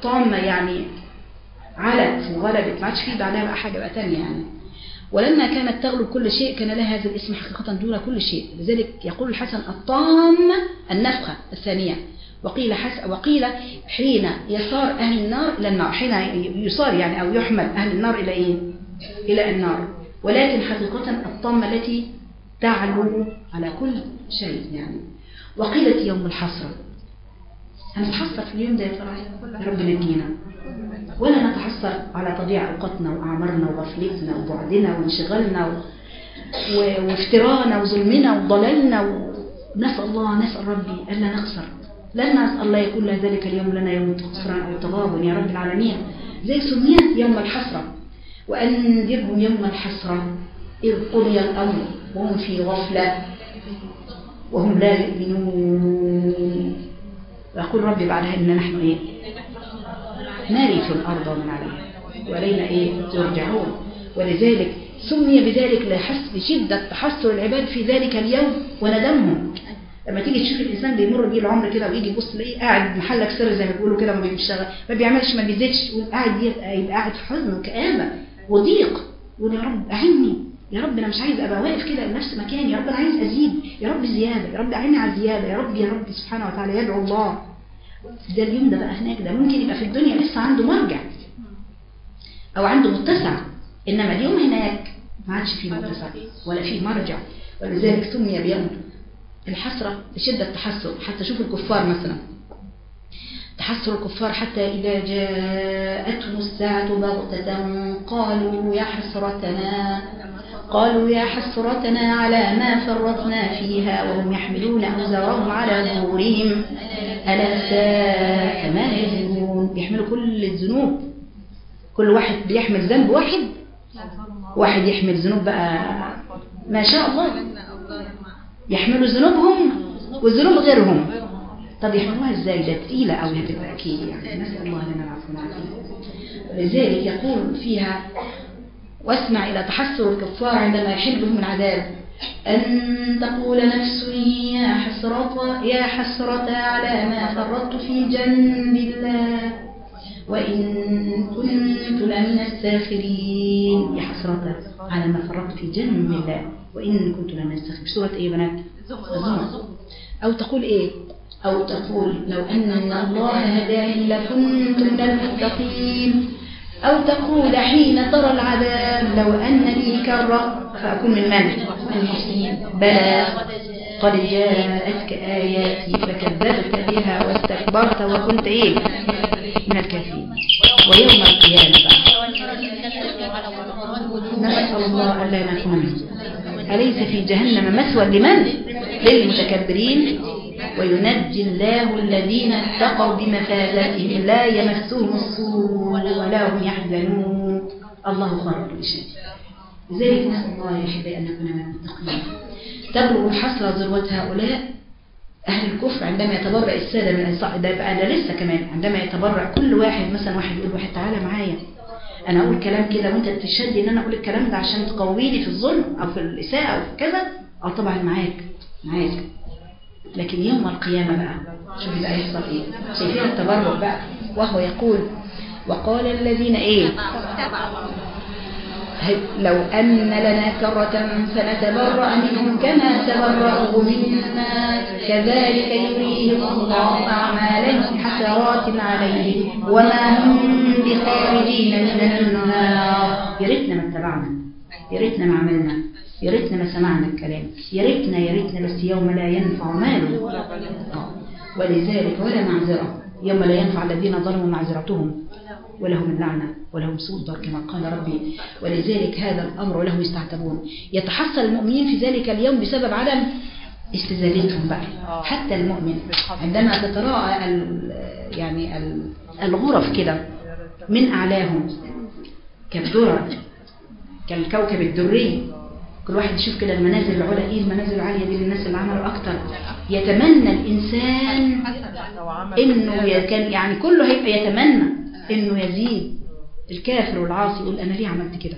طامة يعني علت وغلبت، ما عادش فيه بعدها بقى حاجة بقى تانية يعني. ولما كانت تغلب كل شيء كان لها هذا الاسم حقيقة دون كل شيء. لذلك يقول الحسن الطامة النفخة الثانية. وقيل حين يصار أهل النار إلى النار، حين يصار يعني أو يحمل أهل النار إلى إيه؟ إلى النار. ولكن حقيقة الطامة التي تعلو على كل شيء يعني. وقيلت يوم الحسرة. هنتحسر في اليوم ده يا ترى؟ يا رب نجينا. ولا نتحسر على تضييع أوقاتنا وأعمارنا وغفلتنا وبعدنا وانشغالنا وافترانا وظلمنا وضلالنا. نسأل ربي ألا نخسر. لن نسأل الله يكون ذلك اليوم لنا يوم خسران أو تغابن يا رب العالمين. زي سميت يوم الحسرة. وأنذرهم يوم الحسرة إذ قضي الأمر وهم في غفلة وهم لا يؤمنون. ويقول ربي بعدها إن نحن إيه؟ نرث الأرض ومن عليها وإلينا إيه؟ يرجعون. ولذلك سمي بذلك لشدة تحسر العباد في ذلك اليوم وندمهم. لما تيجي تشوف الإنسان بيمر بيه العمر كده ويجي يبص ليه قاعد محلك سر زي ما بيقولوا كده، ما بيشتغل ما بيعملش ما بيزيدش، وقاعد يبقى قاعد في حزن وكآبة وضيق، يقول يا رب أعني، يا رب أنا مش عايز أبقى واقف كده لنفس مكاني، يا رب أنا عايز أزيد، يا رب زيادة، يا رب أعني على الزيادة، يا رب سبحانه وتعالى يدعو الله. ده اليوم ده بقى هناك ده ممكن يبقى في الدنيا لسه عنده مرجع أو عنده متسع، إنما اليوم هناك ما عادش فيه متسع ولا فيه مرجع. ولذلك سمي بيوم الحسرة لشدة التحسر. حتى شوف الكفار مثلا، تحسر الكفار حتى إذا جاءتهم الساعة بغتة قالوا يا حسرتنا على ما فرطنا فيها وهم يحملون أوزارهم على ظهورهم ألا ساء ما يزرون. بيحملوا كل الذنوب، كل واحد بيحمل ذنب واحد يحمل ذنوب بقى ما شاء الله، يحملوا ذنوبهم وذنوب غيرهم. طب يحملوها ازاي؟ ده تقيلة أو هتبقى أكيد يعني. نسأل الله لنا العفو والعافية. ولذلك يقول فيها واسمع إلى تحسر الكفار عندما يحل بهم العذاب أن تقول نفس يا حسرة على ما فرطت في جنب الله وإن كنت لمن الساخرين. يا حسرة على ما فرطت في جنب الله وإن كنت لمن الساخرين. سورة إيه بنات؟ الزمر. أو تقول إيه؟ أو تقول لو أن الله هداني لكنت من المتقين. أو تقول حين ترى العذاب لو أن لي كرة فأكون من المحسنين. بلى قد جاءتك آياتي فكذبت بها واستكبرت وكنت إيه؟ من الكافرين. ويوم القيامة نسأل الله ألا نكون منهم. أليس في جهنم مثوى لمن؟ للمتكبرين. وينجي الله الذين اتقوا بمفازتهم لا يمسهم السوء ولا هم يحزنون. الله خير كل شيء. لذلك نسأل الله يا أحبائي أن نكون من المتقين. تبلغ الحسرة ذروة هؤلاء أهل الكفر عندما يتبرأ السادة من الصعيد. ده بقى ده لسه كمان عندما يتبرأ كل واحد، مثلا واحد يقول واحد تعالى معايا أنا أقول كلام كده وأنت تشهد إن أنا أقول الكلام ده عشان تقويني في الظلم أو في الإساءة أو في كذا. طبعا معاك. لكن يوم القيامة بقى شوف بقى يحصل إيه. شايفين التبرؤ بقى. وهو يقول وقال الذين إيه لو أن لنا كرة فنتبرأ منهم كما تبرأوا منا كذلك يريهم الله أعمالهم حسرات عليهم وما هم بخارجين من النار. يا ريتنا ما اتبعنا، يا ريتنا ما عملنا، يا ريتنا ما سمعنا الكلام، يا ريتنا بس يوم لا ينفع مال ولذلك ولا معذرة. يوم لا ينفع الذين ظلموا معذرتهم ولهم اللعنة ولهم سوء الدار كما قال ربي. ولذلك هذا الأمر وله يستعتبون. يتحصل المؤمنين في ذلك اليوم بسبب عدم استزادتهم بقى. حتى المؤمن عندما تتراءى يعني الغرف كده من أعلاهم كالدرر كالكوكب الدري، كل واحد يشوف كده المنازل العلى ايه المنازل العالية دي للناس اللي عملوا أكتر. يتمنى الإنسان إنه كان يعني كله هيبقى يتمنى إنه يزيد. الكافر والعاصي يقول أنا ليه عملت كده؟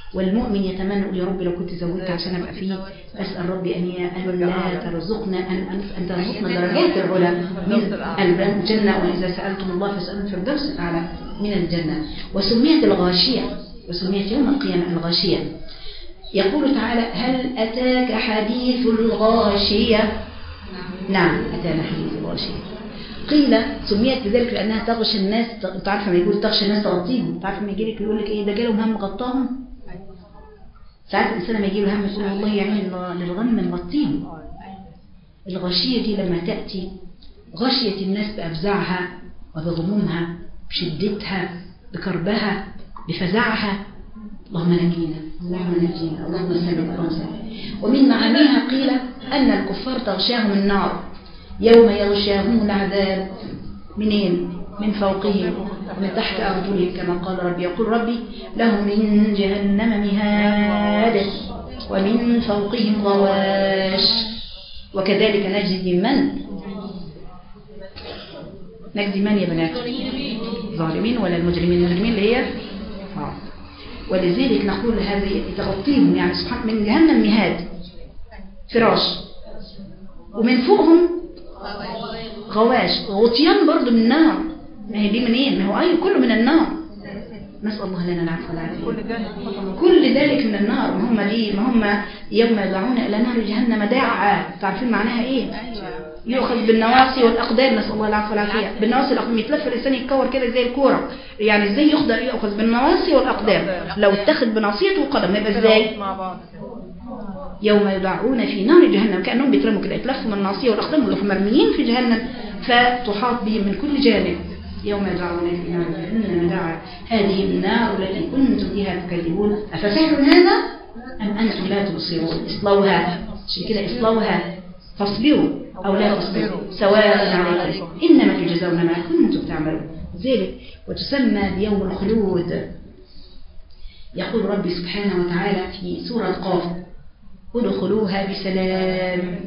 والمؤمن يتمنى يقول يا رب لو كنت زودت عشان ابقى فيه. اسال ربي ان لا ترزقنا ان ترزقنا درجات العلى من الجنه، واذا سالتم الله فاسالوا الفردوس الاعلى من الجنه. وسميت الغاشيه، وسميت يوم القيامه الغاشيه. يقول تعالى هل اتاك حديث الغاشيه؟ نعم اتانا حديث الغاشيه. قيل سميت بذلك لانها تغشى الناس. انت عارفه لما يقول تغشى الناس تغطيهم، انت عارفه لما يجي لك يقول لك ايه ده جالهم هم غطاهم. ساعات الانسان لما يجي له هم يقول والله يعني للغم نغطيهم. الغشيه دي لما تاتي غشيه الناس بافزاعها وبغمومها، بشدتها، بكربها، بفزعها. اللهم نجينا، اللهم نجينا، اللهم سلم، اللهم سلم. ومن معانيها قيل ان الكفار تغشاهم النار يوم يغشاهم العذاب منين؟ من فوقهم ومن تحت أرجلهم كما قال ربي. يقول ربي لهم من جهنم مهاد ومن فوقهم غواش. وكذلك نجزي من؟ نجزي من يا بنات؟ ظالمين ولا المجرمين؟ المجرمين اللي هي ولذلك نقول هذه تغطيهم يعني سبحان من جهنم مهاد فراش، ومن فوقهم غواش غطيان برضو من النار. ما هي دي منين؟ ما هو أي كله من النار. نسأل الله لنا العفو والعافية. كل ذلك من النار. ما هم دي ما هم يوم يدعون إلى نار جهنم داعا. تعرفين معناها إيه؟ يؤخذ بالنواصي والأقدام. نسأل الله العفو والعافية. بالنواصي والأقدام يتلف الإنسان يتكور كده زي الكورة. يعني إزاي يأخذ بالنواصي والأقدام؟ لو اتخذ بناصيته وقدم يبقى إزاي؟ يوم يدعون في نار جهنم كأنهم بيترموا كده يتلفوا من الناصية والأقدام ويروحوا مرميين في جهنم فتحاط بهم من كل جانب. يوم يدعون في نار جهنم دعا هذه النار التي كنتم بها تكذبون أفسحر هذا أم أنتم لا تبصرون؟ اصلوها. عشان كده اصلوها فاصبروا أو لا تصبروا سواء عليكم إنما تجزون ما كنتم تعملون. ذلك وتسمى بيوم الخلود. يقول ربي سبحانه وتعالى في سورة قاف ادخلوها بسلام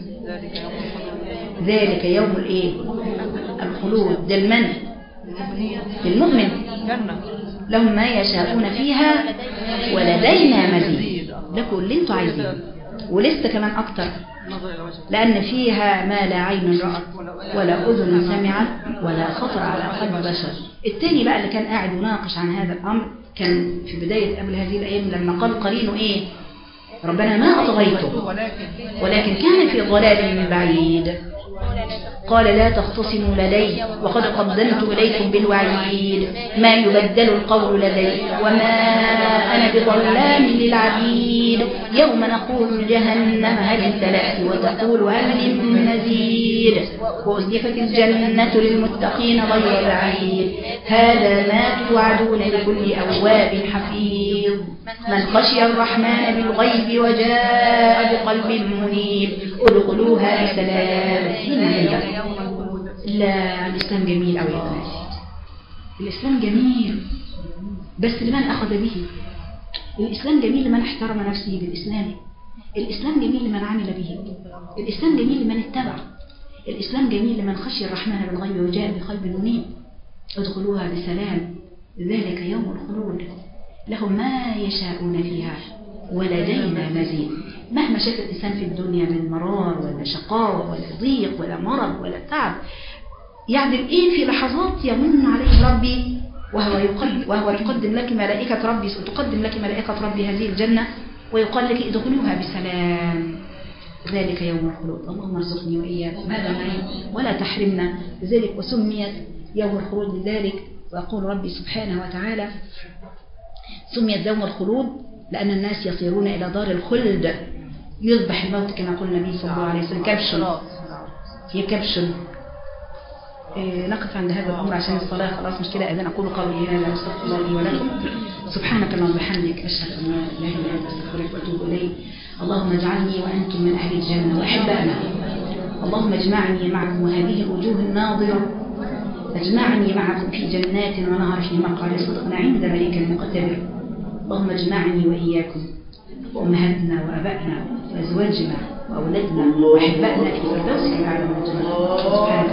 ذلك يوم الايه؟ الخلود. ده المن للمؤمن لهم ما يشاءون فيها ولدينا مزيد. ده كل اللي انتوا عايزينه ولسه كمان اكتر، لان فيها ما لا عين رأت ولا اذن سمعت ولا خطر على قلب بشر. التاني بقى اللي كان قاعد يناقش عن هذا الامر كان في بداية قبل هذه الايام لما قال قرينه ايه؟ ربنا ما أطغيته ولكن كان في ضلال بعيد. قال لا تختصموا لدي وقد قدمت إليكم بالوعيد ما يبدل القول لدي وما أنا بظلام للعبيد. يوم نقول لجهنم هل امتلأت وتقول هل من مزيد وأزلفت الجنة للمتقين غير بعيد هذا ما توعدون لكل أواب حفيظ من خشي الرحمن بالغيب وجاء بقلب منيب ادخلوها بسلام. لا الإسلام جميل أوي يا بناتي. الإسلام جميل بس لمن أخذ به. الإسلام جميل لمن احترم نفسه بالإسلام. الإسلام جميل لمن عمل به. الإسلام جميل لمن اتبع. الإسلام جميل لمن خشي الرحمن بالغيب وجاء بقلب منيب ادخلوها بسلام ذلك يوم الخلود لهم ما يشاءون فيها ولدينا مزيد. مهما شاف الإنسان في الدنيا من مرار ولا شقاوة ولا ضيق ولا مرض ولا تعب يعدل إيه في لحظات يمن عليه ربي وهو يقدم لك ملائكة ربي وتقدم لك ملائكة ربي هذه الجنة ويقال لك ادخلوها بسلام ذلك يوم الخلود. اللهم ارزقني وإياكم هذا النعيم ولا تحرمنا لذلك. وسميت يوم الخلود لذلك. ويقول ربي سبحانه وتعالى سميت يوم الخلود لأن الناس يصيرون إلى دار الخلد يذبح الموت كما قال النبي صلى الله عليه وسلم كبش هي كبش. نقف عند هذا الأمر عشان الصلاة خلاص مش كده. أذن أقول قولي هذا واستغفر الله لي ولكم. سبحانك اللهم وبحمدك أشهد أن لا إله إلا أنت أستغفرك وأتوب إليك. اللهم اجعلني وأنتم من أهل الجنة وأحبائنا. اللهم اجمعني معكم وهذه الوجوه الناظرة اجمعني معكم في جنات ونهر في مقعد صدق عند مليك مقتدر. اللهم اجمعني وإياكم وأمهاتنا وأبائنا وأزواجنا وأولادنا وأحبائنا في فردوسك الأعلى من الجنة. سبحانك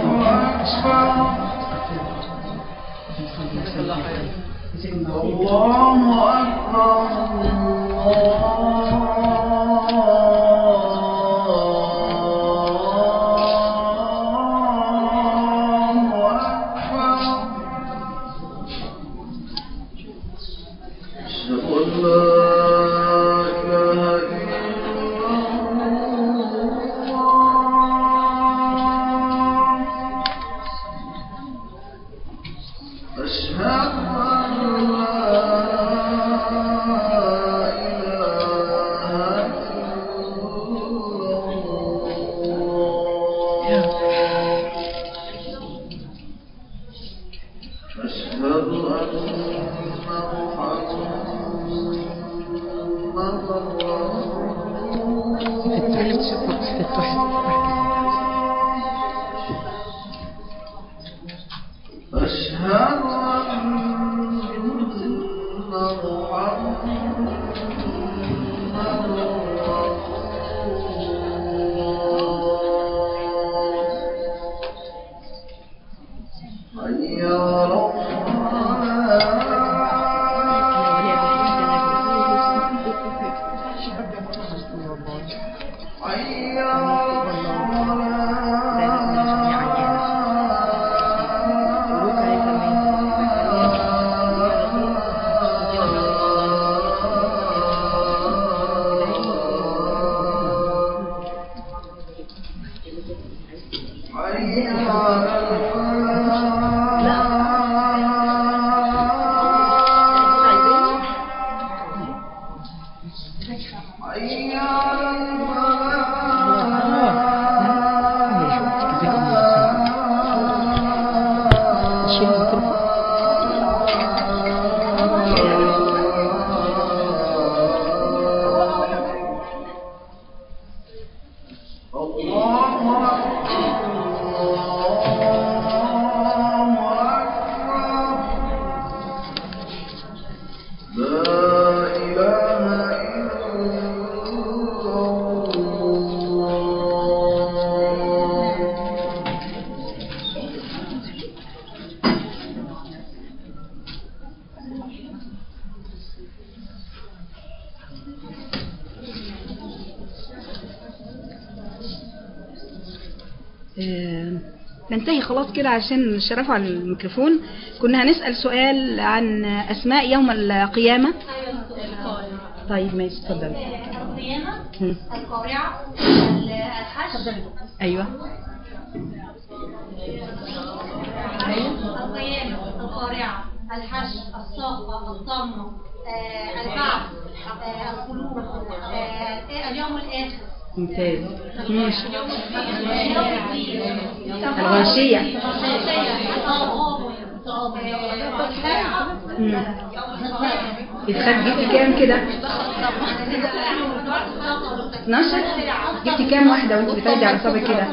اللهم وبحمدك. الله أكبر. ننتهي خلاص كده عشان الشرف على الميكروفون. كنا هنسأل سؤال عن أسماء يوم القيامة. طيب ماشي اتفضل. القيامة، القارعة، الحشر. أيوة. القيامة، القارعة، الحشر، الصاخة، الضمة، البعث، الخلود، اليوم الآخر. ممتاز. الغاشية. الغاشية. جبتي كام كده؟ 12. جبتي كام واحدة وانت بتعدي على صابك كده؟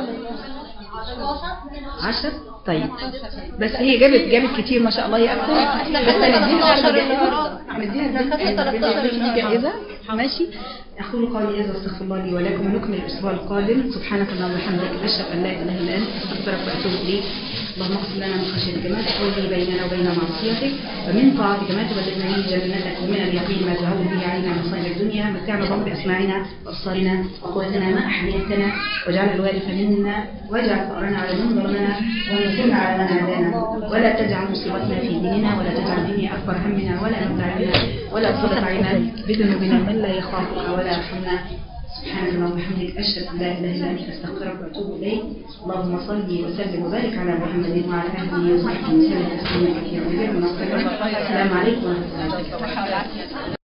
10. طيب بس هي جابت كتير ما شاء الله. هي اكتر بس نديها جائزة. ماشي. أقول قولي هذا واستغفر الله لي ولكم، ونكمل الأسبوع القادم. سبحانك اللهم وبحمدك، أشهد أن لا إله إلا أنت، أستغفرك وأتوب إليك. اللهم اغفر لنا من خشيتك ما تحول به بيننا وبين معصيتك، ومن طاعتك ما تبلغنا به جنتك، ومن اليقين ما تهون به علينا مصائب الدنيا. متعنا اللهم بأسماعنا وأبصارنا وقوتنا ما أحييتنا، واجعل الوارث منا، واجعل ثأرنا على من ظلمنا، وانصرنا على من عادانا، ولا تجعل مصيبتنا في ديننا، ولا تجعل الدنيا أكبر همنا ولا مبلغ علمنا، ولا تسلط علينا بذنوبنا من لا يخافك ولا يرحمنا. سبحانك اللهم وبحمدك، أشهد أن لا إله إلا أنت، أستغفرك وأتوب إليك. اللهم صل وسلم وبارك على محمد وعلى آله وصحبه وسلم تسليما كثيرا. السلام عليكم ورحمة الله وبركاته.